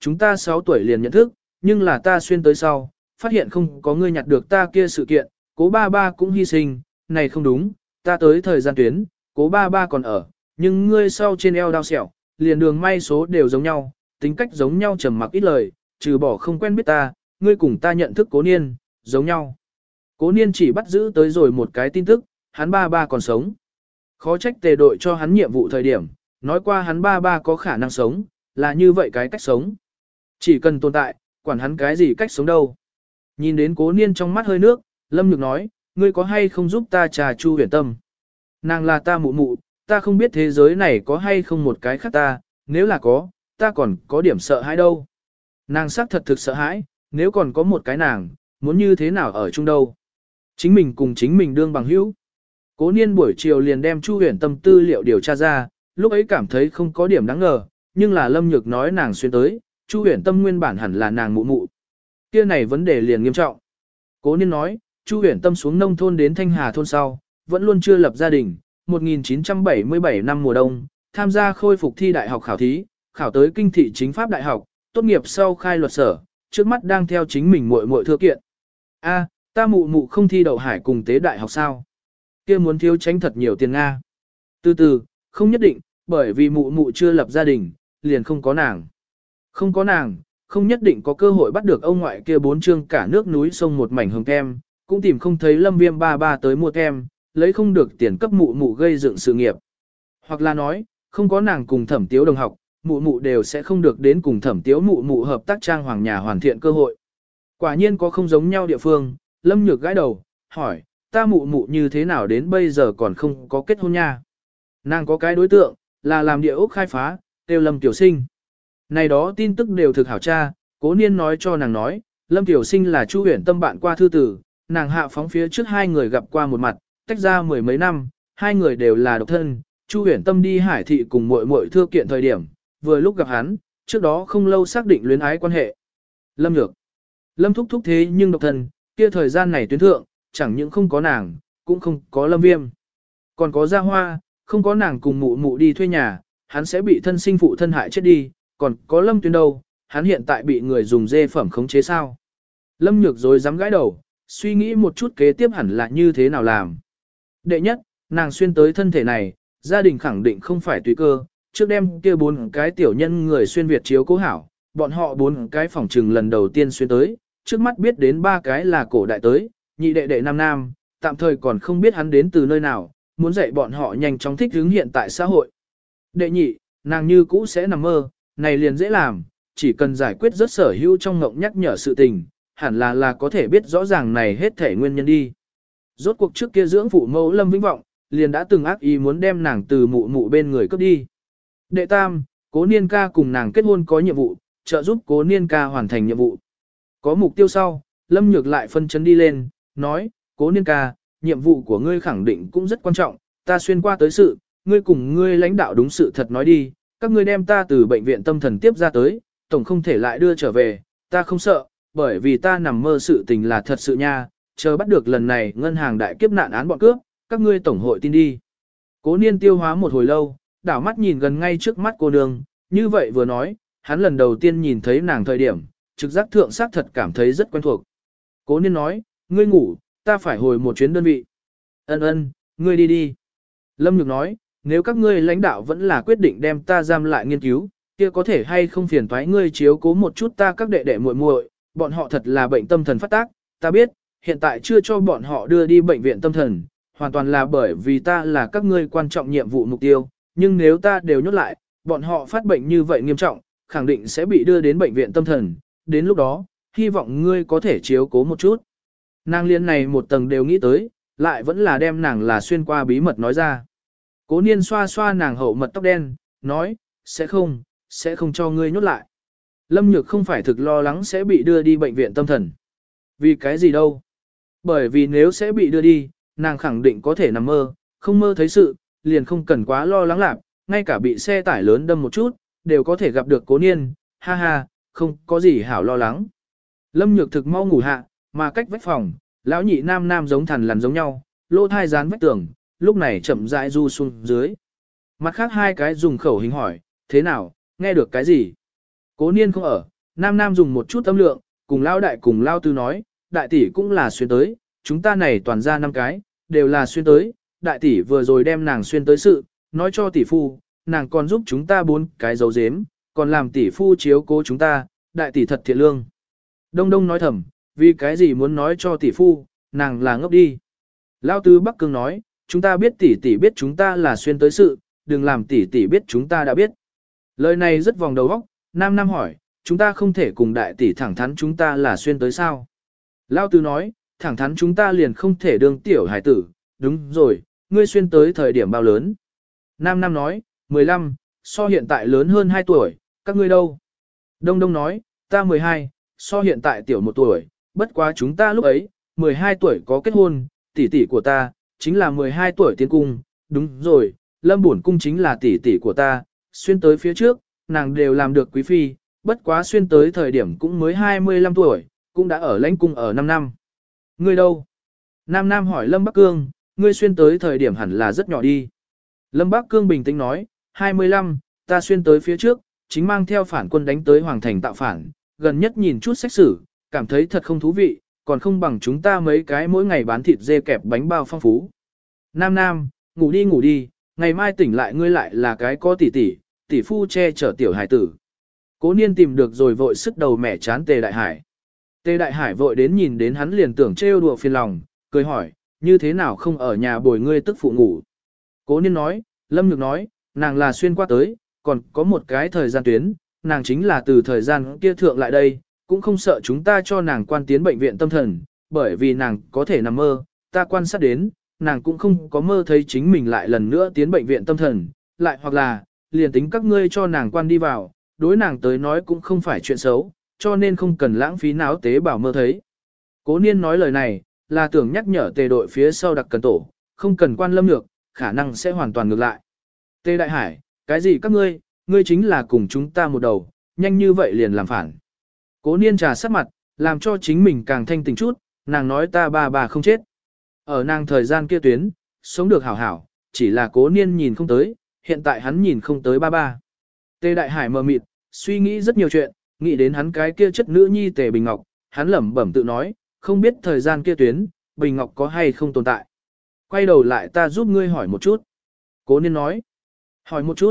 chúng ta 6 tuổi liền nhận thức, nhưng là ta xuyên tới sau, phát hiện không có ngươi nhặt được ta kia sự kiện, cố ba ba cũng hy sinh, này không đúng, ta tới thời gian tuyến, cố ba ba còn ở, nhưng ngươi sau trên eo đau sẹo, liền đường may số đều giống nhau, tính cách giống nhau trầm mặc ít lời, trừ bỏ không quen biết ta, ngươi cùng ta nhận thức cố niên, giống nhau. Cố niên chỉ bắt giữ tới rồi một cái tin tức, hắn ba ba còn sống. Khó trách tề đội cho hắn nhiệm vụ thời điểm, nói qua hắn ba ba có khả năng sống, là như vậy cái cách sống. Chỉ cần tồn tại, quản hắn cái gì cách sống đâu. Nhìn đến cố niên trong mắt hơi nước, Lâm Nhược nói, ngươi có hay không giúp ta trà Chu Huyền Tâm? Nàng là ta mụ mụ, ta không biết thế giới này có hay không một cái khác ta, nếu là có, ta còn có điểm sợ hãi đâu. Nàng xác thật thực sợ hãi, nếu còn có một cái nàng, muốn như thế nào ở chung đâu. Chính mình cùng chính mình đương bằng hữu. Cố niên buổi chiều liền đem Chu Huyền Tâm tư liệu điều tra ra, lúc ấy cảm thấy không có điểm đáng ngờ, nhưng là Lâm Nhược nói nàng xuyên tới, Chu Huyền Tâm nguyên bản hẳn là nàng mụ mụ. Kia này vấn đề liền nghiêm trọng. Cố niên nói, Chu Huyền Tâm xuống nông thôn đến Thanh Hà thôn sau, vẫn luôn chưa lập gia đình, 1977 năm mùa đông, tham gia khôi phục thi đại học khảo thí, khảo tới kinh thị chính pháp đại học, tốt nghiệp sau khai luật sở, trước mắt đang theo chính mình muội muội thư kiện. A, ta mụ mụ không thi đậu hải cùng tế đại học sao? Kia muốn thiếu tránh thật nhiều tiền Nga. Từ từ, không nhất định, bởi vì mụ mụ chưa lập gia đình, liền không có nàng. Không có nàng, không nhất định có cơ hội bắt được ông ngoại kia 4 chương cả nước núi sông một mảnh hương kem, cũng tìm không thấy Lâm Viêm ba ba tới mua kem, lấy không được tiền cấp mụ mụ gây dựng sự nghiệp. Hoặc là nói, không có nàng cùng Thẩm Tiếu đồng học, mụ mụ đều sẽ không được đến cùng Thẩm Tiếu mụ mụ hợp tác trang hoàng nhà hoàn thiện cơ hội. Quả nhiên có không giống nhau địa phương, Lâm Nhược gãi đầu, hỏi, ta mụ mụ như thế nào đến bây giờ còn không có kết hôn nha. Nàng có cái đối tượng, là làm địa ốc khai phá, tiêu Lâm Tiểu Sinh. Này đó tin tức đều thực hảo tra, cố niên nói cho nàng nói, Lâm Tiểu Sinh là Chu Huyền Tâm bạn qua thư tử, nàng hạ phóng phía trước hai người gặp qua một mặt, tách ra mười mấy năm, hai người đều là độc thân, Chu Huyền Tâm đi Hải thị cùng muội muội thưa kiện thời điểm, vừa lúc gặp hắn, trước đó không lâu xác định luyến ái quan hệ. Lâm Nhược, Lâm thúc thúc thế nhưng độc thân, kia thời gian này tuyến thượng, chẳng những không có nàng, cũng không có Lâm Viêm. Còn có Gia Hoa, không có nàng cùng mụ mụ đi thuê nhà, hắn sẽ bị thân sinh phụ thân hại chết đi, còn có Lâm Tuyên đâu, hắn hiện tại bị người dùng dê phẩm khống chế sao. Lâm Nhược rồi dám gãi đầu, suy nghĩ một chút kế tiếp hẳn là như thế nào làm. Đệ nhất, nàng xuyên tới thân thể này, gia đình khẳng định không phải tùy cơ, trước đêm kia 4 cái tiểu nhân người xuyên Việt chiếu cố hảo, bọn họ 4 cái phòng trừng lần đầu tiên xuyên tới, trước mắt biết đến 3 cái là cổ đại tới, nhị đệ đệ nam nam, tạm thời còn không biết hắn đến từ nơi nào, muốn dạy bọn họ nhanh chóng thích ứng hiện tại xã hội. Đệ nhị, nàng như cũ sẽ nằm mơ, này liền dễ làm, chỉ cần giải quyết rất sở hữu trong ngộng nhắc nhở sự tình, hẳn là có thể biết rõ ràng này hết thể nguyên nhân đi. Rốt cuộc trước kia dưỡng phụ mẫu Lâm Vĩnh Vọng, liền đã từng ác ý muốn đem nàng từ mụ mụ bên người cướp đi. Đệ tam, Cố Niên ca cùng nàng kết hôn có nhiệm vụ, trợ giúp Cố Niên ca hoàn thành nhiệm vụ. Có mục tiêu sau, Lâm Nhược lại phân chấn đi lên, nói, Cố Niên ca, nhiệm vụ của ngươi khẳng định cũng rất quan trọng, ta xuyên qua tới sự, ngươi cùng ngươi lãnh đạo đúng sự thật nói đi, các ngươi đem ta từ bệnh viện tâm thần tiếp ra tới, tổng không thể lại đưa trở về, ta không sợ, bởi vì ta nằm mơ sự tình là thật sự nha, chờ bắt được lần này ngân hàng đại kiếp nạn án bọn cướp, các ngươi tổng hội tin đi. Cố Niên tiêu hóa một hồi lâu, đảo mắt nhìn gần ngay trước mắt cô nương, như vậy vừa nói, hắn lần đầu tiên nhìn thấy nàng thời điểm, trực giác thượng xác thật cảm thấy rất quen thuộc. Cố Niên nói, ngươi ngủ, ta phải hồi một chuyến đơn vị. Ân, ngươi đi đi. Lâm Nhược nói, nếu các ngươi lãnh đạo vẫn là quyết định đem ta giam lại nghiên cứu, kia có thể hay không phiền toái ngươi chiếu cố một chút ta các đệ đệ muội muội, bọn họ thật là bệnh tâm thần phát tác, ta biết, hiện tại chưa cho bọn họ đưa đi bệnh viện tâm thần, hoàn toàn là bởi vì ta là các ngươi quan trọng nhiệm vụ mục tiêu, nhưng nếu ta đều nhốt lại, bọn họ phát bệnh như vậy nghiêm trọng, khẳng định sẽ bị đưa đến bệnh viện tâm thần, đến lúc đó, hy vọng ngươi có thể chiếu cố một chút. Nàng liên này một tầng đều nghĩ tới, lại vẫn là đem nàng là xuyên qua bí mật nói ra. Cố Niên xoa xoa nàng hậu mật tóc đen, nói, sẽ không cho ngươi nhốt lại. Lâm Nhược không phải thực lo lắng sẽ bị đưa đi bệnh viện tâm thần. Vì cái gì đâu? Bởi vì nếu sẽ bị đưa đi, nàng khẳng định có thể nằm mơ, không mơ thấy sự, liền không cần quá lo lắng lạc, ngay cả bị xe tải lớn đâm một chút, đều có thể gặp được Cố Niên, ha ha, không có gì hảo lo lắng. Lâm Nhược thực mau ngủ hạ, mà cách vách phòng, lão nhị nam nam giống thằn lằn giống nhau, lỗ thai dán vách tường, lúc này chậm rãi du xuống dưới. Mặt khác hai cái dùng khẩu hình hỏi, thế nào, nghe được cái gì? Cố Niên không ở, Nam Nam dùng một chút âm lượng, cùng lao tư nói, đại tỷ cũng là xuyên tới, chúng ta này toàn ra 5 cái, đều là xuyên tới, đại tỷ vừa rồi đem nàng xuyên tới sự, nói cho tỷ phu, nàng còn giúp chúng ta 4 cái dấu dếm, còn làm tỷ phu chiếu cố chúng ta, đại tỷ thật thiện lương. Đông Đông nói thầm, vì cái gì muốn nói cho tỷ phu, nàng là ngốc đi. Lao Tứ Bắc Cương nói, chúng ta biết tỷ tỷ biết chúng ta là xuyên tới sự, đừng làm tỷ tỷ biết chúng ta đã biết. Lời này rất vòng đầu óc, Nam Nam hỏi, chúng ta không thể cùng đại tỷ thẳng thắn chúng ta là xuyên tới sao. Lao Tứ nói, thẳng thắn chúng ta liền không thể đương tiểu hải tử, đúng rồi, ngươi xuyên tới thời điểm bao lớn. Nam Nam nói, 15, so hiện tại lớn hơn 2 tuổi, các ngươi đâu? Đông Đông nói, ta 12, so hiện tại tiểu 1 tuổi, bất quá chúng ta lúc ấy, 12 tuổi có kết hôn, tỷ tỷ của ta, chính là 12 tuổi tiến cung, đúng rồi, Lâm Bổn Cung chính là tỷ tỷ của ta, xuyên tới phía trước, nàng đều làm được quý phi, bất quá xuyên tới thời điểm cũng mới 25 tuổi, cũng đã ở lãnh cung ở 5 năm. Ngươi đâu? Nam Nam hỏi Lâm Bắc Cương, ngươi xuyên tới thời điểm hẳn là rất nhỏ đi. Lâm Bắc Cương bình tĩnh nói, 25, ta xuyên tới phía trước, chính mang theo phản quân đánh tới Hoàng Thành tạo phản, gần nhất nhìn chút sách sử, cảm thấy thật không thú vị, còn không bằng chúng ta mấy cái mỗi ngày bán thịt dê kẹp bánh bao phong phú. Nam Nam, ngủ đi, ngày mai tỉnh lại ngươi lại là cái có tỷ phu che chở tiểu hải tử. Cố Niên tìm được rồi vội sức đầu mẻ chán Tề Đại Hải. Tề Đại Hải vội đến nhìn đến hắn liền tưởng trêu đùa phiền lòng, cười hỏi, như thế nào không ở nhà bồi ngươi tức phụ ngủ. Cố Niên nói, Lâm Nhược nói, nàng là xuyên qua tới, còn có một cái thời gian tuyến, nàng chính là từ thời gian kia thượng lại đây, cũng không sợ chúng ta cho nàng quan tiến bệnh viện tâm thần, bởi vì nàng có thể nằm mơ, ta quan sát đến, nàng cũng không có mơ thấy chính mình lại lần nữa tiến bệnh viện tâm thần, lại hoặc là, liền tính các ngươi cho nàng quan đi vào, đối nàng tới nói cũng không phải chuyện xấu, cho nên không cần lãng phí náo tế bảo mơ thấy. Cố Niên nói lời này, là tưởng nhắc nhở Tề đội phía sau đặc cần tổ, không cần quan Lâm Nhược, khả năng sẽ hoàn toàn ngược lại. Tề Đại Hải, cái gì các ngươi chính là cùng chúng ta một đầu, nhanh như vậy liền làm phản. Cố Niên trà sát mặt, làm cho chính mình càng thanh tỉnh chút, nàng nói ta bà không chết. Ở nàng thời gian kia tuyến, sống được hảo hảo, chỉ là Cố Niên nhìn không tới, hiện tại hắn nhìn không tới ba. Tề Đại Hải mờ mịt, suy nghĩ rất nhiều chuyện, nghĩ đến hắn cái kia chất nữ nhi Tề Bình Ngọc, hắn lẩm bẩm tự nói, không biết thời gian kia tuyến, Bình Ngọc có hay không tồn tại. Quay đầu lại ta giúp ngươi hỏi một chút. Cố Niên nói, hỏi một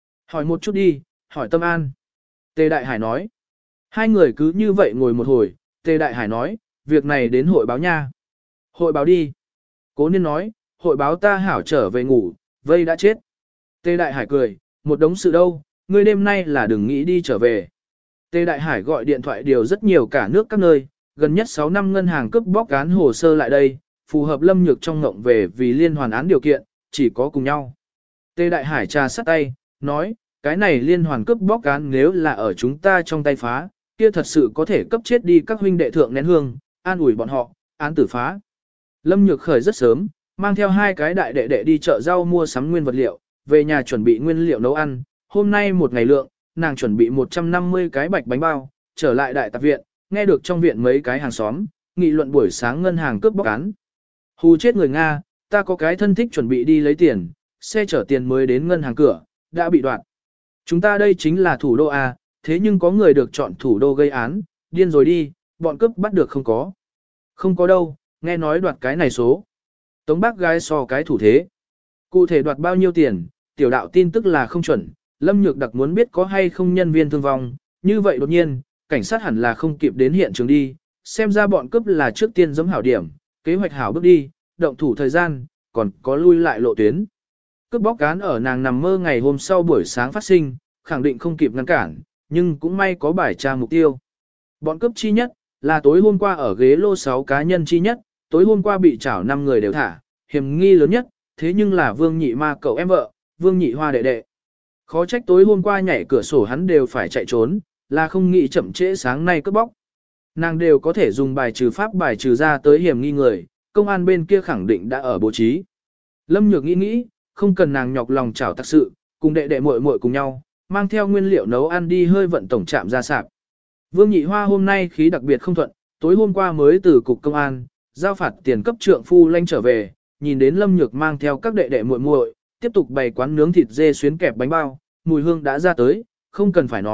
chút đi, hỏi Tâm An. Tề Đại Hải nói, hai người cứ như vậy ngồi một hồi, Tề Đại Hải nói, việc này đến hội báo nha. Hội báo đi. Cố Niên nói, hội báo ta hảo trở về ngủ, vây đã chết. Tề Đại Hải cười, một đống sự đâu, ngươi đêm nay là đừng nghĩ đi trở về. Tề Đại Hải gọi điện thoại điều rất nhiều cả nước các nơi, gần nhất 6 năm ngân hàng cướp bóc án hồ sơ lại đây, phù hợp Lâm Nhược trong ngộng về vì liên hoàn án điều kiện, chỉ có cùng nhau. Tề Đại Hải trà sắt tay, nói, cái này liên hoàn cướp bóc án nếu là ở chúng ta trong tay phá, kia thật sự có thể cấp chết đi các huynh đệ thượng nén hương, an ủi bọn họ, án tử phá. Lâm Nhược khởi rất sớm, mang theo 2 cái đại đệ đệ đi chợ rau mua sắm nguyên vật liệu, về nhà chuẩn bị nguyên liệu nấu ăn, hôm nay một ngày lượng, nàng chuẩn bị 150 cái bạch bánh bao, trở lại đại tạp viện, nghe được trong viện mấy cái hàng xóm, nghị luận buổi sáng ngân hàng cướp bóc án. Hù chết người Nga, ta có cái thân thích chuẩn bị đi lấy tiền, xe chở tiền mới đến ngân hàng cửa, đã bị đoạt. Chúng ta đây chính là thủ đô A, thế nhưng có người được chọn thủ đô gây án, điên rồi đi, bọn cướp bắt được không có. Không có đâu, nghe nói đoạt cái này số. Tống bác gái so cái thủ thế. Cụ thể đoạt bao nhiêu tiền, tiểu đạo tin tức là không chuẩn, Lâm Nhược đặc muốn biết có hay không nhân viên thương vong, như vậy đột nhiên, cảnh sát hẳn là không kịp đến hiện trường đi, xem ra bọn cướp là trước tiên giống hảo điểm, kế hoạch hảo bước đi, động thủ thời gian, còn có lui lại lộ tuyến. Cướp bóc án ở nàng nằm mơ ngày hôm sau buổi sáng phát sinh, khẳng định không kịp ngăn cản, nhưng cũng may có bài tra mục tiêu. Bọn cướp chi nhất, là tối hôm qua ở ghế lô 6 cá nhân chi nhất, tối hôm qua bị trảo 5 người đều thả, hiểm nghi lớn nhất, thế nhưng là Vương Nhị Ma cậu em vợ, Vương Nhị Hoa đệ đệ. Khó trách tối hôm qua nhảy cửa sổ hắn đều phải chạy trốn, là không nghĩ chậm trễ sáng nay cướp bóc. Nàng đều có thể dùng bài trừ pháp bài trừ ra tới hiểm nghi người, công an bên kia khẳng định đã ở bố trí. Lâm Nhược nghĩ, không cần nàng nhọc lòng chảo tác sự, cùng đệ đệ muội muội cùng nhau, mang theo nguyên liệu nấu ăn đi hơi vận tổng trạm ra sạp. Vương Nhị Hoa hôm nay khí đặc biệt không thuận, tối hôm qua mới từ cục công an, giao phạt tiền cấp trượng phu lanh trở về, nhìn đến Lâm Nhược mang theo các đệ đệ muội muội, tiếp tục bày quán nướng thịt dê xuyến kẹp bánh bao, mùi hương đã ra tới, không cần phải nói,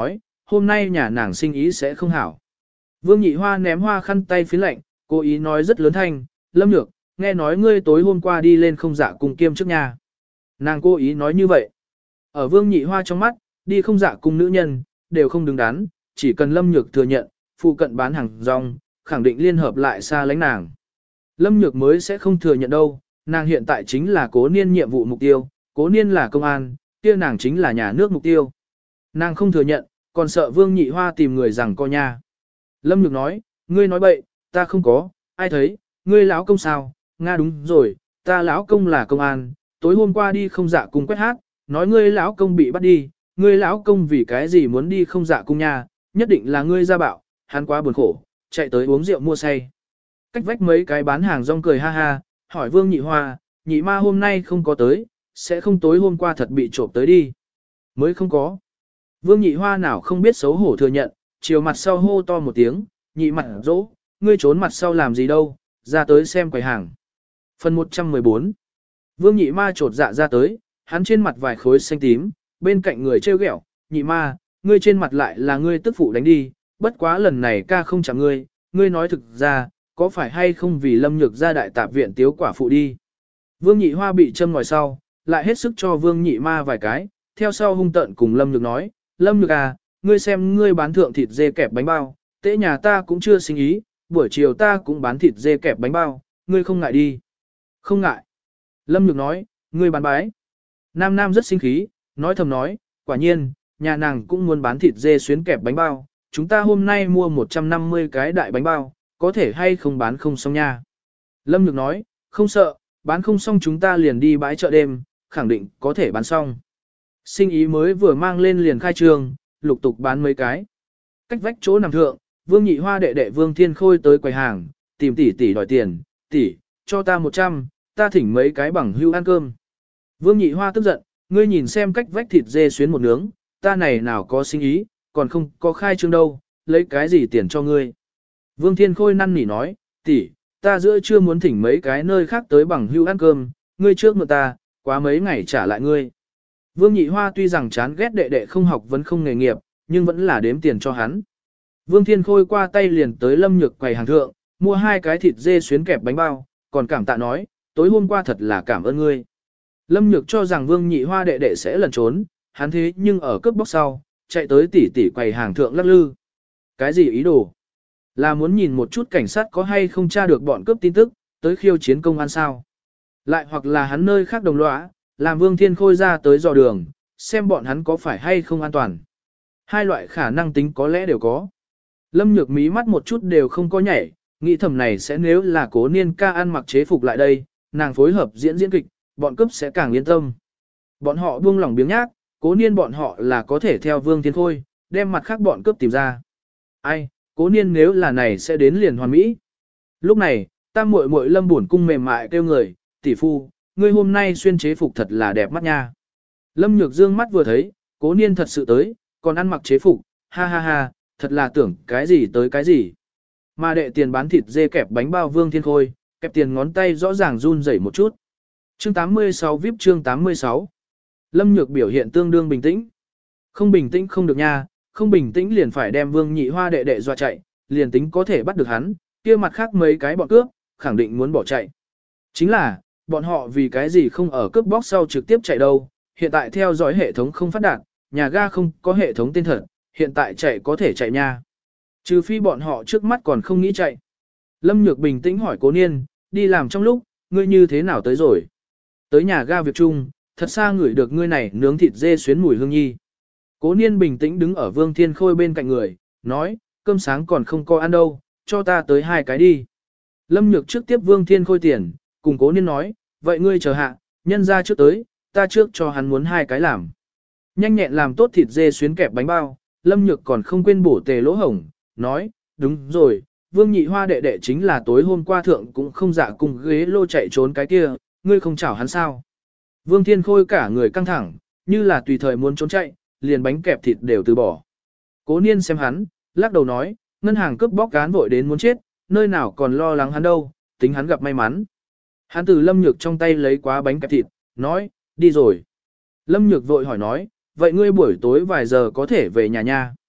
hôm nay nhà nàng sinh ý sẽ không hảo. Vương Nhị Hoa ném hoa khăn tay phía lạnh, cố ý nói rất lớn thanh, Lâm Nhược, nghe nói ngươi tối hôm qua đi lên không dạ cùng kiêm trước nhà. Nàng cố ý nói như vậy. Ở Vương Nhị Hoa trong mắt, đi không dạ cùng nữ nhân, đều không đứng đắn, chỉ cần Lâm Nhược thừa nhận, phụ cận bán hàng rong, khẳng định liên hợp lại xa lánh nàng. Lâm Nhược mới sẽ không thừa nhận đâu, nàng hiện tại chính là Cố Niên nhiệm vụ mục tiêu, Cố Niên là công an, kia nàng chính là nhà nước mục tiêu. Nàng không thừa nhận, còn sợ Vương Nhị Hoa tìm người rằng co nha. Lâm Nhược nói, ngươi nói bậy, ta không có, ai thấy, ngươi lão công sao, Nga đúng rồi, ta lão công là công an, tối hôm qua đi không dạ cùng quét hát, nói ngươi lão công bị bắt đi, ngươi lão công vì cái gì muốn đi không dạ cung nha, nhất định là ngươi ra bạo, hắn quá buồn khổ, chạy tới uống rượu mua say. Cách vách mấy cái bán hàng rong cười ha ha, hỏi Vương Nhị Hoa, Nhị Ma hôm nay không có tới, sẽ không tối hôm qua thật bị trộm tới đi. Mới không có. Vương Nhị Hoa nào không biết xấu hổ thừa nhận, chiều mặt sau hô to một tiếng, nhị mặt dỗ, ngươi trốn mặt sau làm gì đâu, ra tới xem quầy hàng. Phần 114. Vương Nhị Ma trột dạ ra tới, hắn trên mặt vài khối xanh tím, bên cạnh người trêu ghẹo, Nhị Ma, ngươi trên mặt lại là ngươi tức phụ đánh đi, bất quá lần này ca không chạm ngươi, ngươi nói thực ra, có phải hay không vì Lâm Nhược ra đại tạp viện tiếu quả phụ đi. Vương Nhị Hoa bị châm ngòi sau, lại hết sức cho Vương Nhị Ma vài cái, theo sau hung tợn cùng Lâm Nhược nói, Lâm Nhược à, ngươi xem ngươi bán thượng thịt dê kẹp bánh bao, tế nhà ta cũng chưa sinh ý, buổi chiều ta cũng bán thịt dê kẹp bánh bao, ngươi không ngại đi. Không ngại. Lâm Nhược nói, ngươi bán bái. Nam Nam rất sinh khí, nói thầm nói, quả nhiên, nhà nàng cũng muốn bán thịt dê xuyến kẹp bánh bao, chúng ta hôm nay mua 150 cái đại bánh bao, có thể hay không bán không xong nha. Lâm Nhược nói, không sợ, bán không xong chúng ta liền đi bãi chợ đêm, khẳng định có thể bán xong. Sinh ý mới vừa mang lên liền khai trương, lục tục bán mấy cái. Cách vách chỗ nằm thượng, Vương Nhị Hoa đệ đệ Vương Thiên Khôi tới quầy hàng, tìm tỷ tỷ đòi tiền, tỷ, cho ta 100, ta thỉnh mấy cái bằng hưu ăn cơm. Vương Nhị Hoa tức giận, ngươi nhìn xem cách vách thịt dê xuyến một nướng, ta này nào có sinh ý, còn không có khai trương đâu, lấy cái gì tiền cho ngươi. Vương Thiên Khôi năn nỉ nói, tỷ, ta giữa chưa muốn thỉnh mấy cái nơi khác tới bằng hưu ăn cơm, ngươi trước mượn ta, quá mấy ngày trả lại ngươi. Vương Nhị Hoa tuy rằng chán ghét đệ đệ không học vẫn không nghề nghiệp, nhưng vẫn là đếm tiền cho hắn. Vương Thiên Khôi qua tay liền tới Lâm Nhược quầy hàng thượng, mua 2 cái thịt dê xuyến kẹp bánh bao, còn cảm tạ nói, tối hôm qua thật là cảm ơn ngươi. Lâm Nhược cho rằng Vương Nhị Hoa đệ đệ sẽ lẩn trốn, hắn thế nhưng ở cướp bóc sau, chạy tới tỉ tỉ quầy hàng thượng lắc lư. Cái gì ý đồ? Là muốn nhìn một chút cảnh sát có hay không tra được bọn cướp tin tức, tới khiêu chiến công an sao? Lại hoặc là hắn nơi khác đồng lõa, làm Vương Thiên Khôi ra tới dò đường, xem bọn hắn có phải hay không an toàn. Hai loại khả năng tính có lẽ đều có. Lâm Nhược mí mắt một chút đều không có nhảy, nghĩ thầm này sẽ nếu là Cố Niên ca ăn mặc chế phục lại đây, nàng phối hợp diễn kịch, bọn cướp sẽ càng yên tâm. Bọn họ buông lỏng biếng nhác, Cố Niên bọn họ là có thể theo Vương Thiên Khôi, đem mặt khác bọn cướp tìm ra. Ai, Cố Niên nếu là này sẽ đến liền hoàn mỹ. Lúc này, tam muội muội Lâm buồn cung mềm mại kêu người, tỷ phu, ngươi hôm nay xuyên chế phục thật là đẹp mắt nha. Lâm Nhược dương mắt vừa thấy, Cố Niên thật sự tới, còn ăn mặc chế phục, ha ha ha, thật là tưởng cái gì tới cái gì. Mà đệ tiền bán thịt dê kẹp bánh bao Vương Thiên Khôi, kẹp tiền ngón tay rõ ràng run rẩy một chút. Chương 86 VIP chương 86. Lâm Nhược biểu hiện tương đương bình tĩnh. Không bình tĩnh không được nha, không bình tĩnh liền phải đem Vương Nhị Hoa đệ đệ dọa chạy, liền tính có thể bắt được hắn, kia mặt khác mấy cái bọn cướp, khẳng định muốn bỏ chạy. Chính là, bọn họ vì cái gì không ở cướp bóc sau trực tiếp chạy đâu, hiện tại theo dõi hệ thống không phát đạt, nhà ga không có hệ thống tên thật, hiện tại chạy có thể chạy nha. Trừ phi bọn họ trước mắt còn không nghĩ chạy. Lâm Nhược bình tĩnh hỏi Cố Niên, đi làm trong lúc, ngươi như thế nào tới rồi? Tới nhà ga việc chung, thật xa ngửi được ngươi này nướng thịt dê xuyến mùi hương nhi. Cố Niên bình tĩnh đứng ở Vương Thiên Khôi bên cạnh người, nói, cơm sáng còn không có ăn đâu, cho ta tới 2 cái đi. Lâm Nhược trước tiếp Vương Thiên Khôi tiền, cùng Cố Niên nói, vậy ngươi chờ hạ, nhân ra trước tới, ta trước cho hắn muốn 2 cái làm. Nhanh nhẹn làm tốt thịt dê xuyến kẹp bánh bao, Lâm Nhược còn không quên bổ tề lỗ hổng, nói, đúng rồi, Vương Nhị Hoa đệ đệ chính là tối hôm qua thượng cũng không dạ cùng ghế lô chạy trốn cái kia, ngươi không chảo hắn sao. Vương Thiên Khôi cả người căng thẳng, như là tùy thời muốn trốn chạy, liền bánh kẹp thịt đều từ bỏ. Cố Niên xem hắn, lắc đầu nói, ngân hàng cướp bóc cán vội đến muốn chết, nơi nào còn lo lắng hắn đâu, tính hắn gặp may mắn. Hắn từ Lâm Nhược trong tay lấy quá bánh kẹp thịt, nói, đi rồi. Lâm Nhược vội hỏi nói, vậy ngươi buổi tối vài giờ có thể về nhà nha.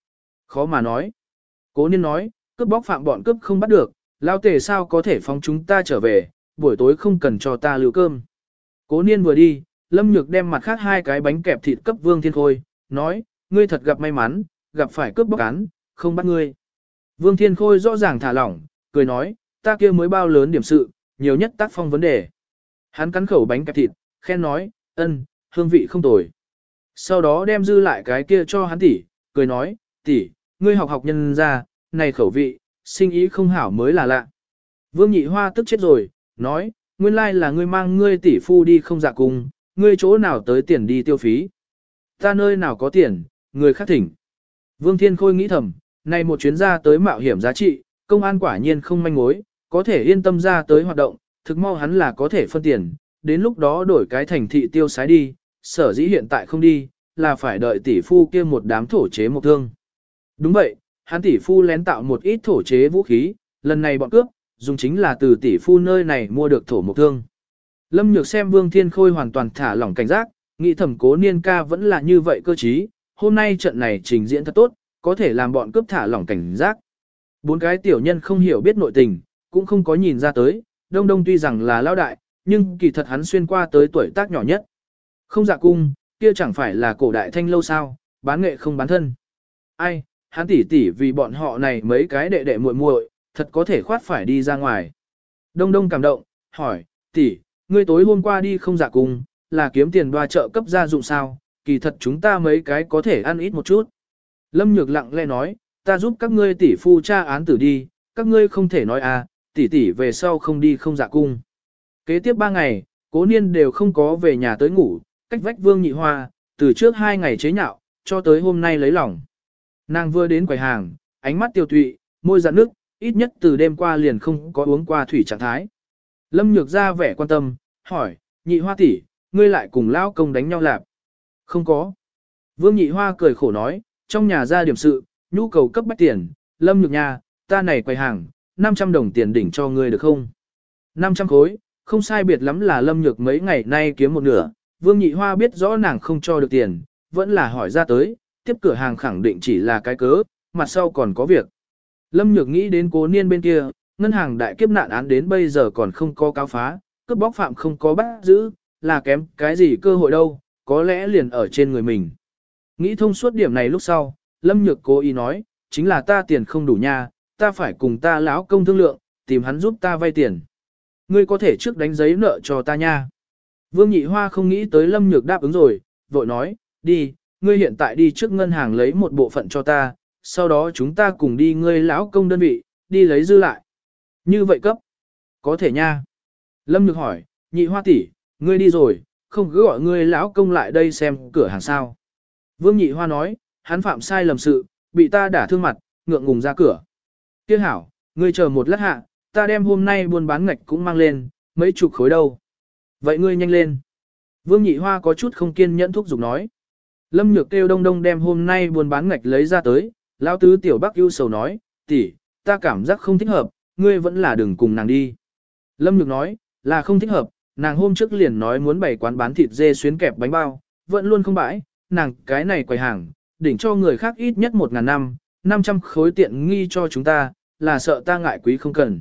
Khó mà nói. Cố Niên nói, cướp bóc phạm bọn cướp không bắt được, lao tề sao có thể phóng chúng ta trở về, buổi tối không cần cho ta lưu cơm. Cố Niên vừa đi, Lâm Nhược đem mặt khác 2 cái bánh kẹp thịt cấp Vương Thiên Khôi, nói, ngươi thật gặp may mắn, gặp phải cướp bóc án, không bắt ngươi. Vương Thiên Khôi rõ ràng thả lỏng, cười nói, ta kia mới bao lớn điểm sự, nhiều nhất tác phong vấn đề. Hắn cắn khẩu bánh kẹp thịt, khen nói, ân, hương vị không tồi. Sau đó đem dư lại cái kia cho hắn tỷ, cười nói, tỷ, ngươi học học nhân ra, này khẩu vị, sinh ý không hảo mới là lạ. Vương Nhị Hoa tức chết rồi, nói, nguyên lai là ngươi mang ngươi tỷ phu đi không dạ cùng, ngươi chỗ nào tới tiền đi tiêu phí. Ta nơi nào có tiền, người khác thỉnh. Vương Thiên Khôi nghĩ thầm, này một chuyến ra tới mạo hiểm giá trị, công an quả nhiên không manh mối, có thể yên tâm ra tới hoạt động, thực mau hắn là có thể phân tiền, đến lúc đó đổi cái thành thị tiêu sái đi, sở dĩ hiện tại không đi, là phải đợi tỷ phu kia một đám thổ chế một thương. Đúng vậy, hắn tỷ phu lén tạo một ít thổ chế vũ khí, lần này bọn cướp, dùng chính là từ tỷ phu nơi này mua được thổ một thương. Lâm Nhược xem Vương Thiên Khôi hoàn toàn thả lỏng cảnh giác, nghĩ thẩm Cố Niên ca vẫn là như vậy cơ trí, hôm nay trận này trình diễn thật tốt, có thể làm bọn cướp thả lỏng cảnh giác. 4 cái tiểu nhân không hiểu biết nội tình, cũng không có nhìn ra tới, Đông Đông tuy rằng là lão đại, nhưng kỳ thật hắn xuyên qua tới tuổi tác nhỏ nhất. Không dạ cung, kia chẳng phải là cổ đại thanh lâu sao, bán nghệ không bán thân. Ai, hắn tỷ tỷ vì bọn họ này mấy cái đệ đệ muội muội, thật có thể khoát phải đi ra ngoài. Đông Đông cảm động, hỏi, tỷ, ngươi tối hôm qua đi không dạ cung, là kiếm tiền đoa trợ cấp gia dụng sao, kỳ thật chúng ta mấy cái có thể ăn ít một chút. Lâm Nhược lặng lẽ nói, ta giúp các ngươi tỷ phu tra án tử đi, các ngươi không thể nói à, tỷ tỷ về sau không đi không dạ cung. Kế tiếp 3 ngày, Cố Niên đều không có về nhà tới ngủ, cách vách Vương Nhị Hoa, từ trước 2 ngày chế nhạo, cho tới hôm nay lấy lòng. Nàng vừa đến quầy hàng, ánh mắt tiêu tụy, môi dạn nước, ít nhất từ đêm qua liền không có uống qua thủy trạng thái. Lâm Nhược ra vẻ quan tâm, hỏi, Nhị Hoa tỷ, ngươi lại cùng lão công đánh nhau lạp? Không có. Vương Nhị Hoa cười khổ nói, trong nhà ra điểm sự, nhu cầu cấp bách tiền, Lâm Nhược nha, ta này quầy hàng, 500 đồng tiền đỉnh cho ngươi được không? 500 khối, không sai biệt lắm là Lâm Nhược mấy ngày nay kiếm một nửa, Vương Nhị Hoa biết rõ nàng không cho được tiền, vẫn là hỏi ra tới, tiếp cửa hàng khẳng định chỉ là cái cớ, mặt sau còn có việc. Lâm Nhược nghĩ đến Cố Niên bên kia, ngân hàng đại kiếp nạn án đến bây giờ còn không có cáo phá, cướp bóc phạm không có bắt giữ, là kém cái gì cơ hội đâu, có lẽ liền ở trên người mình. Nghĩ thông suốt điểm này lúc sau, Lâm Nhược cố ý nói, chính là ta tiền không đủ nha, ta phải cùng ta lão công thương lượng, tìm hắn giúp ta vay tiền. Ngươi có thể trước đánh giấy nợ cho ta nha. Vương Nhị Hoa không nghĩ tới Lâm Nhược đáp ứng rồi, vội nói, đi, ngươi hiện tại đi trước ngân hàng lấy một bộ phận cho ta, sau đó chúng ta cùng đi ngươi lão công đơn vị, đi lấy dư lại. Như vậy cấp. Có thể nha. Lâm Nhược hỏi, Nhị Hoa tỷ, ngươi đi rồi, không cứ gọi ngươi lão công lại đây xem cửa hàng sao. Vương Nhị Hoa nói, hắn phạm sai lầm sự, bị ta đả thương mặt, ngượng ngùng ra cửa. Tiếc hảo, ngươi chờ một lát hạ, ta đem hôm nay buôn bán ngạch cũng mang lên, mấy chục khối đâu. Vậy ngươi nhanh lên. Vương Nhị Hoa có chút không kiên nhẫn thúc giục nói. Lâm Nhược kêu Đông Đông đem hôm nay buôn bán ngạch lấy ra tới, lão tứ tiểu Bắc ưu sầu nói, tỷ, ta cảm giác không thích hợp, ngươi vẫn là đừng cùng nàng đi. Lâm Nhược nói, là không thích hợp, nàng hôm trước liền nói muốn bày quán bán thịt dê xuyến kẹp bánh bao, vẫn luôn không bãi, nàng cái này quầy hàng, đỉnh cho người khác ít nhất 1.000 năm, 500 khối tiện nghi cho chúng ta, là sợ ta ngại quý không cần.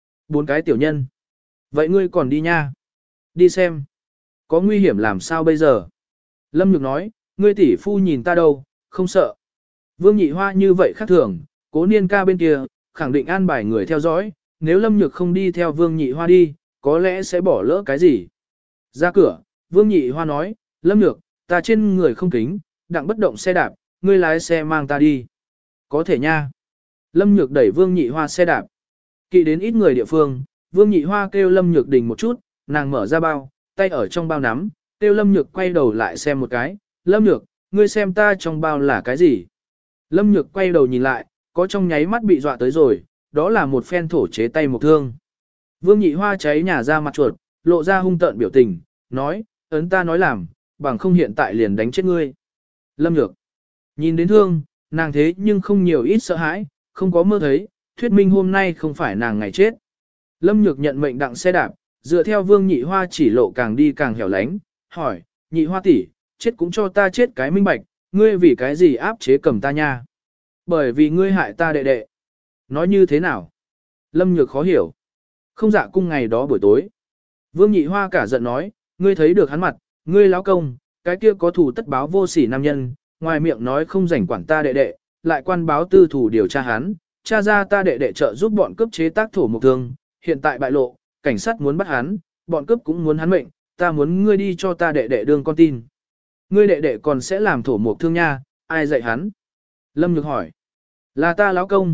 4 cái tiểu nhân. Vậy ngươi còn đi nha. Đi xem. Có nguy hiểm làm sao bây giờ? Lâm Nhược nói, ngươi tỷ phu nhìn ta đâu, không sợ. Vương Nhị Hoa như vậy khác thường, Cố Niên ca bên kia, khẳng định an bài người theo dõi, nếu Lâm Nhược không đi theo Vương Nhị Hoa đi, có lẽ sẽ bỏ lỡ cái gì. Ra cửa, Vương Nhị Hoa nói, Lâm Nhược, ta trên người không kính, đặng bất động xe đạp, ngươi lái xe mang ta đi. Có thể nha. Lâm Nhược đẩy Vương Nhị Hoa xe đạp. Kỵ đến ít người địa phương, Vương Nhị Hoa kêu Lâm Nhược đình một chút, nàng mở ra bao, tay ở trong bao nắm, kêu Lâm Nhược quay đầu lại xem một cái. Lâm Nhược, ngươi xem ta trong bao là cái gì? Lâm Nhược quay đầu nhìn lại, có trong nháy mắt bị dọa tới rồi, đó là một phen thổ chế tay một thương. Vương Nhị Hoa cháy nhà ra mặt chuột, lộ ra hung tợn biểu tình, nói, ấn ta nói làm, bằng không hiện tại liền đánh chết ngươi. Lâm Nhược, nhìn đến thương, nàng thế nhưng không nhiều ít sợ hãi, không có mơ thấy, thuyết minh hôm nay không phải nàng ngày chết. Lâm Nhược nhận mệnh đặng xe đạp, dựa theo Vương Nhị Hoa chỉ lộ càng đi càng hẻo lánh, hỏi, Nhị Hoa tỷ, chết cũng cho ta chết cái minh bạch, ngươi vì cái gì áp chế cầm ta nha. Bởi vì ngươi hại ta đệ đệ. Nói như thế nào? Lâm Nhược khó hiểu. Không dạ cung ngày đó buổi tối. Vương Nhị Hoa cả giận nói, ngươi thấy được hắn mặt, ngươi láo công, cái kia có thủ tất báo vô sỉ nam nhân, ngoài miệng nói không rảnh quản ta đệ đệ, lại quan báo tư thủ điều tra hắn, tra ra ta đệ đệ trợ giúp bọn cướp chế tác thổ mục thương, hiện tại bại lộ, cảnh sát muốn bắt hắn, bọn cướp cũng muốn hắn mệnh, ta muốn ngươi đi cho ta đệ đệ đương con tin. Ngươi đệ đệ còn sẽ làm thổ mục thương nha, ai dạy hắn? Lâm Nhược hỏi. Là ta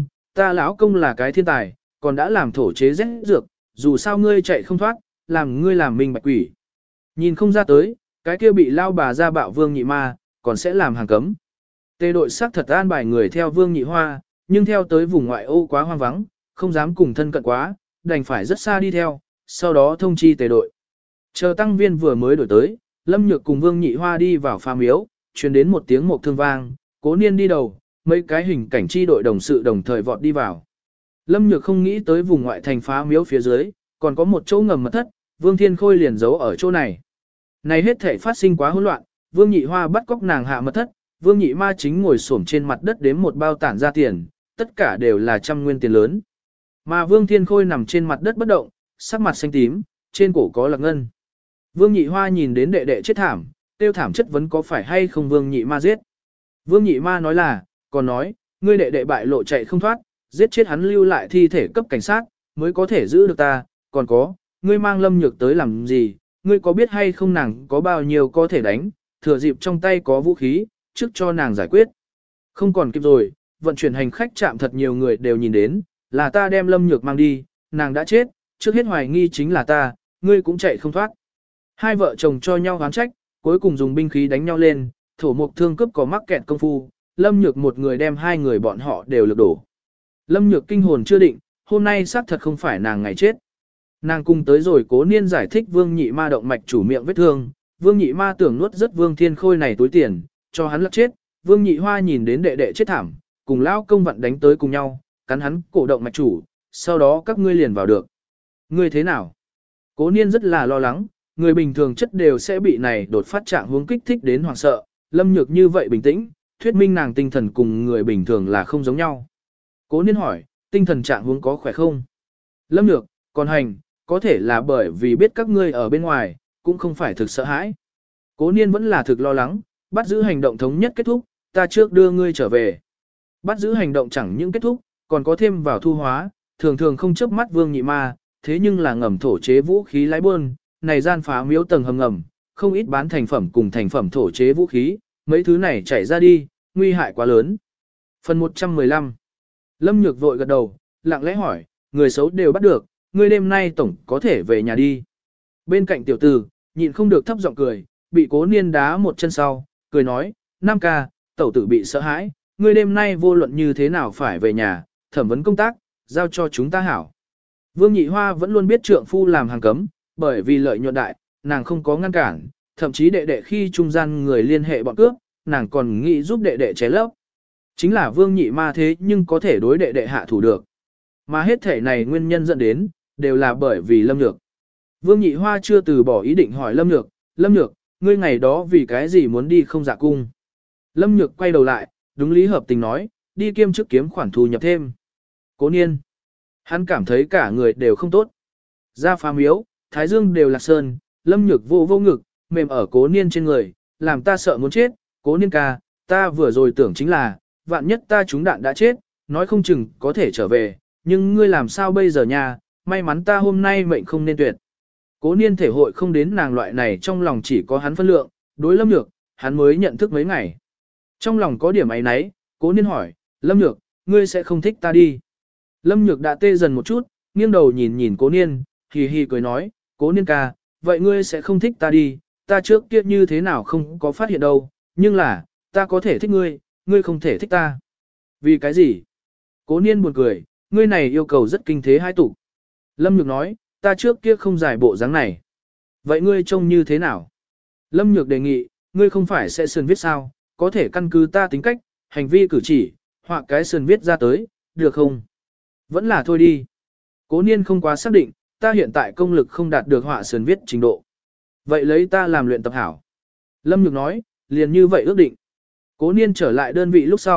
lão công là cái thiên tài, còn đã làm thổ chế rét dược, dù sao ngươi chạy không thoát, làm ngươi làm mình bạch quỷ. Nhìn không ra tới, cái kia bị lao bà ra bạo Vương Nhị Ma, còn sẽ làm hàng cấm. Tề đội xác thật an bài người theo Vương Nhị Hoa, nhưng theo tới vùng ngoại ô quá hoang vắng, không dám cùng thân cận quá, đành phải rất xa đi theo, sau đó thông chi tề đội. Chờ tăng viên vừa mới đổi tới, Lâm Nhược cùng Vương Nhị Hoa đi vào phá miếu, truyền đến một tiếng một thương vang, Cố Niên đi đầu, mấy cái hình cảnh chi đội đồng sự đồng thời vọt đi vào. Lâm Nhược không nghĩ tới vùng ngoại thành phá miếu phía dưới, còn có một chỗ ngầm mật thất, Vương Thiên Khôi liền giấu ở chỗ này. Này hết thể phát sinh quá hỗn loạn, Vương Nhị Hoa bắt cóc nàng hạ mật thất, Vương Nhị Ma chính ngồi xổm trên mặt đất đếm một bao tản ra tiền, tất cả đều là trăm nguyên tiền lớn. Mà Vương Thiên Khôi nằm trên mặt đất bất động, sắc mặt xanh tím, trên cổ có lạc ngân. Vương Nhị Hoa nhìn đến đệ đệ chết thảm, tiêu thảm chất vấn có phải hay không Vương Nhị Ma giết. Vương Nhị Ma nói là, còn nói, ngươi đệ đệ bại lộ chạy không thoát, giết chết hắn lưu lại thi thể cấp cảnh sát, mới có thể giữ được ta, còn có, ngươi mang Lâm Nhược tới làm gì, ngươi có biết hay không nàng có bao nhiêu có thể đánh, thừa dịp trong tay có vũ khí, trước cho nàng giải quyết. Không còn kịp rồi, vận chuyển hành khách chạm thật nhiều người đều nhìn đến, là ta đem Lâm Nhược mang đi, nàng đã chết, trước hết hoài nghi chính là ta, ngươi cũng chạy không thoát. Hai vợ chồng cho nhau oán trách, cuối cùng dùng binh khí đánh nhau lên, thổ mục thương cướp có mắc kẹt công phu, Lâm Nhược một người đem hai người bọn họ đều lực đổ. Lâm Nhược kinh hồn chưa định, hôm nay xác thật không phải nàng ngày chết. Nàng cùng tới rồi Cố Niên giải thích Vương Nhị Ma động mạch chủ miệng vết thương, Vương Nhị Ma tưởng nuốt rất Vương Thiên Khôi này túi tiền, cho hắn lật chết, Vương Nhị Hoa nhìn đến đệ đệ chết thảm, cùng lão công vận đánh tới cùng nhau, cắn hắn cổ động mạch chủ, sau đó các ngươi liền vào được. Ngươi thế nào? Cố Niên rất là lo lắng, người bình thường chất đều sẽ bị này đột phát trạng huống kích thích đến hoảng sợ, Lâm Nhược như vậy bình tĩnh, thuyết minh nàng tinh thần cùng người bình thường là không giống nhau. Cố Niên hỏi, tinh thần trạng huống có khỏe không? Lâm Nhược, còn hành, có thể là bởi vì biết các ngươi ở bên ngoài, cũng không phải thực sợ hãi. Cố Niên vẫn là thực lo lắng, bắt giữ hành động thống nhất kết thúc, ta trước đưa ngươi trở về. Bắt giữ hành động chẳng những kết thúc, còn có thêm vào thu hóa, thường thường không chớp mắt Vương Nhị Ma, thế nhưng là ngầm thổ chế vũ khí lái buôn, này gian phá miếu tầng hầm ngầm, không ít bán thành phẩm cùng thành phẩm thổ chế vũ khí, mấy thứ này chảy ra đi, nguy hại quá lớn. Phần 115. Lâm Nhược vội gật đầu, lặng lẽ hỏi, người xấu đều bắt được, ngươi đêm nay tổng có thể về nhà đi. Bên cạnh tiểu tử, nhịn không được thấp giọng cười, bị Cố Niên đá một chân sau, cười nói, Nam ca, tẩu tử bị sợ hãi, ngươi đêm nay vô luận như thế nào phải về nhà, thẩm vấn công tác, giao cho chúng ta hảo. Vương Nhị Hoa vẫn luôn biết trượng phu làm hàng cấm, bởi vì lợi nhuận đại, nàng không có ngăn cản, thậm chí đệ đệ khi trung gian người liên hệ bọn cướp, nàng còn nghĩ giúp đệ đệ ché lấp. Chính là Vương Nhị Ma thế nhưng có thể đối đệ đệ hạ thủ được. Mà hết thể này nguyên nhân dẫn đến, đều là bởi vì Lâm Nhược. Vương Nhị Hoa chưa từ bỏ ý định hỏi Lâm Nhược, ngươi ngày đó vì cái gì muốn đi không dạ cung. Lâm Nhược quay đầu lại, đúng lý hợp tình nói, đi kiêm chức kiếm khoản thu nhập thêm. Cố Niên. Hắn cảm thấy cả người đều không tốt. Ra phá miếu, Thái Dương đều lạc sơn, Lâm Nhược vô ngực, mềm ở Cố Niên trên người, làm ta sợ muốn chết. Cố Niên ca, ta vừa rồi tưởng chính là, vạn nhất ta trúng đạn đã chết, nói không chừng có thể trở về, nhưng ngươi làm sao bây giờ nha, may mắn ta hôm nay mệnh không nên tuyệt. Cố Niên thể hội không đến nàng loại này trong lòng chỉ có hắn phân lượng, đối Lâm Nhược, hắn mới nhận thức mấy ngày. Trong lòng có điểm ấy nấy, Cố Niên hỏi, Lâm Nhược, ngươi sẽ không thích ta đi. Lâm Nhược đã tê dần một chút, nghiêng đầu nhìn Cố Niên, hì hì cười nói, Cố Niên ca, vậy ngươi sẽ không thích ta đi, ta trước kia như thế nào không có phát hiện đâu, nhưng là, ta có thể thích ngươi, ngươi không thể thích ta. Vì cái gì? Cố Niên buồn cười, ngươi này yêu cầu rất kinh thế hai tục. Lâm Nhược nói, ta trước kia không giải bộ dáng này. Vậy ngươi trông như thế nào? Lâm Nhược đề nghị, ngươi không phải sẽ sườn viết sao, có thể căn cứ ta tính cách, hành vi cử chỉ, hoặc cái sườn viết ra tới, được không? Vẫn là thôi đi. Cố Niên không quá xác định, ta hiện tại công lực không đạt được họa sườn viết trình độ. Vậy lấy ta làm luyện tập hảo. Lâm Nhược nói, liền như vậy ước định. Cố Niên trở lại đơn vị lúc sau,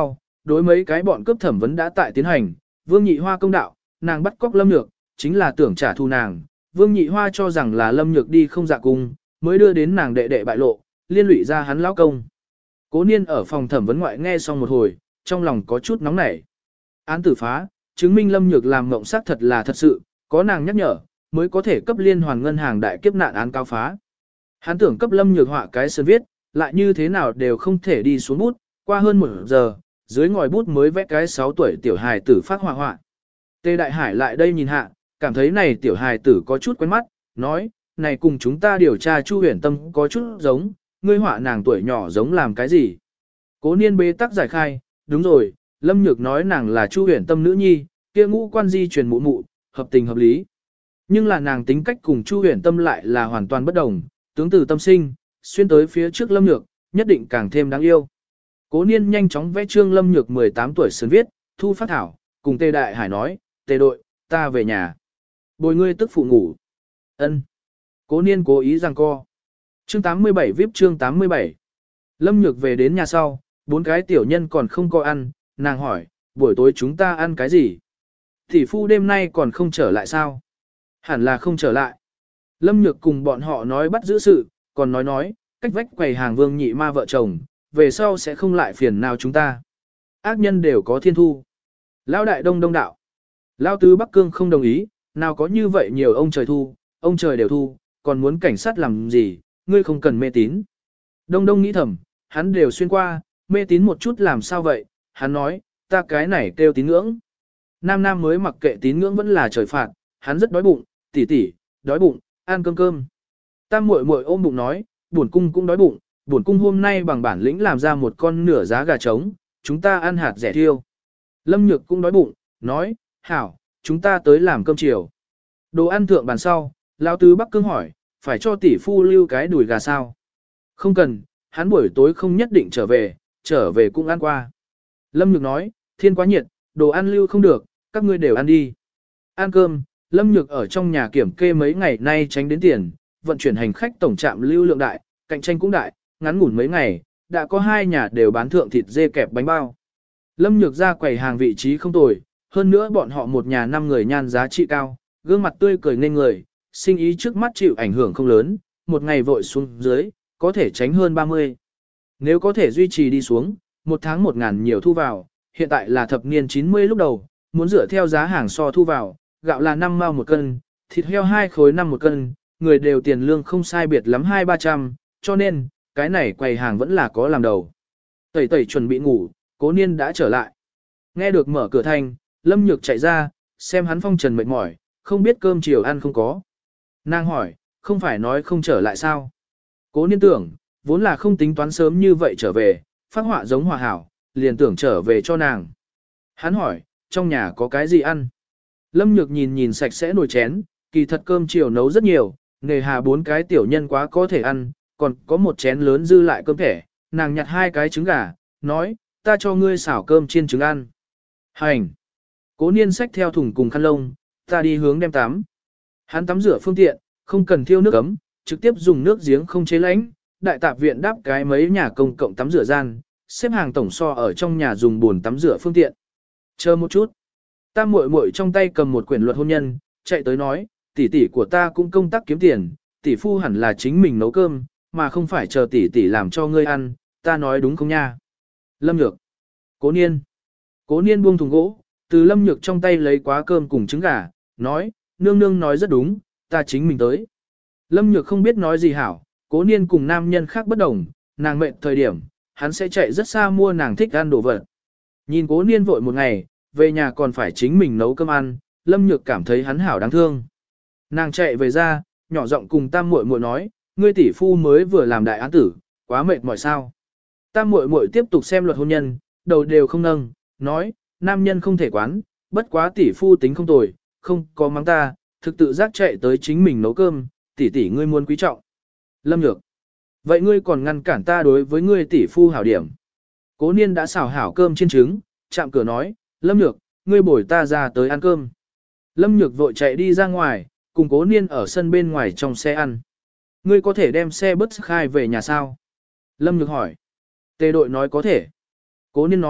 đối mấy cái bọn cướp thẩm vấn đã tại tiến hành, Vương Nhị Hoa công đạo, nàng bắt cóc Lâm Nhược, chính là tưởng trả thù nàng, Vương Nhị Hoa cho rằng là Lâm Nhược đi không dạ cung, mới đưa đến nàng đệ đệ bại lộ, liên lụy ra hắn lão công. Cố Niên ở phòng thẩm vấn ngoại nghe xong một hồi, trong lòng có chút nóng nảy. Án tử phá, chứng minh Lâm Nhược làm mộng sắc thật là thật sự, có nàng nhắc nhở, mới có thể cấp liên hoàn ngân hàng đại kiếp nạn án cao phá. Hắn tưởng cấp Lâm Nhược họa cái sơn viết, lại như thế nào đều không thể đi xuống bút, qua hơn 1 giờ, dưới ngòi bút mới vẽ cái 6 tuổi tiểu hài tử phát họa họa. Tề Đại Hải lại đây nhìn hạ, cảm thấy này tiểu hài tử có chút quen mắt, nói, này cùng chúng ta điều tra Chu Huyền Tâm có chút giống, ngươi họa nàng tuổi nhỏ giống làm cái gì. Cố Niên bế tắc giải khai, đúng rồi, Lâm Nhược nói nàng là Chu Huyền Tâm nữ nhi, kia ngũ quan di truyền mụ mụ, hợp tình hợp lý. Nhưng là nàng tính cách cùng Chu Huyền Tâm lại là hoàn toàn bất đồng, tướng từ tâm sinh, xuyên tới phía trước Lâm Nhược, nhất định càng thêm đáng yêu. Cố Niên nhanh chóng vẽ trương Lâm Nhược 18 tuổi sớm viết, thu phát thảo, cùng Tề Đại Hải nói, Tề đội, ta về nhà. Bồi ngươi tức phụ ngủ. Ân. Cố Niên cố ý giằng co. Chương 87 VIP chương 87. Lâm Nhược về đến nhà sau, 4 cái tiểu nhân còn không có ăn, nàng hỏi, buổi tối chúng ta ăn cái gì? Tỷ phu đêm nay còn không trở lại sao? Hẳn là không trở lại. Lâm Nhược cùng bọn họ nói bắt giữ sự, còn nói, cách vách quầy hàng Vương Nhị Ma vợ chồng, về sau sẽ không lại phiền nào chúng ta. Ác nhân đều có thiên thu. Lão đại đông đông đạo. Lão tứ Bắc Cương không đồng ý, nào có như vậy nhiều ông trời thu, ông trời đều thu, còn muốn cảnh sát làm gì, ngươi không cần mê tín. Đông đông nghĩ thầm, hắn đều xuyên qua, mê tín một chút làm sao vậy, hắn nói, ta cái này kêu tín ngưỡng. Nam Nam mới mặc kệ tín ngưỡng vẫn là trời phạt, hắn rất đói bụng, tỷ, đói bụng, ăn cơm. Tam muội muội ôm bụng nói, bổn cung cũng đói bụng, bổn cung hôm nay bằng bản lĩnh làm ra một con nửa giá gà trống, chúng ta ăn hạt rẻ thiêu. Lâm Nhược cũng đói bụng, nói, hảo, chúng ta tới làm cơm chiều. Đồ ăn thượng bàn sau, lão tứ Bắc Cương hỏi, phải cho tỷ phu lưu cái đùi gà sao? Không cần, hắn buổi tối không nhất định trở về cũng ăn qua. Lâm Nhược nói, thiên quá nhiệt, đồ ăn lưu không được, các ngươi đều ăn đi. Ăn cơm, Lâm Nhược ở trong nhà kiểm kê mấy ngày nay tránh đến tiền, vận chuyển hành khách tổng trạm lưu lượng đại, cạnh tranh cũng đại, ngắn ngủn mấy ngày, đã có 2 nhà đều bán thượng thịt dê kẹp bánh bao. Lâm Nhược ra quầy hàng vị trí không tồi, hơn nữa bọn họ một nhà 5 người nhan giá trị cao, gương mặt tươi cười nên người, sinh ý trước mắt chịu ảnh hưởng không lớn, một ngày vội xuống dưới, có thể tránh hơn 30. Nếu có thể duy trì đi xuống, một tháng 1.000 nhiều thu vào, hiện tại là thập niên 90 lúc đầu, muốn dựa theo giá hàng so thu vào, gạo là 5 mao một cân, thịt heo 2 khối 5 một cân, người đều tiền lương không sai biệt lắm 200-300, cho nên, cái này quầy hàng vẫn là có làm đầu. Tẩy chuẩn bị ngủ, Cố Niên đã trở lại. Nghe được mở cửa thanh, Lâm Nhược chạy ra, xem hắn phong trần mệt mỏi, không biết cơm chiều ăn không có. Nàng hỏi, không phải nói không trở lại sao? Cố Niên tưởng, vốn là không tính toán sớm như vậy trở về, phát họa giống hòa hảo, liền tưởng trở về cho nàng. Hắn hỏi, trong nhà có cái gì ăn? Lâm Nhược nhìn sạch sẽ nồi chén, kỳ thật cơm chiều nấu rất nhiều, nề hà 4 cái tiểu nhân quá có thể ăn, còn có một chén lớn dư lại cơm thẻ, nàng nhặt 2 cái trứng gà, nói, ta cho ngươi xảo cơm chiên trứng ăn. Hành! Cố Niên xách theo thùng cùng khăn lông, ta đi hướng đem tắm. Hắn tắm rửa phương tiện, không cần thiêu nước ấm, trực tiếp dùng nước giếng không chế lạnh. Đại tạp viện đáp cái mấy nhà công cộng tắm rửa gian, xếp hàng tổng so ở trong nhà dùng bồn tắm rửa phương tiện. Chờ một chút. Tam muội muội trong tay cầm một quyển luật hôn nhân, chạy tới nói, tỷ tỷ của ta cũng công tác kiếm tiền, tỷ phu hẳn là chính mình nấu cơm, mà không phải chờ tỷ tỷ làm cho ngươi ăn, ta nói đúng không nha? Lâm Nhược. Cố Niên. Cố Niên buông thùng gỗ, từ Lâm Nhược trong tay lấy quá cơm cùng trứng gà, nói, nương nương nói rất đúng, ta chính mình tới. Lâm Nhược không biết nói gì hảo, Cố Niên cùng nam nhân khác bất đồng, nàng mệt thời điểm, hắn sẽ chạy rất xa mua nàng thích ăn đồ vật. Nhìn Cố Niên vội một ngày, về nhà còn phải chính mình nấu cơm ăn, Lâm Nhược cảm thấy hắn hảo đáng thương. Nàng chạy về ra, nhỏ giọng cùng tam muội muội nói, ngươi tỷ phu mới vừa làm đại án tử, quá mệt mỏi sao. Tam muội muội tiếp tục xem luật hôn nhân, đầu đều không nâng, nói, nam nhân không thể quán, bất quá tỷ phu tính không tồi, không có mắng ta, thực tự giác chạy tới chính mình nấu cơm, tỷ tỷ ngươi muốn quý trọng. Lâm Nhược, vậy ngươi còn ngăn cản ta đối với ngươi tỷ phu hảo điểm. Cố Niên đã xào hảo cơm chiên trứng, chạm cửa nói, Lâm Nhược, ngươi bồi ta ra tới ăn cơm. Lâm Nhược vội chạy đi ra ngoài, cùng Cố Niên ở sân bên ngoài trong xe ăn. Ngươi có thể đem xe bus khai về nhà sao? Lâm Nhược hỏi. Tề đội nói có thể. Cố Niên nói,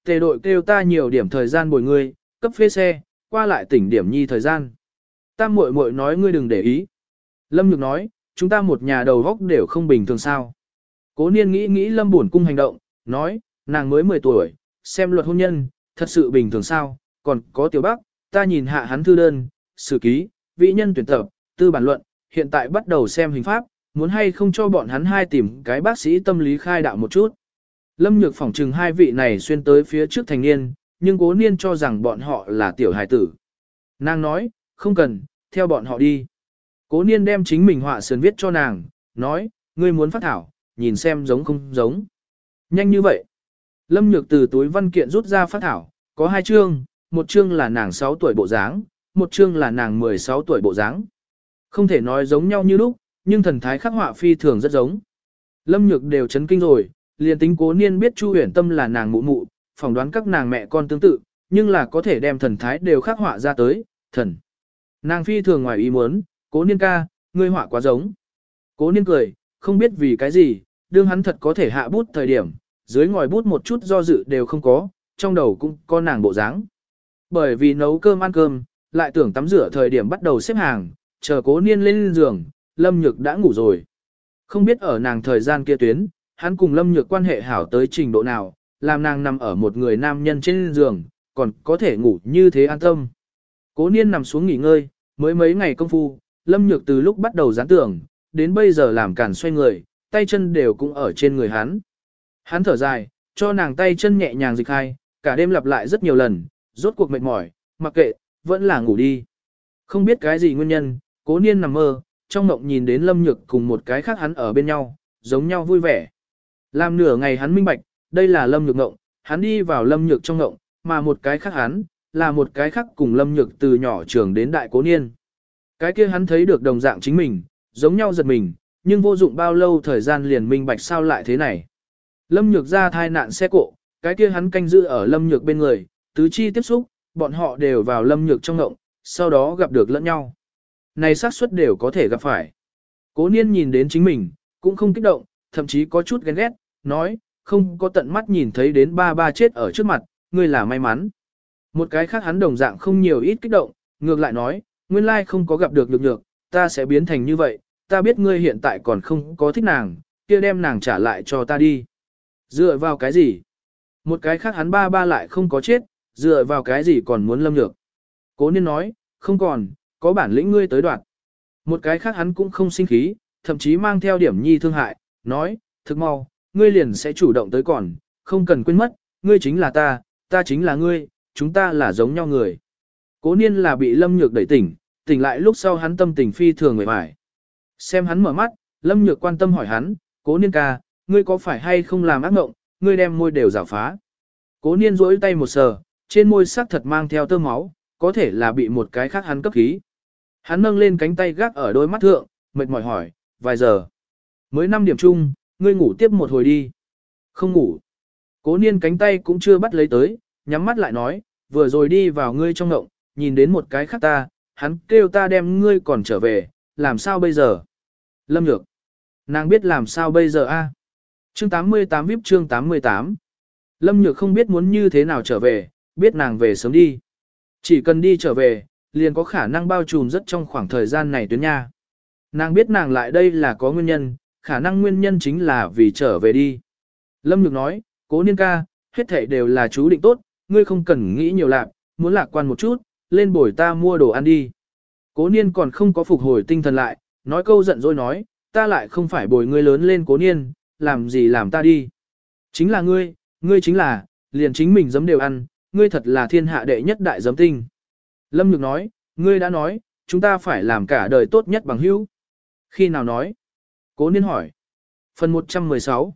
tề đội kêu ta nhiều điểm thời gian bồi ngươi, cấp phê xe, qua lại tỉnh điểm nhi thời gian. Tam muội muội nói ngươi đừng để ý. Lâm Nhược nói, chúng ta một nhà đầu góc đều không bình thường sao. Cố Niên nghĩ Lâm Bổn Cung hành động, nói, nàng mới 10 tuổi, xem luật hôn nhân, thật sự bình thường sao, còn có Tiểu Bắc, ta nhìn hạ hắn thư đơn, sử ký, vị nhân tuyển tập, tư bản luận, hiện tại bắt đầu xem hình pháp, muốn hay không cho bọn hắn hai tìm cái bác sĩ tâm lý khai đạo một chút. Lâm Nhược phỏng trừng hai vị này xuyên tới phía trước thành niên, nhưng Cố Niên cho rằng bọn họ là tiểu hài tử. Nàng nói, không cần, theo bọn họ đi. Cố Niên đem chính mình họa sườn viết cho nàng, nói, ngươi muốn phát thảo, nhìn xem giống không giống. Nhanh như vậy. Lâm Nhược từ túi văn kiện rút ra phát thảo, có 2 chương, một chương là nàng 6 tuổi bộ dáng, một chương là nàng 16 tuổi bộ dáng. Không thể nói giống nhau như lúc, nhưng thần thái khắc họa phi thường rất giống. Lâm Nhược đều chấn kinh rồi, liền tính Cố Niên biết Chu Huyền Tâm là nàng mụ mụ, phỏng đoán các nàng mẹ con tương tự, nhưng là có thể đem thần thái đều khắc họa ra tới, thần. Nàng phi thường ngoài ý muốn, Cố Niên ca, ngươi họa quá giống. Cố Niên cười, không biết vì cái gì, đương hắn thật có thể hạ bút thời điểm, dưới ngòi bút một chút do dự đều không có, trong đầu cũng có nàng bộ dáng. Bởi vì nấu cơm ăn cơm, lại tưởng tắm rửa thời điểm bắt đầu xếp hàng, chờ Cố Niên lên giường, Lâm Nhược đã ngủ rồi. Không biết ở nàng thời gian kia tuyến, hắn cùng Lâm Nhược quan hệ hảo tới trình độ nào, làm nàng nằm ở một người nam nhân trên giường, còn có thể ngủ như thế an tâm. Cố Niên nằm xuống nghỉ ngơi, mới mấy ngày công phu, Lâm Nhược từ lúc bắt đầu gián tưởng, đến bây giờ làm cản xoay người, tay chân đều cũng ở trên người hắn. Hắn thở dài, cho nàng tay chân nhẹ nhàng dịch hai, cả đêm lặp lại rất nhiều lần, rốt cuộc mệt mỏi, mặc kệ, vẫn là ngủ đi. Không biết cái gì nguyên nhân, Cố Niên nằm mơ, trong mộng nhìn đến Lâm Nhược cùng một cái khác hắn ở bên nhau, giống nhau vui vẻ. Làm nửa ngày hắn minh bạch, đây là Lâm Nhược ngộng, hắn đi vào Lâm Nhược trong ngộng, mà một cái khác hắn, là một cái khác cùng Lâm Nhược từ nhỏ trưởng đến đại Cố Niên. Cái kia hắn thấy được đồng dạng chính mình, giống nhau giật mình, nhưng vô dụng bao lâu thời gian liền minh bạch sao lại thế này. Lâm Nhược ra thai nạn xe cộ, cái kia hắn canh giữ ở Lâm Nhược bên người, tứ chi tiếp xúc, bọn họ đều vào Lâm Nhược trong ngộng, sau đó gặp được lẫn nhau. Này xác suất đều có thể gặp phải. Cố Niên nhìn đến chính mình, cũng không kích động, thậm chí có chút ghen ghét, nói, không có tận mắt nhìn thấy đến ba chết ở trước mặt, ngươi là may mắn. Một cái khác hắn đồng dạng không nhiều ít kích động, ngược lại nói, nguyên lai không có gặp được Nhược, ta sẽ biến thành như vậy, ta biết ngươi hiện tại còn không có thích nàng, kia đem nàng trả lại cho ta đi. Dựa vào cái gì? Một cái khác hắn ba lại không có chết, dựa vào cái gì còn muốn Lâm Nhược. Cố Niên nói, không còn, có bản lĩnh ngươi tới đoạt. Một cái khác hắn cũng không sinh khí, thậm chí mang theo điểm nhi thương hại, nói, thực mau, ngươi liền sẽ chủ động tới còn, không cần quên mất, ngươi chính là ta chính là ngươi, chúng ta là giống nhau người. Cố Niên là bị Lâm Nhược đẩy tỉnh, tỉnh lại lúc sau hắn tâm tình phi thường mệt mỏi. Xem hắn mở mắt, Lâm Nhược quan tâm hỏi hắn, Cố Niên ca, ngươi có phải hay không làm ác mộng, ngươi đem môi đều rảo phá. Cố Niên duỗi tay một sờ, trên môi sắc thật mang theo tơ máu, có thể là bị một cái khác hắn cấp khí. Hắn nâng lên cánh tay gác ở đôi mắt thượng, mệt mỏi hỏi, vài giờ. Mới 5 điểm chung, ngươi ngủ tiếp một hồi đi. Không ngủ. Cố Niên cánh tay cũng chưa bắt lấy tới, nhắm mắt lại nói, vừa rồi đi vào ngươi trong ngộng, nhìn đến một cái khác ta, hắn kêu ta đem ngươi còn trở về, làm sao bây giờ? Lâm Nhược. Nàng biết làm sao bây giờ a? Chương 88 VIP chương 88. Lâm Nhược không biết muốn như thế nào trở về, biết nàng về sớm đi. Chỉ cần đi trở về, liền có khả năng bao trùm rất trong khoảng thời gian này tuyến nha. Nàng biết nàng lại đây là có nguyên nhân, khả năng nguyên nhân chính là vì trở về đi. Lâm Nhược nói, Cố Niên ca, hết thảy đều là chú định tốt, ngươi không cần nghĩ nhiều lạc, muốn lạc quan một chút, lên bồi ta mua đồ ăn đi. Cố Niên còn không có phục hồi tinh thần lại, nói câu giận dỗi nói, ta lại không phải bồi ngươi lớn lên Cố Niên, làm gì làm ta đi. Chính là ngươi chính là, liền chính mình giấm đều ăn, ngươi thật là thiên hạ đệ nhất đại giấm tinh. Lâm Nhược nói, ngươi đã nói, chúng ta phải làm cả đời tốt nhất bằng hữu. Khi nào nói? Cố Niên hỏi. Phần 116.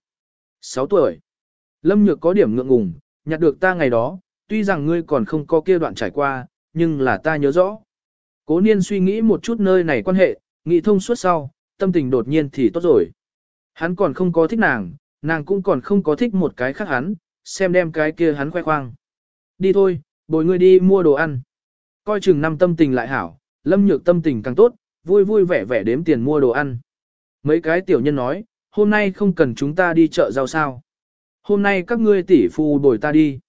6 tuổi. Lâm Nhược có điểm ngượng ngùng, nhặt được ta ngày đó, tuy rằng ngươi còn không có kia đoạn trải qua, nhưng là ta nhớ rõ. Cố Niên suy nghĩ một chút nơi này quan hệ, nghĩ thông suốt sau, tâm tình đột nhiên thì tốt rồi. Hắn còn không có thích nàng, nàng cũng còn không có thích một cái khác hắn, xem đem cái kia hắn khoe khoang. Đi thôi, bồi ngươi đi mua đồ ăn. Coi chừng năm tâm tình lại hảo, Lâm Nhược tâm tình càng tốt, vui vui vẻ vẻ đếm tiền mua đồ ăn. Mấy cái tiểu nhân nói, hôm nay không cần chúng ta đi chợ rau sao. Hôm nay các ngươi tỷ phu bồi ta đi.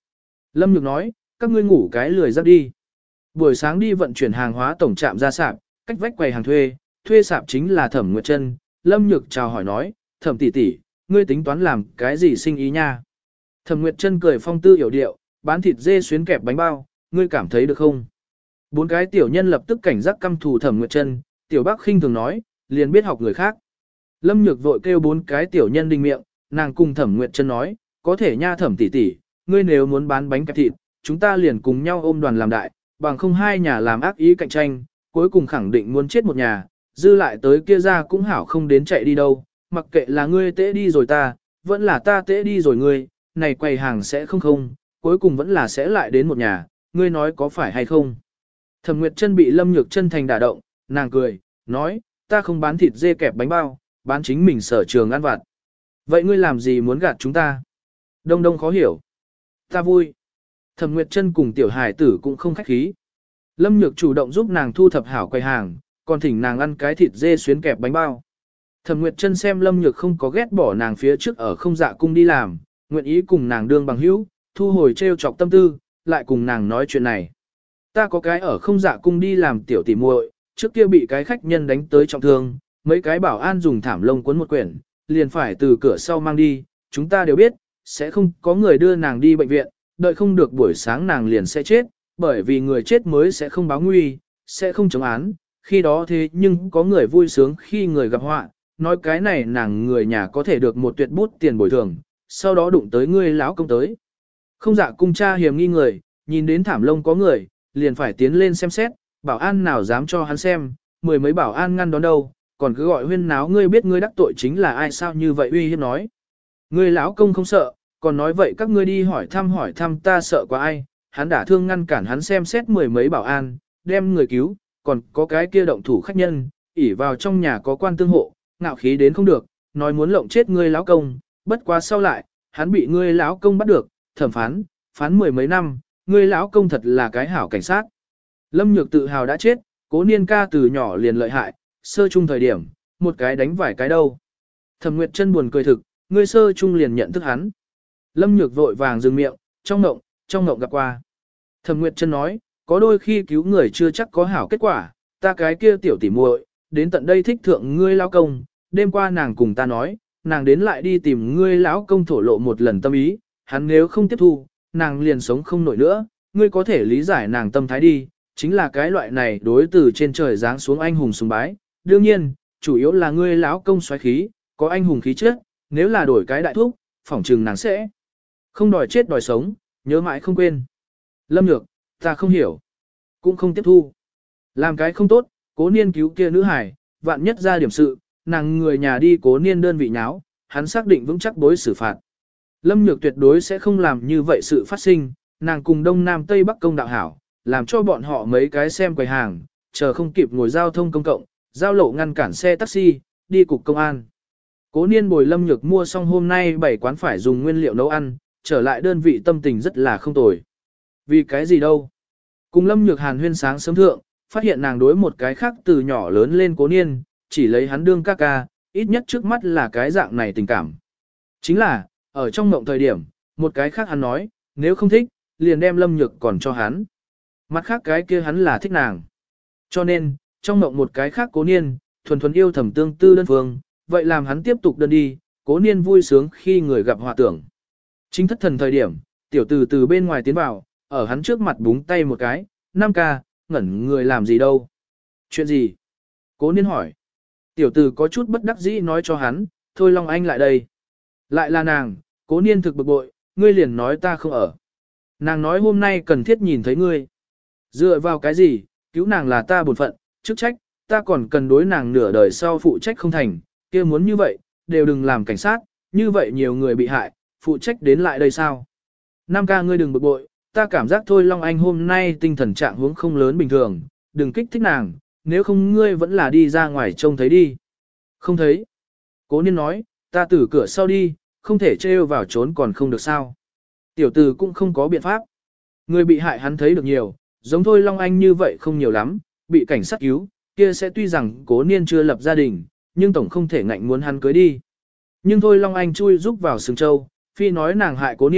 Lâm Nhược nói, các ngươi ngủ cái lười giấc đi. Buổi sáng đi vận chuyển hàng hóa tổng trạm ra sạp, cách vách quầy hàng thuê sạp chính là Thẩm Nguyệt Trân. Lâm Nhược chào hỏi nói, Thẩm tỷ tỷ, ngươi tính toán làm cái gì sinh ý nha? Thẩm Nguyệt Trân cười phong tư hiểu điệu, bán thịt dê xuyến kẹp bánh bao, ngươi cảm thấy được không? Bốn cái tiểu nhân lập tức cảnh giác căm thù Thẩm Nguyệt Trân, tiểu bác khinh thường nói, liền biết học người khác. Lâm Nhược vội kêu bốn cái tiểu nhân đình miệng, nàng cùng Thẩm Nguyệt Trân nói, có thể nha Thẩm tỷ tỷ, ngươi nếu muốn bán bánh kẹp thịt, chúng ta liền cùng nhau ôm đoàn làm đại, bằng không hai nhà làm ác ý cạnh tranh, cuối cùng khẳng định muốn chết một nhà, dư lại tới kia ra cũng hảo không đến chạy đi đâu, mặc kệ là ngươi tễ đi rồi ta, vẫn là ta tễ đi rồi ngươi, này quầy hàng sẽ không, cuối cùng vẫn là sẽ lại đến một nhà, ngươi nói có phải hay không. Thẩm Nguyệt Trân bị Lâm Nhược chân thành đả động, nàng cười, nói, ta không bán thịt dê kẹp bánh bao, bán chính mình sở trường ăn vặt. Vậy ngươi làm gì muốn gạt chúng ta? Đông đông khó hiểu. Ta vui. Thẩm Nguyệt Trân cùng tiểu hải tử cũng không khách khí. Lâm Nhược chủ động giúp nàng thu thập hảo quầy hàng, còn thỉnh nàng ăn cái thịt dê xuyến kẹp bánh bao. Thẩm Nguyệt Trân xem Lâm Nhược không có ghét bỏ nàng phía trước ở không dạ cung đi làm, nguyện ý cùng nàng đương bằng hữu, thu hồi trêu chọc tâm tư, lại cùng nàng nói chuyện này. Ta có cái ở không dạ cung đi làm tiểu tỉ muội, trước kia bị cái khách nhân đánh tới trọng thương, mấy cái bảo an dùng thảm lông cuốn một quyển, liền phải từ cửa sau mang đi, chúng ta đều biết, sẽ không có người đưa nàng đi bệnh viện, đợi không được buổi sáng nàng liền sẽ chết, bởi vì người chết mới sẽ không báo nguy, sẽ không chống án, khi đó thế nhưng có người vui sướng khi người gặp họa, nói cái này nàng người nhà có thể được một tuyệt bút tiền bồi thường, sau đó đụng tới ngươi lão công tới. Không dạ cung cha hiểm nghi người, nhìn đến thảm lông có người, liền phải tiến lên xem xét, bảo an nào dám cho hắn xem, mười mấy bảo an ngăn đón đâu, còn cứ gọi huyên náo ngươi biết ngươi đắc tội chính là ai sao như vậy uy hiếp nói. Ngươi lão công không sợ, còn nói vậy các ngươi đi hỏi thăm ta sợ quá ai, hắn đã thương ngăn cản hắn xem xét mười mấy bảo an, đem người cứu, còn có cái kia động thủ khách nhân, ỉ vào trong nhà có quan tương hộ, ngạo khí đến không được, nói muốn lộng chết ngươi lão công, bất quá sau lại, hắn bị ngươi lão công bắt được, thẩm phán mười mấy năm, ngươi lão công thật là cái hảo cảnh sát. Lâm Nhược tự hào đã chết, Cố Niên ca từ nhỏ liền lợi hại, sơ chung thời điểm, một cái đánh vài cái đâu. Thẩm Nguyệt Trân buồn cười thực, ngươi sơ chung liền nhận thức hắn. Lâm Nhược vội vàng dừng miệng, trong ngộng gặp qua. Thẩm Nguyệt Trân nói, có đôi khi cứu người chưa chắc có hảo kết quả, ta cái kia tiểu tỉ muội, đến tận đây thích thượng ngươi lão công, đêm qua nàng cùng ta nói, nàng đến lại đi tìm ngươi lão công thổ lộ một lần tâm ý, hắn nếu không tiếp thu, nàng liền sống không nổi nữa, ngươi có thể lý giải nàng tâm thái đi, chính là cái loại này đối từ trên trời giáng xuống anh hùng sùng bái, đương nhiên, chủ yếu là ngươi lão công xoáy khí, có anh hùng khí chất, nếu là đổi cái đại thúc, phỏng trừng nàng sẽ không đòi chết đòi sống, nhớ mãi không quên. Lâm Nhược, ta không hiểu, cũng không tiếp thu. Làm cái không tốt, Cố Niên cứu kia nữ hải, vạn nhất ra điểm sự, nàng người nhà đi Cố Niên đơn vị nháo, hắn xác định vững chắc bối xử phạt. Lâm Nhược tuyệt đối sẽ không làm như vậy sự phát sinh, nàng cùng Đông Nam Tây Bắc công đạo hảo, làm cho bọn họ mấy cái xem quầy hàng, chờ không kịp ngồi giao thông công cộng, giao lộ ngăn cản xe taxi, đi cục công an. Cố Niên bồi Lâm Nhược mua xong hôm nay 7 quán phải dùng nguyên liệu nấu ăn, trở lại đơn vị tâm tình rất là không tồi. Vì cái gì đâu? Cùng Lâm Nhược hàn huyên sáng sớm thượng, phát hiện nàng đối một cái khác từ nhỏ lớn lên Cố Niên, chỉ lấy hắn đương ca ca, ít nhất trước mắt là cái dạng này tình cảm. Chính là, ở trong mộng thời điểm, một cái khác hắn nói, nếu không thích, liền đem Lâm Nhược còn cho hắn. Mặt khác cái kia hắn là thích nàng. Cho nên, trong mộng một cái khác Cố Niên, thuần thuần yêu thầm tương tư đơn phương, vậy làm hắn tiếp tục đơn đi, Cố Niên vui sướng khi người gặp họa tưởng. Chính thất thần thời điểm, tiểu tử từ bên ngoài tiến vào, ở hắn trước mặt búng tay một cái, 5 ca, ngẩn người làm gì đâu. Chuyện gì? Cố Niên hỏi. Tiểu tử có chút bất đắc dĩ nói cho hắn, thôi Long Anh lại đây. Lại là nàng, Cố Niên thực bực bội, ngươi liền nói ta không ở. Nàng nói hôm nay cần thiết nhìn thấy ngươi. Dựa vào cái gì, cứu nàng là ta bổn phận, chức trách, ta còn cần đối nàng nửa đời sau phụ trách không thành, kia muốn như vậy, đều đừng làm cảnh sát, như vậy nhiều người bị hại, phụ trách đến lại đây sao? 5 ca ngươi đừng bực bội, ta cảm giác thôi Long Anh hôm nay tinh thần trạng huống không lớn bình thường, đừng kích thích nàng, nếu không ngươi vẫn là đi ra ngoài trông thấy đi. Không thấy. Cố Niên nói, ta từ cửa sau đi, không thể trêu vào trốn còn không được sao. Tiểu tử cũng không có biện pháp. Người bị hại hắn thấy được nhiều, giống thôi Long Anh như vậy không nhiều lắm, bị cảnh sát cứu, kia sẽ tuy rằng Cố Niên chưa lập gia đình, nhưng tổng không thể ngạnh muốn hắn cưới đi. Nhưng thôi Long Anh chui rúc vào sừng châu, phi nói nàng hại Cố Niên,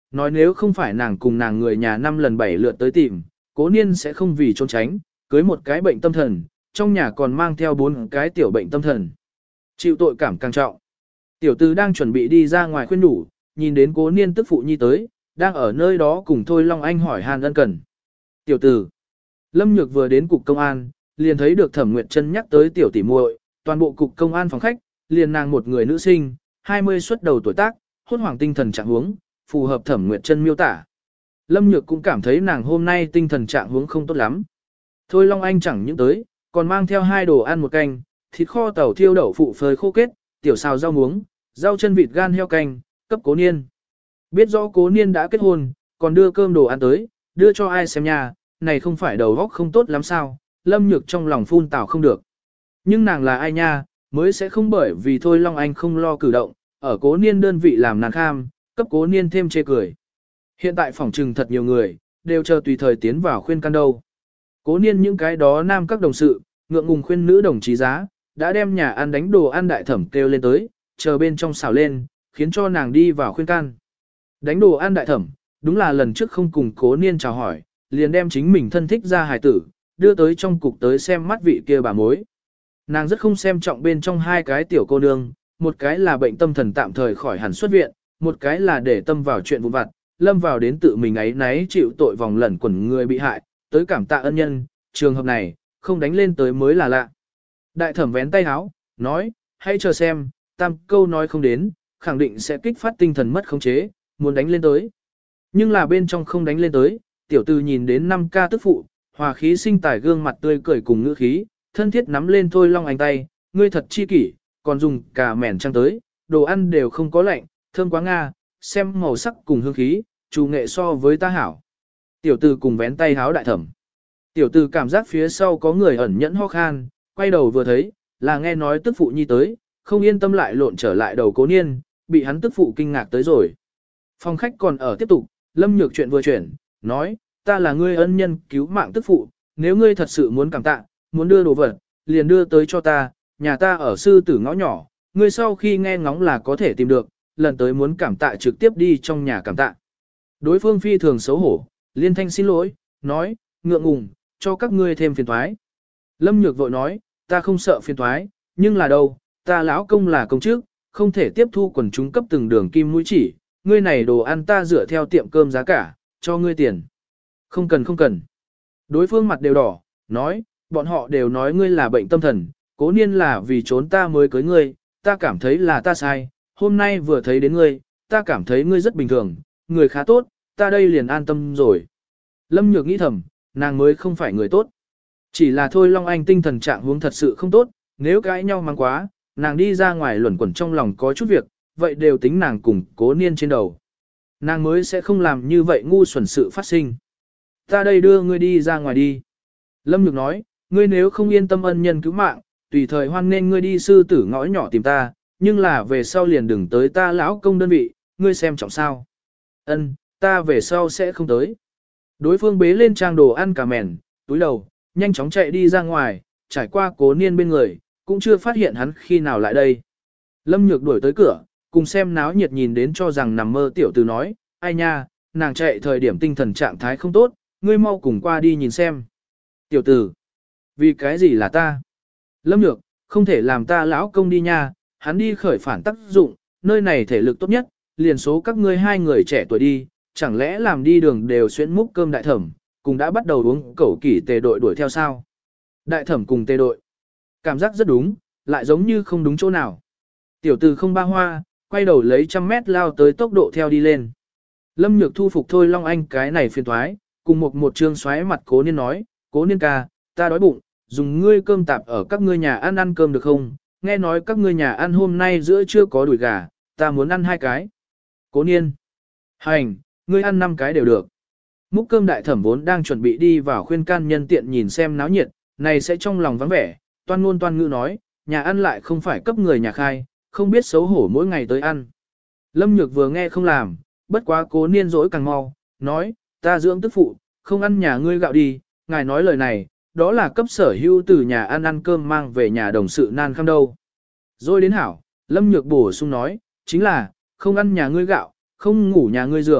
nói nếu không phải nàng cùng nàng người nhà 5 lần 7 lượt tới tìm, Cố Niên sẽ không vì trốn tránh, cưới một cái bệnh tâm thần, trong nhà còn mang theo 4 cái tiểu bệnh tâm thần. Chịu tội cảm càng trọng. Tiểu Từ đang chuẩn bị đi ra ngoài khuyên nhủ, nhìn đến Cố Niên tức phụ nhi tới, đang ở nơi đó cùng Thôi Long Anh hỏi han ân cần. Tiểu Từ. Lâm Nhược vừa đến cục công an, liền thấy được Thẩm Nguyệt Trân nhắc tới tiểu tỷ muội, toàn bộ cục công an phòng khách, liền nàng một người nữ sinh, 20 xuất đầu tuổi tác, hốt hoảng tinh thần trạng huống, phù hợp Thẩm Nguyệt Trân miêu tả. Lâm Nhược cũng cảm thấy nàng hôm nay tinh thần trạng huống không tốt lắm. Thôi Long Anh chẳng những tới, còn mang theo 2 đồ ăn một canh, thịt kho tàu thiêu đậu phụ phơi khô kết, tiểu xào rau muống, rau chân vịt gan heo canh, cấp Cố Niên. Biết rõ Cố Niên đã kết hôn, còn đưa cơm đồ ăn tới, đưa cho ai xem nhà, này không phải đầu óc không tốt lắm sao, Lâm Nhược trong lòng phun tào không được. Nhưng nàng là ai nha, mới sẽ không bởi vì Thôi Long Anh không lo cử động, ở Cố Niên đơn vị làm nàng kham, cấp Cố Niên thêm chê cười. Hiện tại phòng trừng thật nhiều người, đều chờ tùy thời tiến vào khuyên can đâu. Cố Niên những cái đó nam các đồng sự, ngượng ngùng khuyên nữ đồng chí giá, đã đem nhà ăn đánh đồ ăn đại thẩm kêu lên tới, chờ bên trong xào lên, khiến cho nàng đi vào khuyên can. Đánh đồ ăn đại thẩm, đúng là lần trước không cùng Cố Niên chào hỏi, liền đem chính mình thân thích ra hài tử, đưa tới trong cục tới xem mắt vị kia bà mối. Nàng rất không xem trọng bên trong 2 cái tiểu cô nương, một cái là bệnh tâm thần tạm thời khỏi hẳn xuất viện, một cái là để tâm vào chuyện vụn vặt, lâm vào đến tự mình ấy náy chịu tội vòng lẩn quẩn người bị hại, tới cảm tạ ân nhân, trường hợp này, không đánh lên tới mới là lạ. Đại thẩm vén tay áo, nói, hãy chờ xem, tam câu nói không đến, khẳng định sẽ kích phát tinh thần mất khống chế, muốn đánh lên tới. Nhưng là bên trong không đánh lên tới, tiểu tư nhìn đến 5 ca tức phụ, hòa khí sinh tài gương mặt tươi cười cùng ngữ khí, thân thiết nắm lên Thôi Long Anh tay, ngươi thật chi kỷ, còn dùng cả mẻn trăng tới, đồ ăn đều không có lạnh, thơm quá nga, xem màu sắc cùng hương khí, chủ nghệ so với ta hảo. Tiểu tư cùng vén tay háo đại thẩm. Tiểu tư cảm giác phía sau có người ẩn nhẫn ho khan, quay đầu vừa thấy, là nghe nói tức phụ nhi tới, không yên tâm lại lộn trở lại đầu Cố Niên, bị hắn tức phụ kinh ngạc tới rồi. Phòng khách còn ở tiếp tục, Lâm Nhược chuyện vừa chuyển, nói, ta là ngươi ân nhân cứu mạng tức phụ, nếu ngươi thật sự muốn cảm tạ, muốn đưa đồ vật, liền đưa tới cho ta, nhà ta ở sư tử ngõ nhỏ, ngươi sau khi nghe ngóng là có thể tìm được, lần tới muốn cảm tạ trực tiếp đi trong nhà cảm tạ. Đối phương phi thường xấu hổ, liên thanh xin lỗi, nói, ngượng ngùng, cho các ngươi thêm phiền toái. Lâm Nhược vội nói, ta không sợ phiền toái, nhưng là đâu, ta lão công là công chức, không thể tiếp thu quần chúng cấp từng đường kim mũi chỉ, ngươi này đồ ăn ta dựa theo tiệm cơm giá cả, cho ngươi tiền. Không cần không cần. Đối phương mặt đều đỏ, nói, bọn họ đều nói ngươi là bệnh tâm thần, Cố Niên là vì trốn ta mới cưới ngươi, ta cảm thấy là ta sai, hôm nay vừa thấy đến ngươi, ta cảm thấy ngươi rất bình thường, người khá tốt, ta đây liền an tâm rồi. Lâm Nhược nghĩ thầm, nàng mới không phải người tốt. Chỉ là Thôi Long Anh tinh thần trạng huống thật sự không tốt, nếu cãi nhau mang quá, nàng đi ra ngoài luẩn quẩn trong lòng có chút việc, vậy đều tính nàng cùng Cố Niên trên đầu. Nàng mới sẽ không làm như vậy ngu xuẩn sự phát sinh. Ta đây đưa ngươi đi ra ngoài đi. Lâm Nhược nói, ngươi nếu không yên tâm ân nhân cứu mạng, tùy thời hoan nên ngươi đi sư tử ngõ nhỏ tìm ta, nhưng là về sau liền đừng tới ta lão công đơn vị, ngươi xem trọng sao. Ân, ta về sau sẽ không tới. Đối phương bế lên trang đồ ăn cả mèn, túi đầu, nhanh chóng chạy đi ra ngoài, trải qua Cố Niên bên người, cũng chưa phát hiện hắn khi nào lại đây. Lâm Nhược đuổi tới cửa, cùng xem náo nhiệt nhìn đến cho rằng nằm mơ tiểu tử nói, ai nha, nàng chạy thời điểm tinh thần trạng thái không tốt, ngươi mau cùng qua đi nhìn xem. Tiểu tử, vì cái gì là ta? Lâm Nhược, không thể làm ta lão công đi nha, hắn đi khởi phản tác dụng, nơi này thể lực tốt nhất, liền số các ngươi 2 người trẻ tuổi đi, chẳng lẽ làm đi đường đều xuyên múc cơm đại thẩm, cùng đã bắt đầu uống cẩu kỷ tề đội đuổi theo sao? Đại thẩm cùng tề đội. Cảm giác rất đúng, lại giống như không đúng chỗ nào. Tiểu tử không ba hoa, quay đầu lấy 100 mét lao tới tốc độ theo đi lên. Lâm Nhược thu phục Thôi Long Anh cái này phiền toái, cùng một trương xoáy mặt Cố Niên nói, Cố Niên ca, ta đói bụng, dùng ngươi cơm tạp ở các ngươi nhà ăn cơm được không? Nghe nói các ngươi nhà ăn hôm nay giữa trưa có đùi gà, ta muốn ăn 2 cái. Cố Niên, hành, ngươi ăn 5 cái đều được. Múc cơm đại thẩm vốn đang chuẩn bị đi vào khuyên can nhân tiện nhìn xem náo nhiệt, này sẽ trong lòng vắng vẻ, toan ngôn toan ngữ nói, nhà ăn lại không phải cấp người nhà khai, không biết xấu hổ mỗi ngày tới ăn. Lâm Nhược vừa nghe không làm, bất quá Cố Niên dỗi càng mau, nói, ta dưỡng tức phụ, không ăn nhà ngươi gạo đi, ngài nói lời này, đó là cấp sở hữu từ nhà ăn cơm mang về nhà đồng sự nan khăm đâu. Rồi đến hảo, Lâm Nhược bổ sung nói, chính là, không ăn nhà ngươi gạo, không ngủ nhà ngươi giường,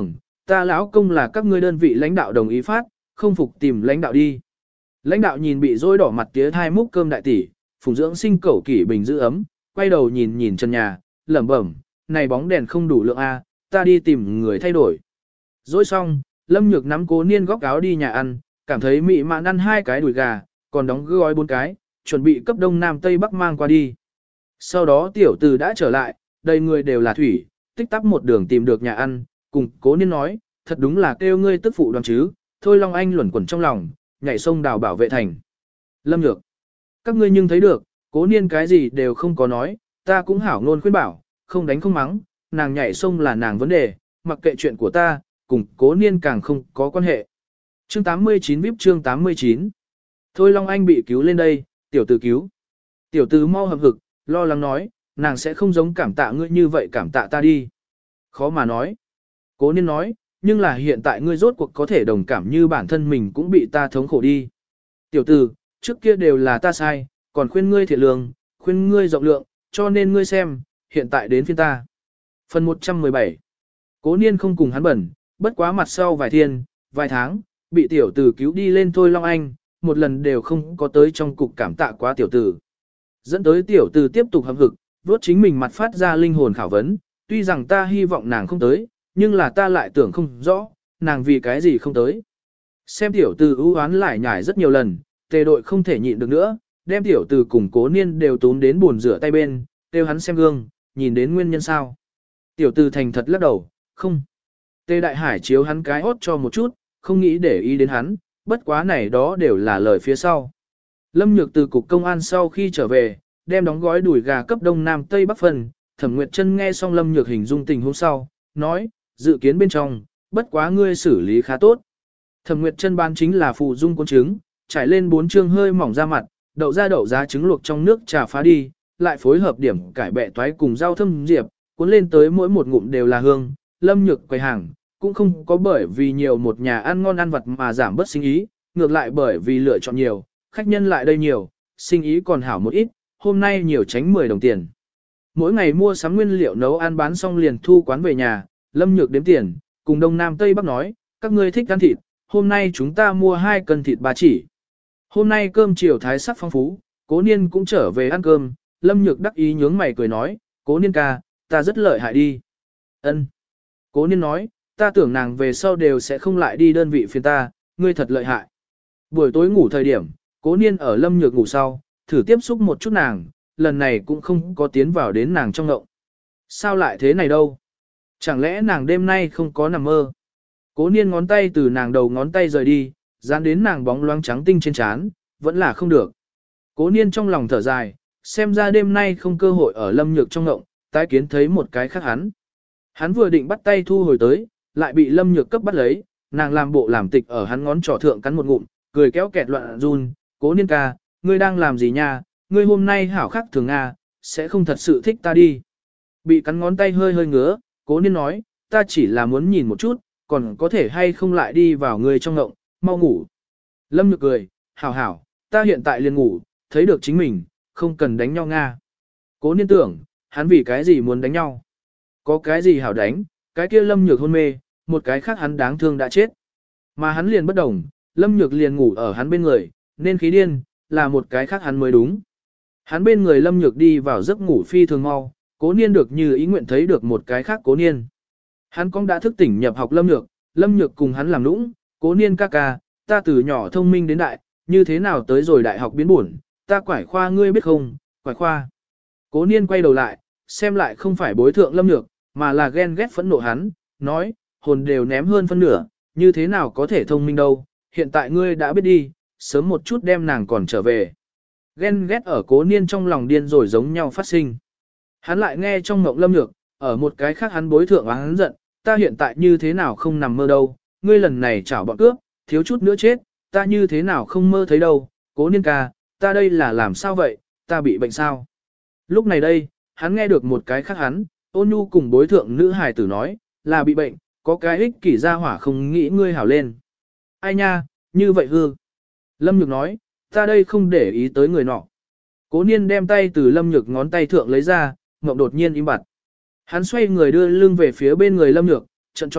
ta lão công là các ngươi đơn vị lãnh đạo đồng ý phát, không phục tìm lãnh đạo đi. Lãnh đạo nhìn bị rối đỏ mặt tía thai múc cơm đại tỷ, phụng dưỡng sinh cẩu kỷ bình giữ ấm, quay đầu nhìn nhìn trần nhà, lẩm bẩm, này bóng đèn không đủ lượng A, ta đi tìm người thay đổi. Rồi xong, Lâm Nhược nắm Cố Niên góc áo đi nhà ăn, cảm thấy mị mạn ăn 2 cái đùi gà, còn đóng gói 4 cái, chuẩn bị cấp đông nam tây bắc mang qua đi. Sau đó tiểu tử đã trở lại, đầy người đều là thủy, tích tắp một đường tìm được nhà ăn, cùng Cố Niên nói, thật đúng là kêu ngươi tức phụ đoàn chứ, thôi Long Anh luẩn quẩn trong lòng, nhảy sông đào bảo vệ thành. Lâm Nhược, các ngươi nhưng thấy được, Cố Niên cái gì đều không có nói, ta cũng hảo ngôn khuyên bảo, không đánh không mắng, nàng nhảy sông là nàng vấn đề, mặc kệ chuyện của ta, cùng Cố Niên càng không có quan hệ. Chương 89 VIP chương 89. Thôi Long Anh bị cứu lên đây, tiểu tử cứu. Tiểu tử mau hậm hực, lo lắng nói, nàng sẽ không giống cảm tạ ngươi như vậy cảm tạ ta đi. Khó mà nói. Cố Niên nói, nhưng là hiện tại ngươi rốt cuộc có thể đồng cảm như bản thân mình cũng bị ta thống khổ đi. Tiểu tử, trước kia đều là ta sai, còn khuyên ngươi thiện lương, khuyên ngươi rộng lượng, cho nên ngươi xem, hiện tại đến phiên ta. Phần 117. Cố Niên không cùng hắn bẩn, bất quá mặt sau vài thiên, vài tháng, bị tiểu tử cứu đi lên Thôi Long Anh, một lần đều không có tới trong cục cảm tạ quá tiểu tử. Dẫn tới tiểu tử tiếp tục hậm hực, vuốt chính mình mặt phát ra linh hồn khảo vấn, tuy rằng ta hy vọng nàng không tới, nhưng là ta lại tưởng không rõ, nàng vì cái gì không tới. Xem tiểu tử ưu oán lại nhải rất nhiều lần, tề đội không thể nhịn được nữa, đem tiểu tử cùng Cố Niên đều tốn đến buồn rửa tay bên, kêu hắn xem gương, nhìn đến nguyên nhân sao. Tiểu tử thành thật lắc đầu, không. Tề Đại Hải chiếu hắn cái hốt cho một chút, không nghĩ để ý đến hắn, bất quá này đó đều là lời phía sau. Lâm Nhược từ cục công an sau khi trở về, đem đóng gói đùi gà cấp đông nam tây bắc phần, Thẩm Nguyệt Trân nghe xong Lâm Nhược hình dung tình hôm sau, nói, dự kiến bên trong, bất quá ngươi xử lý khá tốt. Thẩm Nguyệt Trân bán chính là phụ dung cuốn trứng, trải lên 4 chương hơi mỏng ra mặt, đậu ra đậu giá trứng luộc trong nước trà phá đi, lại phối hợp điểm cải bẹ toái cùng rau thơm diệp, cuốn lên tới mỗi một ngụm đều là hương. Lâm Nhược quầy hàng, cũng không có bởi vì nhiều một nhà ăn ngon ăn vặt mà giảm bớt sinh ý, ngược lại bởi vì lựa chọn nhiều, khách nhân lại đây nhiều, sinh ý còn hảo một ít, hôm nay nhiều tránh 10 đồng tiền. Mỗi ngày mua sắm nguyên liệu nấu ăn bán xong liền thu quán về nhà, Lâm Nhược đếm tiền, cùng Đông Nam Tây Bắc nói, các ngươi thích ăn thịt, hôm nay chúng ta mua 2 cân thịt ba chỉ. Hôm nay cơm chiều thái sắc phong phú, Cố Niên cũng trở về ăn cơm, Lâm Nhược đắc ý nhướng mày cười nói, Cố Niên ca, ta rất lợi hại đi. Ân. Cố Niên nói, ta tưởng nàng về sau đều sẽ không lại đi đơn vị phiền ta, ngươi thật lợi hại. Buổi tối ngủ thời điểm, Cố Niên ở Lâm Nhược ngủ sau, thử tiếp xúc một chút nàng, lần này cũng không có tiến vào đến nàng trong ngộng. Sao lại thế này đâu? Chẳng lẽ nàng đêm nay không có nằm mơ? Cố Niên ngón tay từ nàng đầu ngón tay rời đi, dán đến nàng bóng loáng trắng tinh trên trán, vẫn là không được. Cố Niên trong lòng thở dài, xem ra đêm nay không cơ hội ở Lâm Nhược trong ngộng, tái kiến thấy một cái khác hắn. Hắn vừa định bắt tay thu hồi tới, lại bị Lâm Nhược cấp bắt lấy, nàng làm bộ làm tịch ở hắn ngón trỏ thượng cắn một ngụm, cười kéo kẹt loạn run, Cố Niên ca, ngươi đang làm gì nha, ngươi hôm nay hảo khắc thường à, sẽ không thật sự thích ta đi. Bị cắn ngón tay hơi hơi ngứa, Cố Niên nói, ta chỉ là muốn nhìn một chút, còn có thể hay không lại đi vào ngươi trong ngộng, mau ngủ. Lâm Nhược cười, hảo hảo, ta hiện tại liền ngủ, thấy được chính mình, không cần đánh nhau nga. Cố Niên tưởng, hắn vì cái gì muốn đánh nhau? Có cái gì hảo đánh, cái kia Lâm Nhược hôn mê, một cái khác hắn đáng thương đã chết. Mà hắn liền bất đồng, Lâm Nhược liền ngủ ở hắn bên người, nên khí điên, là một cái khác hắn mới đúng. Hắn bên người Lâm Nhược đi vào giấc ngủ phi thường mau, Cố Niên được như ý nguyện thấy được một cái khác Cố Niên. Hắn cũng đã thức tỉnh nhập học Lâm Nhược cùng hắn làm nũng, Cố Niên ca ca, ta từ nhỏ thông minh đến đại, như thế nào tới rồi đại học biến buồn, ta quải khoa ngươi biết không, quải khoa. Cố Niên quay đầu lại, xem lại không phải bối thượng Lâm Nhược, mà là ghen ghét phẫn nộ hắn, nói, hồn đều ném hơn phân nửa, như thế nào có thể thông minh đâu, hiện tại ngươi đã biết đi, sớm một chút đem nàng còn trở về. Ghen ghét ở Cố Niên trong lòng điên rồi giống nhau phát sinh. Hắn lại nghe trong mộng Lâm Nhược, ở một cái khác hắn bối thượng hắn giận, ta hiện tại như thế nào không nằm mơ đâu, ngươi lần này chảo bọn cướp, thiếu chút nữa chết, ta như thế nào không mơ thấy đâu, Cố Niên ca, ta đây là làm sao vậy, ta bị bệnh sao? Lúc này đây, hắn nghe được một cái khác hắn, Ôn Nhu cùng bối thượng nữ hài tử nói, là bị bệnh, có cái ích kỷ ra hỏa không nghĩ ngươi hảo lên. Ai nha, như vậy hư. Lâm Nhược nói, ta đây không để ý tới người nọ. Cố Niên đem tay từ Lâm Nhược ngón tay thượng lấy ra, ngậm đột nhiên im bặt. Hắn xoay người đưa lưng về phía bên người Lâm Nhược, trợn tròn mắt,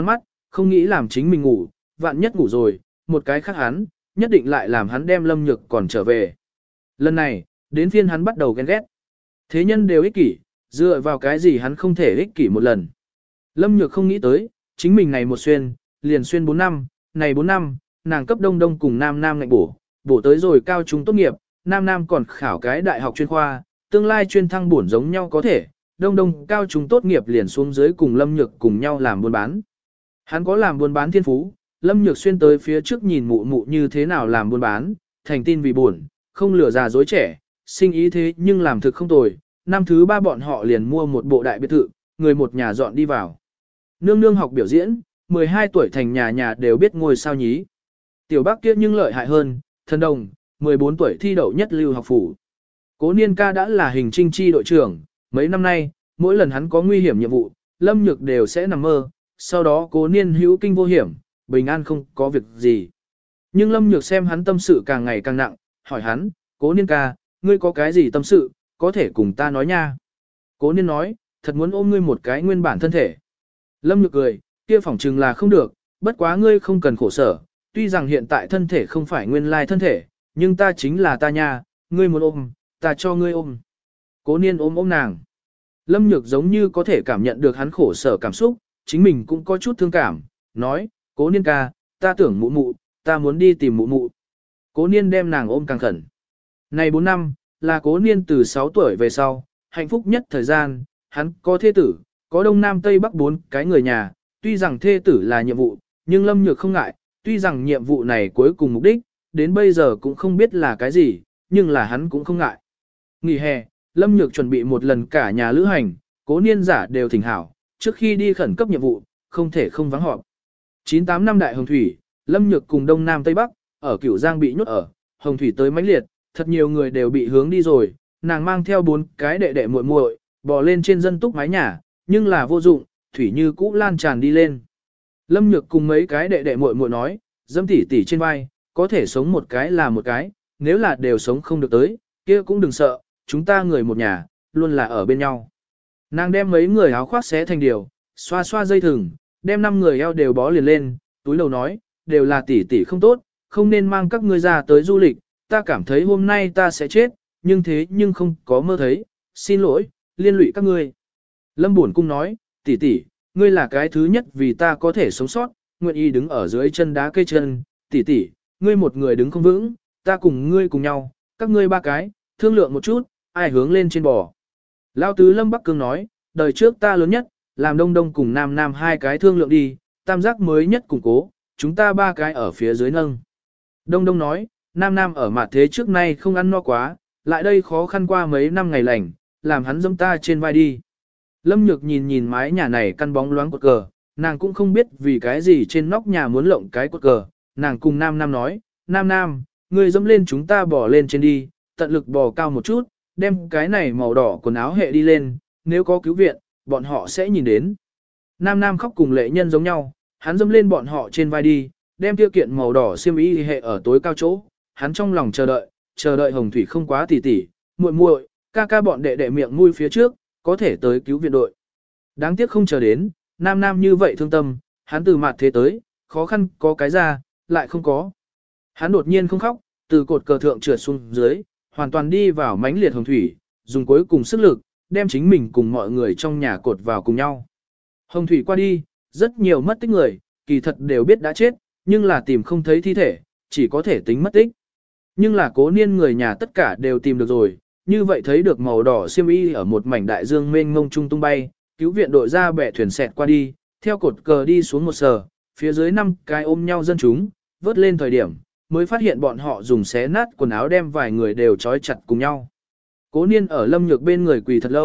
không nghĩ làm chính mình ngủ, vạn nhất ngủ rồi, một cái khác hắn, nhất định lại làm hắn đem Lâm Nhược còn trở về. Lần này, đến phiên hắn bắt đầu ghen ghét. Thế nhân đều ích kỷ, dựa vào cái gì hắn không thể ích kỷ một lần. Lâm Nhược không nghĩ tới, chính mình này một xuyên, liền xuyên 4 năm, này 4 năm, nàng cấp Đông Đông cùng Nam Nam ngạnh bổ tới rồi cao trung tốt nghiệp, Nam Nam còn khảo cái đại học chuyên khoa, tương lai chuyên thăng bổn giống nhau có thể, Đông Đông cao trung tốt nghiệp liền xuống dưới cùng Lâm Nhược cùng nhau làm buôn bán. Hắn có làm buôn bán thiên phú, Lâm Nhược xuyên tới phía trước nhìn mụ mụ như thế nào làm buôn bán, thành tin vì buồn, không lừa già dối trẻ, sinh ý thế nhưng làm thực không tồi. Năm thứ 3 bọn họ liền mua một bộ đại biệt thự, người một nhà dọn đi vào. Nương nương học biểu diễn, 12 tuổi thành nhà nhà đều biết ngôi sao nhí. Tiểu Bắc kia nhưng lợi hại hơn, thần đồng, 14 tuổi thi đậu nhất lưu học phủ. Cố Niên ca đã là hình trinh chi đội trưởng, mấy năm nay, mỗi lần hắn có nguy hiểm nhiệm vụ, Lâm Nhược đều sẽ nằm mơ, sau đó Cố Niên hữu kinh vô hiểm, bình an không có việc gì. Nhưng Lâm Nhược xem hắn tâm sự càng ngày càng nặng, hỏi hắn, Cố Niên ca, ngươi có cái gì tâm sự, có thể cùng ta nói nha. Cố Niên nói, thật muốn ôm ngươi một cái nguyên bản thân thể. Lâm Nhược cười, kia phỏng chừng là không được, bất quá ngươi không cần khổ sở, tuy rằng hiện tại thân thể không phải nguyên lai thân thể, nhưng ta chính là ta nha, ngươi muốn ôm, ta cho ngươi ôm. Cố Niên ôm nàng. Lâm Nhược giống như có thể cảm nhận được hắn khổ sở cảm xúc, chính mình cũng có chút thương cảm, nói, Cố Niên ca, ta tưởng mụ mụ, ta muốn đi tìm mụ mụ. Cố Niên đem nàng ôm càng khẩn. Này 4 năm, là Cố Niên từ 6 tuổi về sau, hạnh phúc nhất thời gian, hắn có thê tử, có đông nam tây bắc 4 cái người nhà, tuy rằng thê tử là nhiệm vụ, nhưng Lâm Nhược không ngại, tuy rằng nhiệm vụ này cuối cùng mục đích, đến bây giờ cũng không biết là cái gì, nhưng là hắn cũng không ngại. Nghỉ hè, Lâm Nhược chuẩn bị một lần cả nhà lữ hành, Cố Niên giả đều thỉnh hảo, trước khi đi khẩn cấp nhiệm vụ, không thể không vắng họp. 98 năm đại hồng thủy, Lâm Nhược cùng đông nam tây bắc, ở Cửu Giang bị nhốt ở, hồng thủy tới mãnh liệt, thật nhiều người đều bị hướng đi rồi, nàng mang theo 4 cái đệ đệ muội muội, bò lên trên dân túc mái nhà, nhưng là vô dụng, thủy như cũ lan tràn đi lên. Lâm Nhược cùng mấy cái đệ đệ muội muội nói, dâm tỉ tỉ trên vai, có thể sống một cái là một cái, nếu là đều sống không được tới, kia cũng đừng sợ, chúng ta người một nhà, luôn là ở bên nhau. Nàng đem mấy người áo khoác xé thành điều, xoa xoa dây thừng, đem 5 người eo đều bó liền lên, túi đầu nói, đều là tỉ tỉ không tốt, không nên mang các ngươi ra tới du lịch, ta cảm thấy hôm nay ta sẽ chết, nhưng thế nhưng không có mơ thấy, xin lỗi, liên lụy các ngươi. Lâm Bổn Cung nói, tỷ tỷ, ngươi là cái thứ nhất vì ta có thể sống sót, nguyện ý đứng ở dưới chân đá cây chân, tỷ tỷ, ngươi một người đứng không vững, ta cùng ngươi cùng nhau, các ngươi 3 cái, thương lượng một chút, ai hướng lên trên bò. Lão tứ Lâm Bắc Cương nói, đời trước ta lớn nhất, làm Đông Đông cùng Nam Nam 2 cái thương lượng đi, tam giác mới nhất củng cố, chúng ta 3 cái ở phía dưới nâng. Đông Đông nói, Nam Nam ở mặt thế trước nay không ăn no quá, lại đây khó khăn qua mấy năm ngày lành, làm hắn dâm ta trên vai đi. Lâm Nhược nhìn nhìn mái nhà này căn bóng loáng cột cờ, nàng cũng không biết vì cái gì trên nóc nhà muốn lộng cái cột cờ, nàng cùng Nam Nam nói, Nam Nam, ngươi dâm lên chúng ta bỏ lên trên đi, tận lực bò cao một chút, đem cái này màu đỏ quần áo hệ đi lên, nếu có cứu viện, bọn họ sẽ nhìn đến. Nam Nam khóc cùng lệ nhân giống nhau, hắn dâm lên bọn họ trên vai đi, đem tiêu kiện màu đỏ xiêm y hệ ở tối cao chỗ, hắn trong lòng chờ đợi hồng thủy không quá tỉ tỉ, muội muội, ca ca bọn đệ đệ miệng mũi phía trước, có thể tới cứu viện đội. Đáng tiếc không chờ đến, Nam Nam như vậy thương tâm, hắn từ mặt thế tới, khó khăn có cái ra, lại không có. Hắn đột nhiên không khóc, từ cột cờ thượng trượt xuống dưới, hoàn toàn đi vào mãnh liệt hồng thủy, dùng cuối cùng sức lực, đem chính mình cùng mọi người trong nhà cột vào cùng nhau. Hồng thủy qua đi, rất nhiều mất tích người, kỳ thật đều biết đã chết, nhưng là tìm không thấy thi thể, chỉ có thể tính mất tích. Nhưng là Cố Niên người nhà tất cả đều tìm được rồi, như vậy thấy được màu đỏ xiêm y ở một mảnh đại dương mênh mông trung tung bay, cứu viện đội ra bẻ thuyền xẹt qua đi, theo cột cờ đi xuống một sờ, phía dưới 5 cái ôm nhau dân chúng, vớt lên thời điểm, mới phát hiện bọn họ dùng xé nát quần áo đem vài người đều trói chặt cùng nhau. Cố Niên ở Lâm Nhược bên người quỳ thật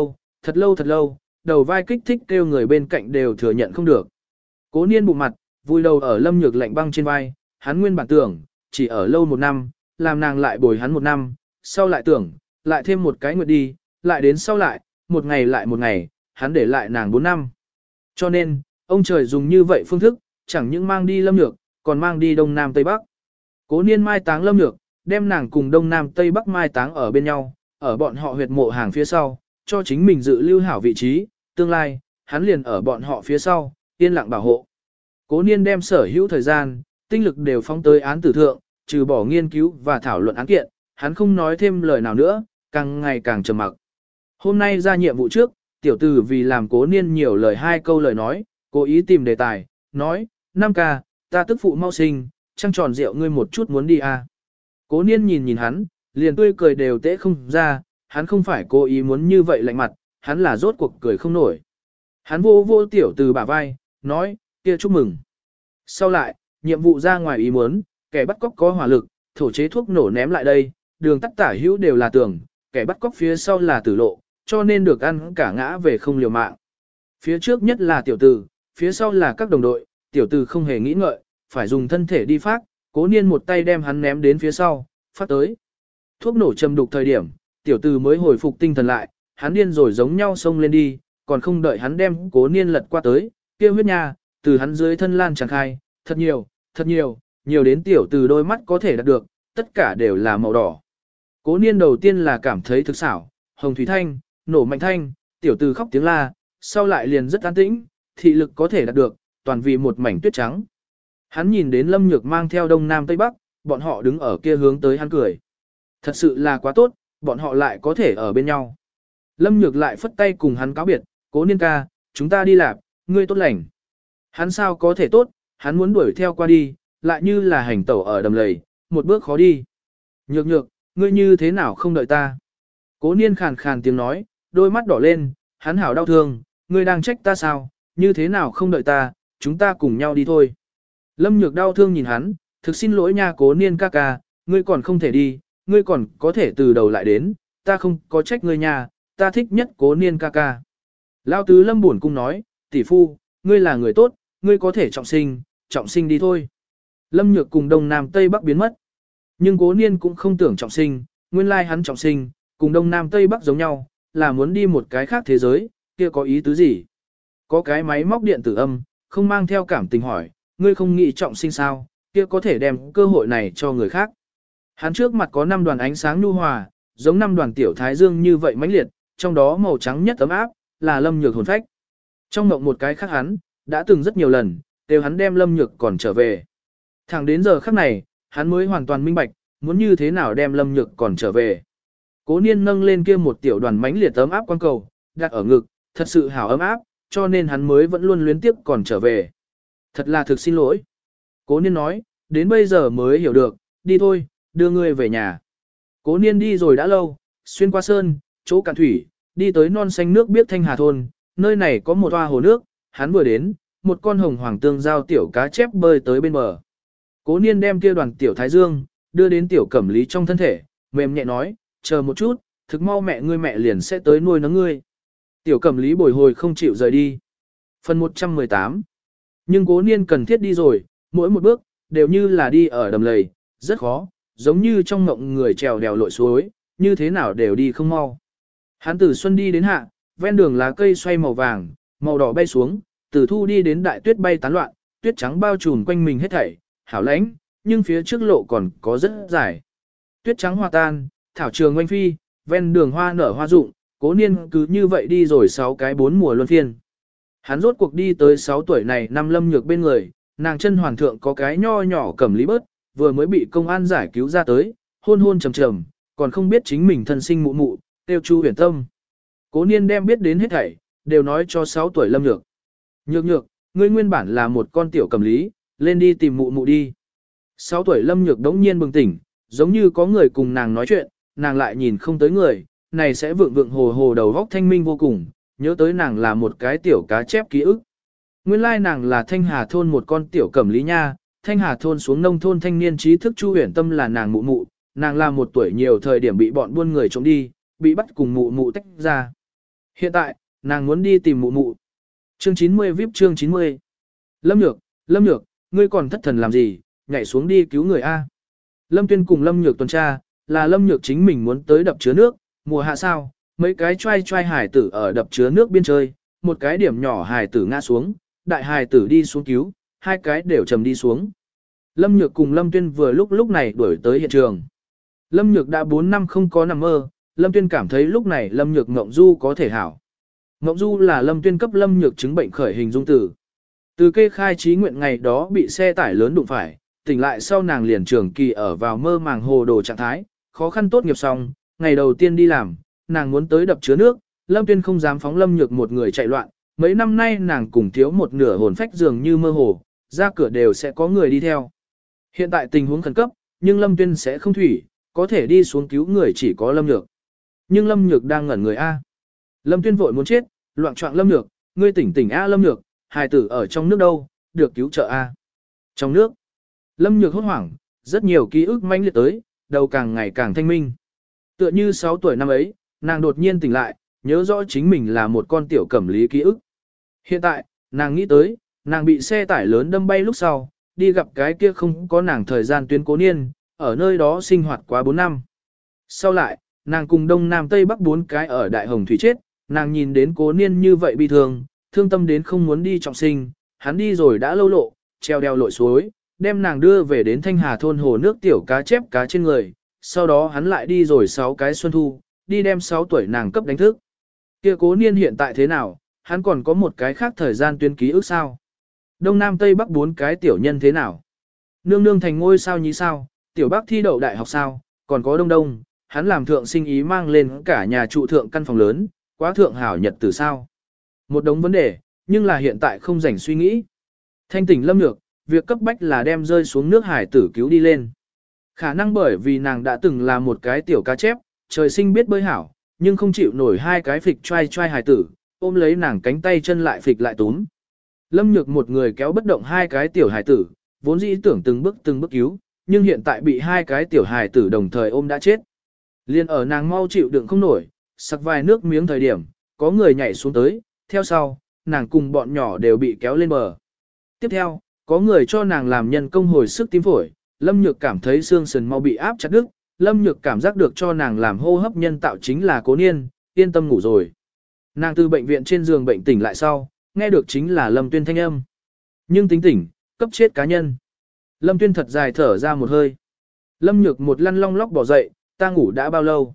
lâu, đầu vai kích thích kêu người bên cạnh đều thừa nhận không được. Cố Niên bụng mặt, vui đầu ở Lâm Nhược lạnh băng trên vai, hắn nguyên bản tưởng, chỉ ở lâu 1 năm, làm nàng lại bồi hắn 1 năm, sau lại tưởng, lại thêm một cái nguyệt đi, lại đến sau lại, một ngày lại một ngày, hắn để lại nàng 4 năm. Cho nên, ông trời dùng như vậy phương thức, chẳng những mang đi Lâm Nhược, còn mang đi Đông Nam Tây Bắc. Cố Niên mai táng Lâm Nhược, đem nàng cùng Đông Nam Tây Bắc mai táng ở bên nhau, ở bọn họ huyệt mộ hàng phía sau, cho chính mình dự lưu hảo vị trí, tương lai, hắn liền ở bọn họ phía sau, yên lặng bảo hộ. Cố Niên đem sở hữu thời gian, tinh lực đều phóng tới án tử thượng, trừ bỏ nghiên cứu và thảo luận án kiện, hắn không nói thêm lời nào nữa, càng ngày càng trầm mặc. Hôm nay ra nhiệm vụ trước, tiểu tử vì làm Cố Niên nhiều lời 2 câu lời nói, cố ý tìm đề tài, nói, 5 ca, ta tức phụ mau sinh, trăng tròn rượu ngươi một chút muốn đi à. Cố Niên nhìn hắn, liền tươi cười đều tễ không ra, hắn không phải cố ý muốn như vậy lạnh mặt, hắn là rốt cuộc cười không nổi. Hắn vô tiểu tử bả vai, nói, kia chúc mừng. Sau lại, nhiệm vụ ra ngoài ý muốn, kẻ bắt cóc có hỏa lực, thổ chế thuốc nổ ném lại đây, đường tắt tả hữu đều là tường, kẻ bắt cóc phía sau là tử lộ, cho nên được ăn cả ngã về không liều mạng. Phía trước nhất là tiểu tử, phía sau là các đồng đội, tiểu tử không hề nghĩ ngợi, phải dùng thân thể đi phát, Cố Niên một tay đem hắn ném đến phía sau, phát tới. Thuốc nổ châm đục thời điểm, tiểu tử mới hồi phục tinh thần lại, hắn điên rồi giống nhau xông lên đi, còn không đợi hắn đem Cố Niên lật qua tới, kia huyết nha, từ hắn dưới thân lan tràn khai, thật nhiều, nhiều đến tiểu tử đôi mắt có thể đạt được, tất cả đều là màu đỏ. Cố Niên đầu tiên là cảm thấy thực xảo, hồng thủy thanh, nổ mạnh thanh, tiểu tử khóc tiếng la, sau lại liền rất an tĩnh, thị lực có thể đạt được, toàn vì một mảnh tuyết trắng. Hắn nhìn đến Lâm Nhược mang theo đông nam tây bắc, bọn họ đứng ở kia hướng tới hắn cười. Thật sự là quá tốt, bọn họ lại có thể ở bên nhau. Lâm Nhược lại phất tay cùng hắn cáo biệt, Cố Niên ca, chúng ta đi làm, ngươi tốt lành. Hắn sao có thể tốt, hắn muốn đuổi theo qua đi, lại như là hành tẩu ở đầm lầy, một bước khó đi. Nhược, ngươi như thế nào không đợi ta? Cố Niên khàn khàn tiếng nói, đôi mắt đỏ lên, hắn hảo đau thương, ngươi đang trách ta sao, như thế nào không đợi ta, chúng ta cùng nhau đi thôi. Lâm Nhược đau thương nhìn hắn, thực xin lỗi nha Cố Niên ca ca, ngươi còn không thể đi, ngươi còn có thể từ đầu lại đến, ta không có trách ngươi nha, ta thích nhất Cố Niên ca ca. Lão tứ Lâm buồn cung nói, tỷ phu, ngươi là người tốt, ngươi có thể trọng sinh đi thôi. Lâm Nhược cùng Đông Nam Tây Bắc biến mất. Nhưng Cố Niên cũng không tưởng trọng sinh, nguyên lai hắn trọng sinh, cùng Đông Nam Tây Bắc giống nhau, là muốn đi một cái khác thế giới, kia có ý tứ gì? Có cái máy móc điện tử âm, không mang theo cảm tình hỏi, ngươi không nghĩ trọng sinh sao, kia có thể đem cơ hội này cho người khác. Hắn trước mặt có 5 đoàn ánh sáng nhu hòa, giống 5 đoàn tiểu thái dương như vậy mãnh liệt, trong đó màu trắng nhất ấm áp, là Lâm Nhược hồn phách. Trong mộng một cái khác hắn, đã từng rất nhiều lần, đều hắn đem Lâm Nhược còn trở về. Thẳng đến giờ khắc này, hắn mới hoàn toàn minh bạch, muốn như thế nào đem Lâm Nhược còn trở về. Cố Niên nâng lên kia một tiểu đoàn mãnh liệt ấm áp quan cầu, đặt ở ngực, thật sự hảo ấm áp, cho nên hắn mới vẫn luôn luyến tiếp còn trở về. Thật là thực xin lỗi. Cố Niên nói, đến bây giờ mới hiểu được, đi thôi, đưa ngươi về nhà. Cố Niên đi rồi đã lâu, xuyên qua sơn, chỗ cạn thủy, đi tới non xanh nước biếc Thanh Hà thôn, nơi này có một hoa hồ nước, hắn vừa đến, một con hồng hoàng tương giao tiểu cá chép bơi tới bên bờ. Cố Niên đem kia đoàn tiểu thái dương, đưa đến tiểu cẩm lý trong thân thể, mềm nhẹ nói, chờ một chút, thực mau mẹ liền sẽ tới nuôi nấng ngươi. Tiểu cẩm lý bồi hồi không chịu rời đi. Phần 118. Nhưng Cố Niên cần thiết đi rồi, mỗi một bước, đều như là đi ở đầm lầy, rất khó, giống như trong ngộng người trèo đèo lội suối, như thế nào đều đi không mau. Hắn từ xuân đi đến hạ, ven đường lá cây xoay màu vàng, màu đỏ bay xuống, từ thu đi đến đại tuyết bay tán loạn, tuyết trắng bao trùm quanh mình hết thảy, hảo lãnh, nhưng phía trước lộ còn có rất dài. Tuyết trắng hòa tan, thảo trường oanh phi, ven đường hoa nở hoa rụng, Cố Niên cứ như vậy đi rồi 6 cái 4 mùa luân phiên. Hắn rốt cuộc đi tới 6 tuổi này năm Lâm Nhược bên người, nàng chân hoàn thượng có cái nho nhỏ cẩm lý bớt, vừa mới bị công an giải cứu ra tới, hôn hôn trầm trầm, còn không biết chính mình thân sinh mụ mụ, tiêu Chu Huyền Tâm. Cố Niên đem biết đến hết thảy, đều nói cho 6 tuổi Lâm Nhược. Nhược, ngươi nguyên bản là một con tiểu cẩm lý, lên đi tìm mụ mụ đi. 6 tuổi Lâm Nhược đống nhiên bừng tỉnh, giống như có người cùng nàng nói chuyện, nàng lại nhìn không tới người, này sẽ vượng hồ hồ đầu góc thanh minh vô cùng, nhớ tới nàng là một cái tiểu cá chép ký ức. Nguyên lai nàng là Thanh Hà thôn một con tiểu cẩm lý nha, Thanh Hà thôn xuống nông thôn thanh niên trí thức Chu Huyền Tâm là nàng mụ mụ, nàng là 1 tuổi nhiều thời điểm bị bọn buôn người trộm đi, bị bắt cùng mụ mụ tách ra. Hiện tại, nàng muốn đi tìm mụ mụ. Chương 90 VIP chương 90. Lâm Nhược, ngươi còn thất thần làm gì, nhảy xuống đi cứu người A. Lâm Tuyên cùng Lâm Nhược tuần tra, là Lâm Nhược chính mình muốn tới đập chứa nước, mùa hạ sao, mấy cái trai hải tử ở đập chứa nước biên chơi, một cái điểm nhỏ hải tử ngã xuống, đại hải tử đi xuống cứu, 2 cái đều trầm đi xuống. Lâm Nhược cùng Lâm Tuyên vừa lúc này đuổi tới hiện trường. Lâm Nhược đã 4 năm không có nằm mơ, Lâm Tuyên cảm thấy lúc này Lâm Nhược ngộng du có thể hảo. Ngộng du là Lâm Tuyên cấp Lâm Nhược chứng bệnh khởi hình dung tử. Từ kê khai trí nguyện ngày đó bị xe tải lớn đụng phải, tỉnh lại sau nàng liền trường kỳ ở vào mơ màng hồ đồ trạng thái, khó khăn tốt nghiệp xong, ngày đầu tiên đi làm, nàng muốn tới đập chứa nước, Lâm Tuyên không dám phóng Lâm Nhược một người chạy loạn, mấy năm nay nàng cùng thiếu một nửa hồn phách dường như mơ hồ, ra cửa đều sẽ có người đi theo. Hiện tại tình huống khẩn cấp, nhưng Lâm Tuyên sẽ không thủy, có thể đi xuống cứu người chỉ có Lâm Nhược. Nhưng Lâm Nhược đang ngẩn người A. Lâm Tuyên vội muốn chết, loạn trọng Lâm Nhược, ngươi tỉnh tỉnh A Lâm Nhược, hài tử ở trong nước đâu, được cứu trợ A. Trong nước, Lâm Nhược hốt hoảng, rất nhiều ký ức manh liệt tới, đầu càng ngày càng thanh minh. Tựa như 6 tuổi năm ấy, nàng đột nhiên tỉnh lại, nhớ rõ chính mình là một con tiểu cẩm lý ký ức. Hiện tại, nàng nghĩ tới, nàng bị xe tải lớn đâm bay lúc sau, đi gặp cái kia không có nàng thời gian tuyến cố niên, ở nơi đó sinh hoạt quá 4 năm. Sau lại, nàng cùng Đông Nam Tây Bắc 4 cái ở Đại Hồng Thủy chết, nàng nhìn đến cố niên như vậy bi thương, thương tâm đến không muốn đi trọng sinh, hắn đi rồi đã lâu lộ, treo đeo lội suối, đem nàng đưa về đến Thanh Hà thôn hồ nước tiểu cá chép cá trên người, sau đó hắn lại đi rồi 6 cái xuân thu, đi đem 6 tuổi nàng cấp đánh thức. Kia cố niên hiện tại thế nào, hắn còn có một cái khác thời gian tuyến ký ức sao? Đông Nam Tây Bắc 4 cái tiểu nhân thế nào? Nương nương thành ngôi sao nhí sao? Tiểu Bắc thi đậu đại học sao? Còn có Đông Đông, hắn làm thượng sinh ý mang lên cả nhà trụ thượng căn phòng lớn, quá thượng hảo nhật từ sao? Một đống vấn đề, nhưng là hiện tại không rảnh suy nghĩ. Thanh tỉnh Lâm Nhược, việc cấp bách là đem rơi xuống nước hải tử cứu đi lên. Khả năng bởi vì nàng đã từng là một cái tiểu cá chép, trời sinh biết bơi hảo, nhưng không chịu nổi hai cái phịch trai trai hải tử, ôm lấy nàng cánh tay chân lại phịch lại túm. Lâm Nhược một người kéo bất động hai cái tiểu hải tử, vốn dĩ tưởng từng bước cứu, nhưng hiện tại bị hai cái tiểu hải tử đồng thời ôm đã chết. Liên ở nàng mau chịu đựng không nổi, sặc vài nước miếng thời điểm, có người nhảy xuống tới, theo sau, nàng cùng bọn nhỏ đều bị kéo lên bờ. Tiếp theo, có người cho nàng làm nhân công hồi sức tim phổi, Lâm Nhược cảm thấy xương sườn mau bị áp chặt đứt, Lâm Nhược cảm giác được cho nàng làm hô hấp nhân tạo chính là Cố Niên, yên tâm ngủ rồi. Nàng từ bệnh viện trên giường bệnh tỉnh lại sau, nghe được chính là Lâm Tuyên thanh âm. Nhưng tính tỉnh, cấp chết cá nhân. Lâm Tuyên thật dài thở ra một hơi. Lâm Nhược một lăn long lóc bỏ dậy, ta ngủ đã bao lâu?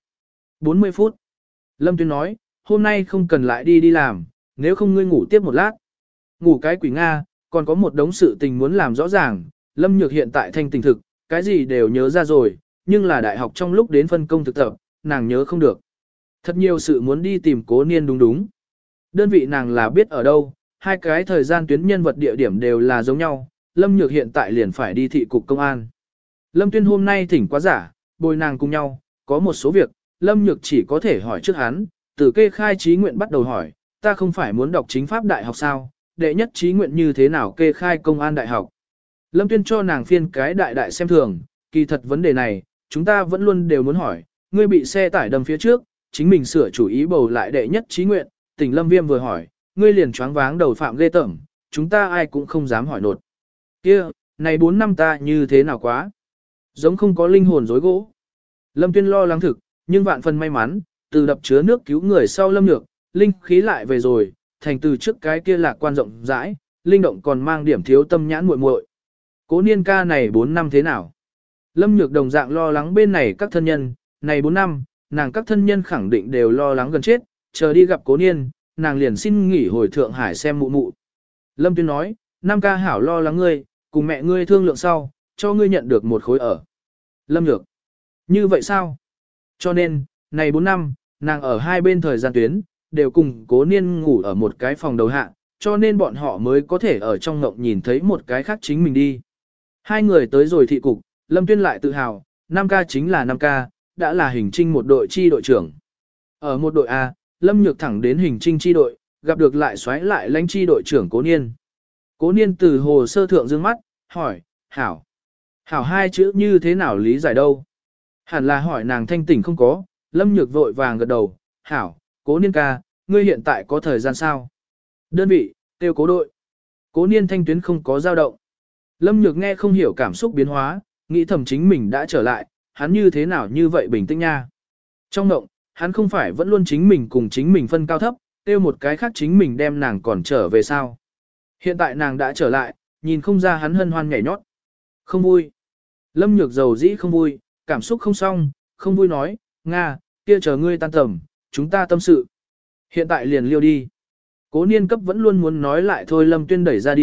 40 phút. Lâm Tuyên nói, hôm nay không cần lại đi làm, nếu không ngươi ngủ tiếp một lát. Ngủ cái quỷ Nga, còn có một đống sự tình muốn làm rõ ràng, Lâm Nhược hiện tại thanh tình thực, cái gì đều nhớ ra rồi, nhưng là đại học trong lúc đến phân công thực tập, nàng nhớ không được. Thật nhiều sự muốn đi tìm Cố Niên đúng. Đơn vị nàng là biết ở đâu, hai cái thời gian tuyến nhân vật địa điểm đều là giống nhau, Lâm Nhược hiện tại liền phải đi thị cục công an. Lâm Tuyên hôm nay thỉnh quá giả, bồi nàng cùng nhau, có một số việc, Lâm Nhược chỉ có thể hỏi trước hắn, từ kê khai trí nguyện bắt đầu hỏi, ta không phải muốn đọc chính pháp đại học sao, đệ nhất trí nguyện như thế nào kê khai công an đại học. Lâm Tuyên cho nàng phiên cái đại xem thường, kỳ thật vấn đề này, chúng ta vẫn luôn đều muốn hỏi, ngươi bị xe tải đâm phía trước, chính mình sửa chủ ý bầu lại đệ nhất trí nguyện, tỉnh Lâm Viêm vừa hỏi, ngươi liền choáng váng đầu phạm ghê tởm, chúng ta ai cũng không dám hỏi nột. Kia, này 4 năm ta như thế nào quá? Giống không có linh hồn dối gỗ. Lâm Tuyên lo lắng thực, nhưng vạn phần may mắn, từ đập chứa nước cứu người sau Lâm Nhược, linh khí lại về rồi, thành từ trước cái kia lạc quan rộng rãi, linh động còn mang điểm thiếu tâm nhãn muội muội. Cố Niên ca này 4 năm thế nào? Lâm Nhược đồng dạng lo lắng bên này các thân nhân, này 4 năm, nàng các thân nhân khẳng định đều lo lắng gần chết, chờ đi gặp Cố Niên, nàng liền xin nghỉ hồi Thượng Hải xem mụ mụ. Lâm Tuyên nói, Nam ca hảo lo lắng ngươi, cùng mẹ ngươi thương lượng sau, cho ngươi nhận được một khối ở. Lâm Nhược, như vậy sao? Cho nên, này 4 năm, nàng ở hai bên thời gian tuyến, đều cùng Cố Niên ngủ ở một cái phòng đầu hạ, cho nên bọn họ mới có thể ở trong ngộng nhìn thấy một cái khác chính mình đi. Hai người tới rồi thị cục, Lâm Tuyên lại tự hào, 5K chính là 5K, đã là hình trinh một đội chi đội trưởng. Ở một đội A, Lâm Nhược thẳng đến hình trinh chi đội, gặp được lại xoáy lại lãnh chi đội trưởng Cố Niên. Cố Niên từ hồ sơ thượng dương mắt, hỏi, hảo. Hảo hai chữ như thế nào lý giải đâu? Hẳn là hỏi nàng thanh tỉnh không có, Lâm Nhược vội vàng gật đầu, hảo, Cố Niên ca, ngươi hiện tại có thời gian sao? Đơn vị, tiêu cố đội. Cố Niên thanh tuyến không có dao động. Lâm Nhược nghe không hiểu cảm xúc biến hóa, nghĩ thầm chính mình đã trở lại, hắn như thế nào như vậy bình tĩnh nha. Trong động, hắn không phải vẫn luôn chính mình cùng chính mình phân cao thấp, tiêu một cái khác chính mình đem nàng còn trở về sao. Hiện tại nàng đã trở lại, nhìn không ra hắn hân hoan nhảy nhót. Không vui. Lâm Nhược dầu dĩ không vui, cảm xúc không xong, không vui nói, Nga, kia chờ ngươi tan tầm, chúng ta tâm sự. Hiện tại liền liêu đi. Cố Niên cấp vẫn luôn muốn nói lại thôi Lâm Tuyên đẩy ra đi,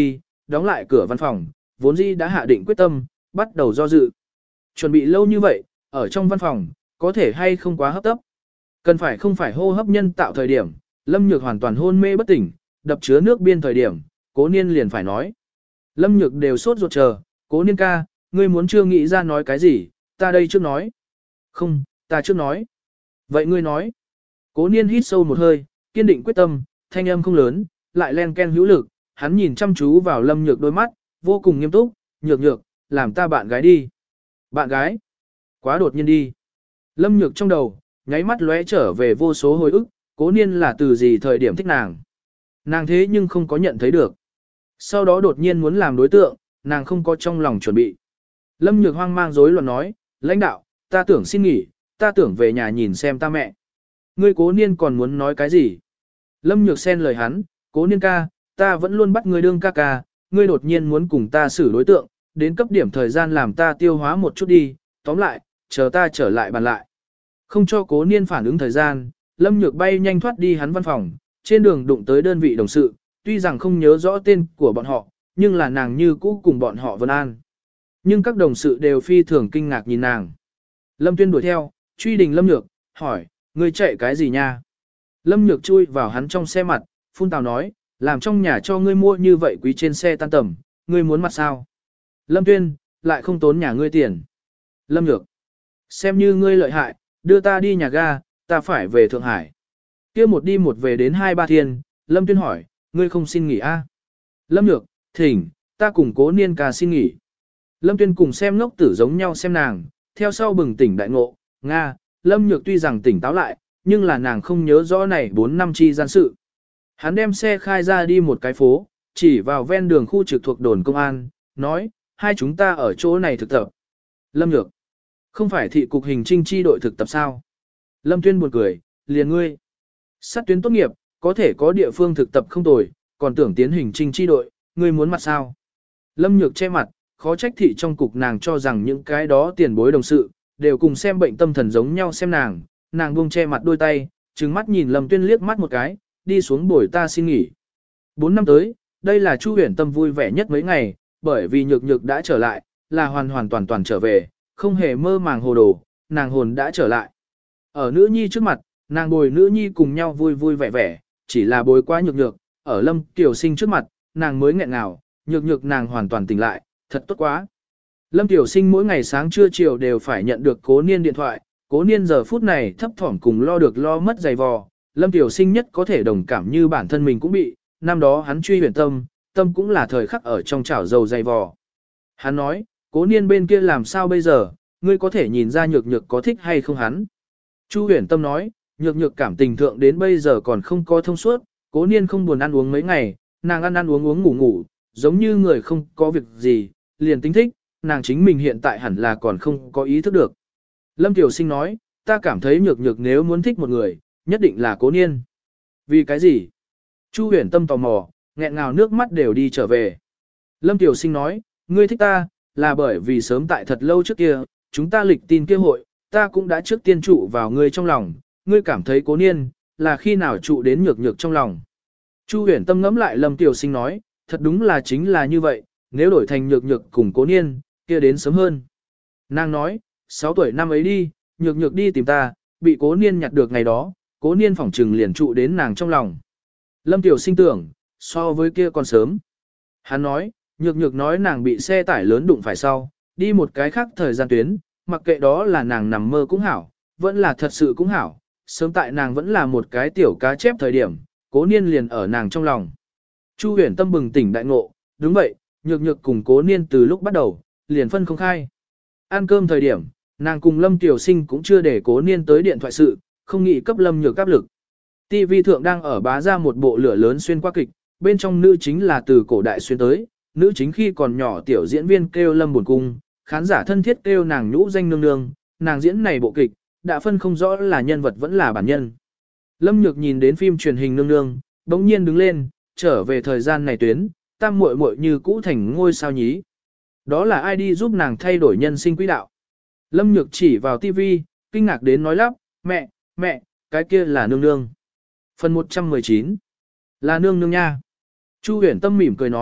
đóng lại cửa văn phòng, vốn dĩ đã hạ định quyết tâm, bắt đầu do dự. Chuẩn bị lâu như vậy, ở trong văn phòng, có thể hay không quá hấp tấp. Cần phải không phải hô hấp nhân tạo thời điểm, Lâm Nhược hoàn toàn hôn mê bất tỉnh, đập chứa nước biên thời điểm, Cố Niên liền phải nói. Lâm Nhược đều sốt ruột chờ, Cố Niên ca, ngươi muốn chưa nghĩ ra nói cái gì, ta đây trước nói. Không, ta trước nói. Vậy ngươi nói. Cố Niên hít sâu một hơi, kiên định quyết tâm, thanh âm không lớn, lại len ken hữu lực, hắn nhìn chăm chú vào Lâm Nhược đôi mắt, vô cùng nghiêm túc, nhược nhược, làm ta bạn gái đi. Bạn gái? Quá đột nhiên đi. Lâm Nhược trong đầu, nháy mắt lóe trở về vô số hồi ức, Cố Niên là từ gì thời điểm thích nàng. Nàng thế nhưng không có nhận thấy được. Sau đó đột nhiên muốn làm đối tượng, nàng không có trong lòng chuẩn bị. Lâm Nhược hoang mang rối loạn nói, lãnh đạo, ta tưởng xin nghỉ, ta tưởng về nhà nhìn xem ta mẹ. Ngươi Cố Niên còn muốn nói cái gì? Lâm Nhược xen lời hắn, Cố Niên ca, ta vẫn luôn bắt ngươi đương ca ca, ngươi đột nhiên muốn cùng ta xử đối tượng, đến cấp điểm thời gian làm ta tiêu hóa một chút đi, tóm lại, chờ ta trở lại bàn lại. Không cho Cố Niên phản ứng thời gian, Lâm Nhược bay nhanh thoát đi hắn văn phòng, trên đường đụng tới đơn vị đồng sự, tuy rằng không nhớ rõ tên của bọn họ, nhưng là nàng như cũ cùng bọn họ vân an. Nhưng các đồng sự đều phi thường kinh ngạc nhìn nàng. Lâm Tuyên đuổi theo, truy đình Lâm Nhược, hỏi, ngươi chạy cái gì nha? Lâm Nhược chui vào hắn trong xe mặt, phun tào nói, làm trong nhà cho ngươi mua như vậy quý trên xe tan tầm, ngươi muốn mặt sao? Lâm Tuyên, lại không tốn nhà ngươi tiền. Lâm Nhược, xem như ngươi lợi hại, đưa ta đi nhà ga, ta phải về Thượng Hải. Kia một đi một về đến 2-3 thiên, Lâm Tuyên hỏi, ngươi không xin nghỉ a? Lâm Nhược, thỉnh, ta cùng Cố Niên ca xin nghỉ. Lâm Tuyên cùng xem ngốc tử giống nhau xem nàng, theo sau bừng tỉnh đại ngộ, Nga, Lâm Nhược tuy rằng tỉnh táo lại, nhưng là nàng không nhớ rõ này 4 năm chi gian sự. Hắn đem xe khai ra đi một cái phố, chỉ vào ven đường khu trực thuộc đồn công an, nói, hai chúng ta ở chỗ này thực tập. Lâm Nhược, không phải thị cục hình trinh chi đội thực tập sao? Lâm Tuyên buồn cười, liền ngươi. Sát tuyến tốt nghiệp, có thể có địa phương thực tập không tồi, còn tưởng tiến hình trinh chi đội, ngươi muốn mặt sao? Lâm Nhược che mặt, khó trách thị trong cục nàng cho rằng những cái đó tiền bối đồng sự, đều cùng xem bệnh tâm thần giống nhau xem nàng buông che mặt đôi tay, trừng mắt nhìn Lâm Tuyên liếc mắt một cái, đi xuống bồi ta xin nghỉ. 4 năm tới, đây là Chu Huyền Tâm vui vẻ nhất mấy ngày, bởi vì nhược nhược đã trở lại, là hoàn hoàn toàn toàn trở về, không hề mơ màng hồ đồ, nàng hồn đã trở lại. Ở nữ nhi trước mặt, nàng bồi nữ nhi cùng nhau vui vui vẻ vẻ, chỉ là bồi quá nhược nhược, ở Lâm Tiểu Sinh trước mặt, nàng mới nghẹn ngào, nhược nhược nàng hoàn toàn tỉnh lại, thật tốt quá. Lâm Tiểu Sinh mỗi ngày sáng trưa chiều đều phải nhận được Cố Niên điện thoại, Cố Niên giờ phút này thấp thỏm cùng lo được lo mất dày vò, Lâm Tiểu Sinh nhất có thể đồng cảm như bản thân mình cũng bị, năm đó hắn truy Huyền Tâm, tâm cũng là thời khắc ở trong chảo dầu dày vò. Hắn nói, Cố Niên bên kia làm sao bây giờ, ngươi có thể nhìn ra nhược nhược có thích hay không hắn. Chu Huyền Tâm nói, nhược nhược cảm tình thượng đến bây giờ còn không có thông suốt, Cố Niên không buồn ăn uống mấy ngày, nàng ăn uống ngủ ngủ, giống như người không có việc gì, liền tính thích, nàng chính mình hiện tại hẳn là còn không có ý thức được. Lâm Tiểu Sinh nói, ta cảm thấy nhược nhược nếu muốn thích một người, nhất định là Cố Niên. Vì cái gì? Chu Huyền Tâm tò mò, nghẹn ngào nước mắt đều đi trở về. Lâm Tiểu Sinh nói, ngươi thích ta, là bởi vì sớm tại thật lâu trước kia, chúng ta lịch tin kia hội, ta cũng đã trước tiên trụ vào ngươi trong lòng, ngươi cảm thấy Cố Niên, là khi nào trụ đến nhược nhược trong lòng. Chu Huyền Tâm ngẫm lại Lâm Tiểu Sinh nói, thật đúng là chính là như vậy, nếu đổi thành nhược nhược cùng Cố Niên, kia đến sớm hơn. Nàng nói, 6 tuổi năm ấy đi, nhược nhược đi tìm ta, bị Cố Niên nhặt được ngày đó, Cố Niên phỏng trừng liền trụ đến nàng trong lòng. Lâm Tiểu Sinh tưởng, so với kia còn sớm. Hắn nói, nhược nhược nói nàng bị xe tải lớn đụng phải sau, đi một cái khác thời gian tuyến, mặc kệ đó là nàng nằm mơ cũng hảo, vẫn là thật sự cũng hảo, sớm tại nàng vẫn là một cái tiểu cá chép thời điểm, Cố Niên liền ở nàng trong lòng. Chu Huyền Tâm bừng tỉnh đại ngộ, đúng vậy, nhược nhược cùng Cố Niên từ lúc bắt đầu, liền phân không khai. Ăn cơm thời điểm, nàng cùng Lâm Tiểu Sinh cũng chưa để Cố Niên tới điện thoại sự, không nghĩ cấp Lâm Nhược áp lực. TV thượng đang ở bá ra một bộ lửa lớn xuyên qua kịch, bên trong nữ chính là từ cổ đại xuyên tới, nữ chính khi còn nhỏ tiểu diễn viên kêu Lâm Buồn Cung, khán giả thân thiết kêu nàng nhũ danh nương nương, nàng diễn này bộ kịch, đã phân không rõ là nhân vật vẫn là bản nhân. Lâm Nhược nhìn đến phim truyền hình nương nương, bỗng nhiên đứng lên, trở về thời gian này tuyến, tam muội muội như cũ thành ngôi sao nhí. Đó là ai đi giúp nàng thay đổi nhân sinh quỹ đạo? Lâm Nhược chỉ vào TV, kinh ngạc đến nói lắp, mẹ, cái kia là nương nương. Phần 119 là nương nương nha. Chu Huyền Tâm mỉm cười nói,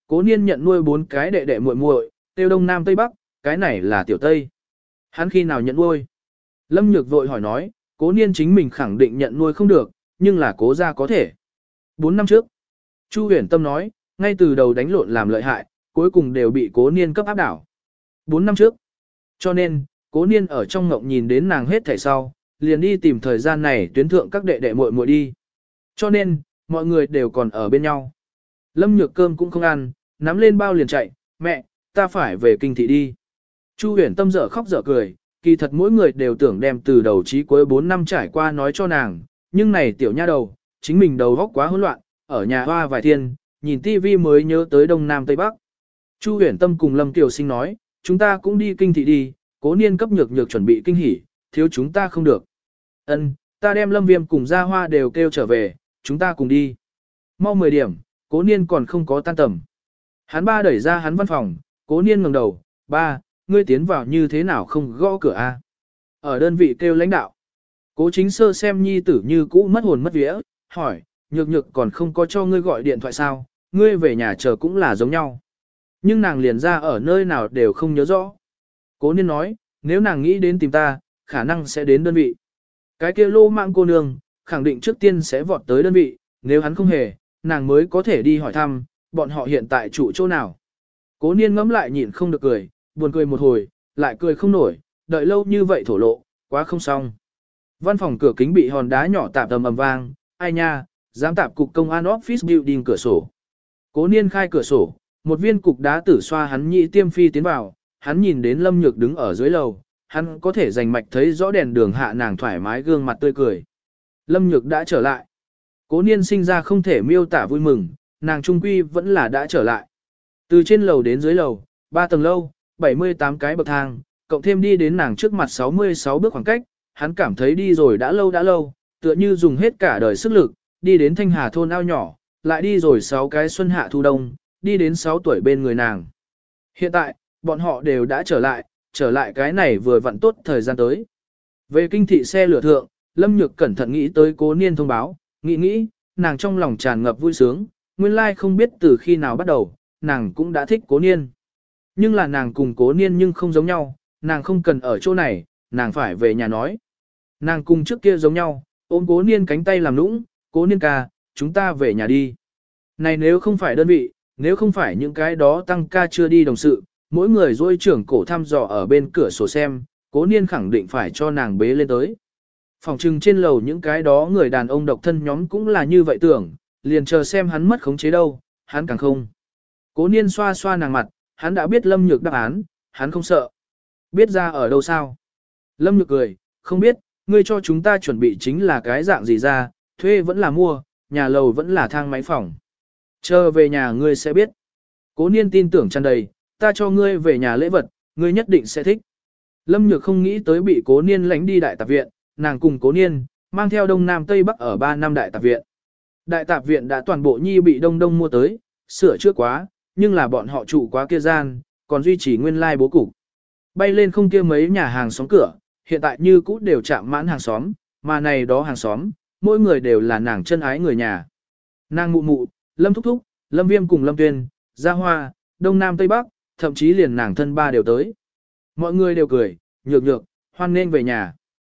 Cố Niên nhận nuôi 4 cái đệ đệ muội muội, tiêu đông nam tây bắc, cái này là tiểu tây. Hắn khi nào nhận nuôi? Lâm Nhược vội hỏi nói, Cố Niên chính mình khẳng định nhận nuôi không được, nhưng là Cố gia có thể. 4 năm trước, Chu Huyền Tâm nói, ngay từ đầu đánh lộn làm lợi hại, cuối cùng đều bị Cố Niên cấp áp đảo. 4 năm trước. Cho nên, Cố Niên ở trong ngộng nhìn đến nàng hết thảy sau, liền đi tìm thời gian này tuyến thượng các đệ đệ muội muội đi. Cho nên, mọi người đều còn ở bên nhau. Lâm Nhược cơm cũng không ăn, nắm lên bao liền chạy, mẹ, ta phải về kinh thị đi. Chu Huyền Tâm dở khóc dở cười, kỳ thật mỗi người đều tưởng đem từ đầu chí cuối 4 năm trải qua nói cho nàng, nhưng này tiểu nha đầu, chính mình đầu óc quá hỗn loạn, ở nhà hoa vài thiên, nhìn tivi mới nhớ tới Đông Nam Tây Bắc. Chu Huyền Tâm cùng Lâm Kiều Sinh nói, chúng ta cũng đi kinh thị đi, Cố Niên cấp nhược nhược chuẩn bị kinh hỉ, thiếu chúng ta không được. Ân, ta đem Lâm Viêm cùng Gia Hoa đều kêu trở về, chúng ta cùng đi. Mau 10 điểm, Cố Niên còn không có tan tầm. Hắn ba đẩy ra hắn văn phòng, Cố Niên ngẩng đầu, ba, ngươi tiến vào như thế nào không gõ cửa a? Ở đơn vị kêu lãnh đạo. Cố Chính Sơ xem nhi tử như cũ mất hồn mất vía, hỏi, nhược nhược còn không có cho ngươi gọi điện thoại sao, ngươi về nhà chờ cũng là giống nhau. Nhưng nàng liền ra ở nơi nào đều không nhớ rõ. Cố Niên nói, nếu nàng nghĩ đến tìm ta, khả năng sẽ đến đơn vị. Cái kia lô mạng cô nương, khẳng định trước tiên sẽ vọt tới đơn vị, nếu hắn không hề, nàng mới có thể đi hỏi thăm, bọn họ hiện tại trụ chỗ nào. Cố Niên ngẫm lại nhịn không được cười, buồn cười một hồi, lại cười không nổi, đợi lâu như vậy thổ lộ, quá không xong. Văn phòng cửa kính bị hòn đá nhỏ tạp ầm ầm vang, ai nha, dám tạp cục công an office building cửa sổ. Cố Niên khai cửa sổ, một viên cục đá tử xoa hắn nhị tiêm phi tiến vào, hắn nhìn đến Lâm Nhược đứng ở dưới lầu, hắn có thể rành mạch thấy rõ đèn đường hạ nàng thoải mái gương mặt tươi cười. Lâm Nhược đã trở lại. Cố Niên sinh ra không thể miêu tả vui mừng, nàng trung quy vẫn là đã trở lại. Từ trên lầu đến dưới lầu, 3 tầng lâu, 78 cái bậc thang, cộng thêm đi đến nàng trước mặt 66 bước khoảng cách, hắn cảm thấy đi rồi đã lâu, tựa như dùng hết cả đời sức lực, đi đến Thanh Hà thôn ao nhỏ, lại đi rồi 6 cái xuân hạ thu đông, đi đến 6 tuổi bên người nàng. Hiện tại, bọn họ đều đã trở lại cái này vừa vặn tốt thời gian tới. Về kinh thị xe lửa thượng, Lâm Nhược cẩn thận nghĩ tới Cố Niên thông báo, nghĩ, nàng trong lòng tràn ngập vui sướng, nguyên lai không biết từ khi nào bắt đầu, nàng cũng đã thích Cố Niên. Nhưng là nàng cùng Cố Niên nhưng không giống nhau, nàng không cần ở chỗ này, nàng phải về nhà nói. Nàng cùng trước kia giống nhau, ôm Cố Niên cánh tay làm nũng, Cố Niên ca, chúng ta về nhà đi. Này nếu không phải đơn vị, nếu không phải những cái đó tăng ca chưa đi đồng sự, mỗi người dôi trưởng cổ thăm dò ở bên cửa sổ xem, Cố Niên khẳng định phải cho nàng bế lên tới. Phòng trừng trên lầu những cái đó người đàn ông độc thân nhóm cũng là như vậy tưởng, liền chờ xem hắn mất khống chế đâu, hắn càng không. Cố Niên xoa xoa nàng mặt, hắn đã biết Lâm Nhược đáp án, hắn không sợ. Biết ra ở đâu sao? Lâm Nhược cười, không biết, ngươi cho chúng ta chuẩn bị chính là cái dạng gì ra, thuê vẫn là mua, nhà lầu vẫn là thang máy phòng. Chờ về nhà ngươi sẽ biết. Cố Niên tin tưởng tràn đầy, ta cho ngươi về nhà lễ vật, ngươi nhất định sẽ thích. Lâm Nhược không nghĩ tới bị Cố Niên lãnh đi đại tạp viện, nàng cùng Cố Niên, mang theo Đông Nam Tây Bắc ở 3 năm đại tạp viện. Đại tạp viện đã toàn bộ nhi bị Đông mua tới, sửa chữa quá, nhưng là bọn họ trụ quá kia gian, còn duy trì nguyên lai bố cục. Bay lên không kia mấy nhà hàng xóm cửa, hiện tại như cũ đều chạm mãn hàng xóm, mà này đó hàng xóm, mỗi người đều là nàng chân ái người nhà. Nàng mụ mụ, Lâm Thúc Thúc, Lâm Viêm cùng Lâm Tuyên, Gia Hoa, Đông Nam Tây Bắc, thậm chí liền nàng thân ba đều tới. Mọi người đều cười, nhược, hoan nên về nhà.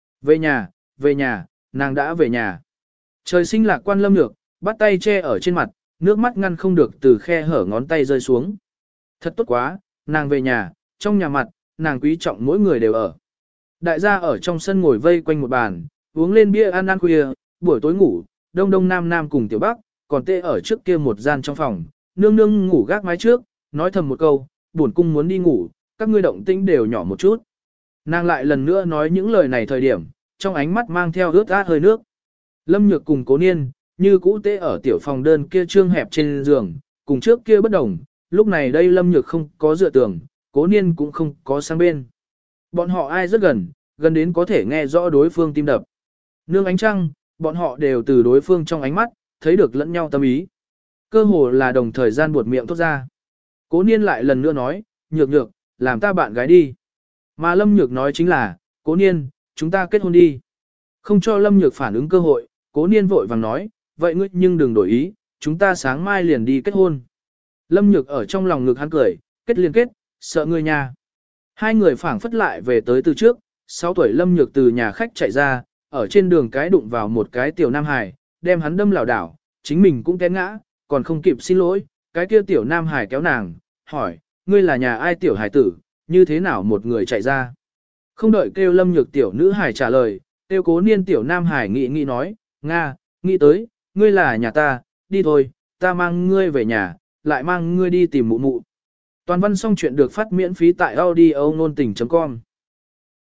Về nhà, nàng đã về nhà. Trời sinh lạc quan Lâm Nhược, bắt tay che ở trên mặt, nước mắt ngăn không được từ khe hở ngón tay rơi xuống. Thật tốt quá, nàng về nhà, trong nhà mặt, nàng quý trọng mỗi người đều ở. Đại gia ở trong sân ngồi vây quanh một bàn, uống lên bia ăn khuya, buổi tối ngủ, đông nam cùng tiểu bắc, còn tê ở trước kia một gian trong phòng, nương ngủ gác mái trước, nói thầm một câu, buồn cung muốn đi ngủ, các ngươi động tĩnh đều nhỏ một chút. Nàng lại lần nữa nói những lời này thời điểm, trong ánh mắt mang theo ướt át hơi nước. Lâm Nhược cùng Cố Niên, như cũ tê ở tiểu phòng đơn kia trương hẹp trên giường, cùng trước kia bất đồng, lúc này đây Lâm Nhược không có dựa tường, Cố Niên cũng không có sang bên. Bọn họ ai rất gần đến có thể nghe rõ đối phương tim đập. Nương ánh trăng, bọn họ đều từ đối phương trong ánh mắt, thấy được lẫn nhau tâm ý. Cơ hồ là đồng thời gian buột miệng thốt ra. Cố Niên lại lần nữa nói, nhược, làm ta bạn gái đi. Mà Lâm Nhược nói chính là, Cố Niên, chúng ta kết hôn đi. Không cho Lâm Nhược phản ứng cơ hội, Cố Niên vội vàng nói, vậy ngươi nhưng đừng đổi ý, chúng ta sáng mai liền đi kết hôn. Lâm Nhược ở trong lòng ngực hắn cười, kết liên kết, sợ người nhà. Hai người phảng phất lại về tới từ trước, 6 tuổi Lâm Nhược từ nhà khách chạy ra, ở trên đường cái đụng vào một cái tiểu nam hải, đem hắn đâm lảo đảo, chính mình cũng té ngã, còn không kịp xin lỗi, cái kia tiểu nam hải kéo nàng, hỏi, ngươi là nhà ai tiểu hải tử, như thế nào một người chạy ra. Không đợi kêu Lâm Nhược tiểu nữ hải trả lời, kêu Cố Niên tiểu nam hải nghĩ nói, Nga, nghĩ tới, ngươi là nhà ta, đi thôi, ta mang ngươi về nhà, lại mang ngươi đi tìm mụ mụ. Toàn văn xong chuyện được phát miễn phí tại audio nôn tình.com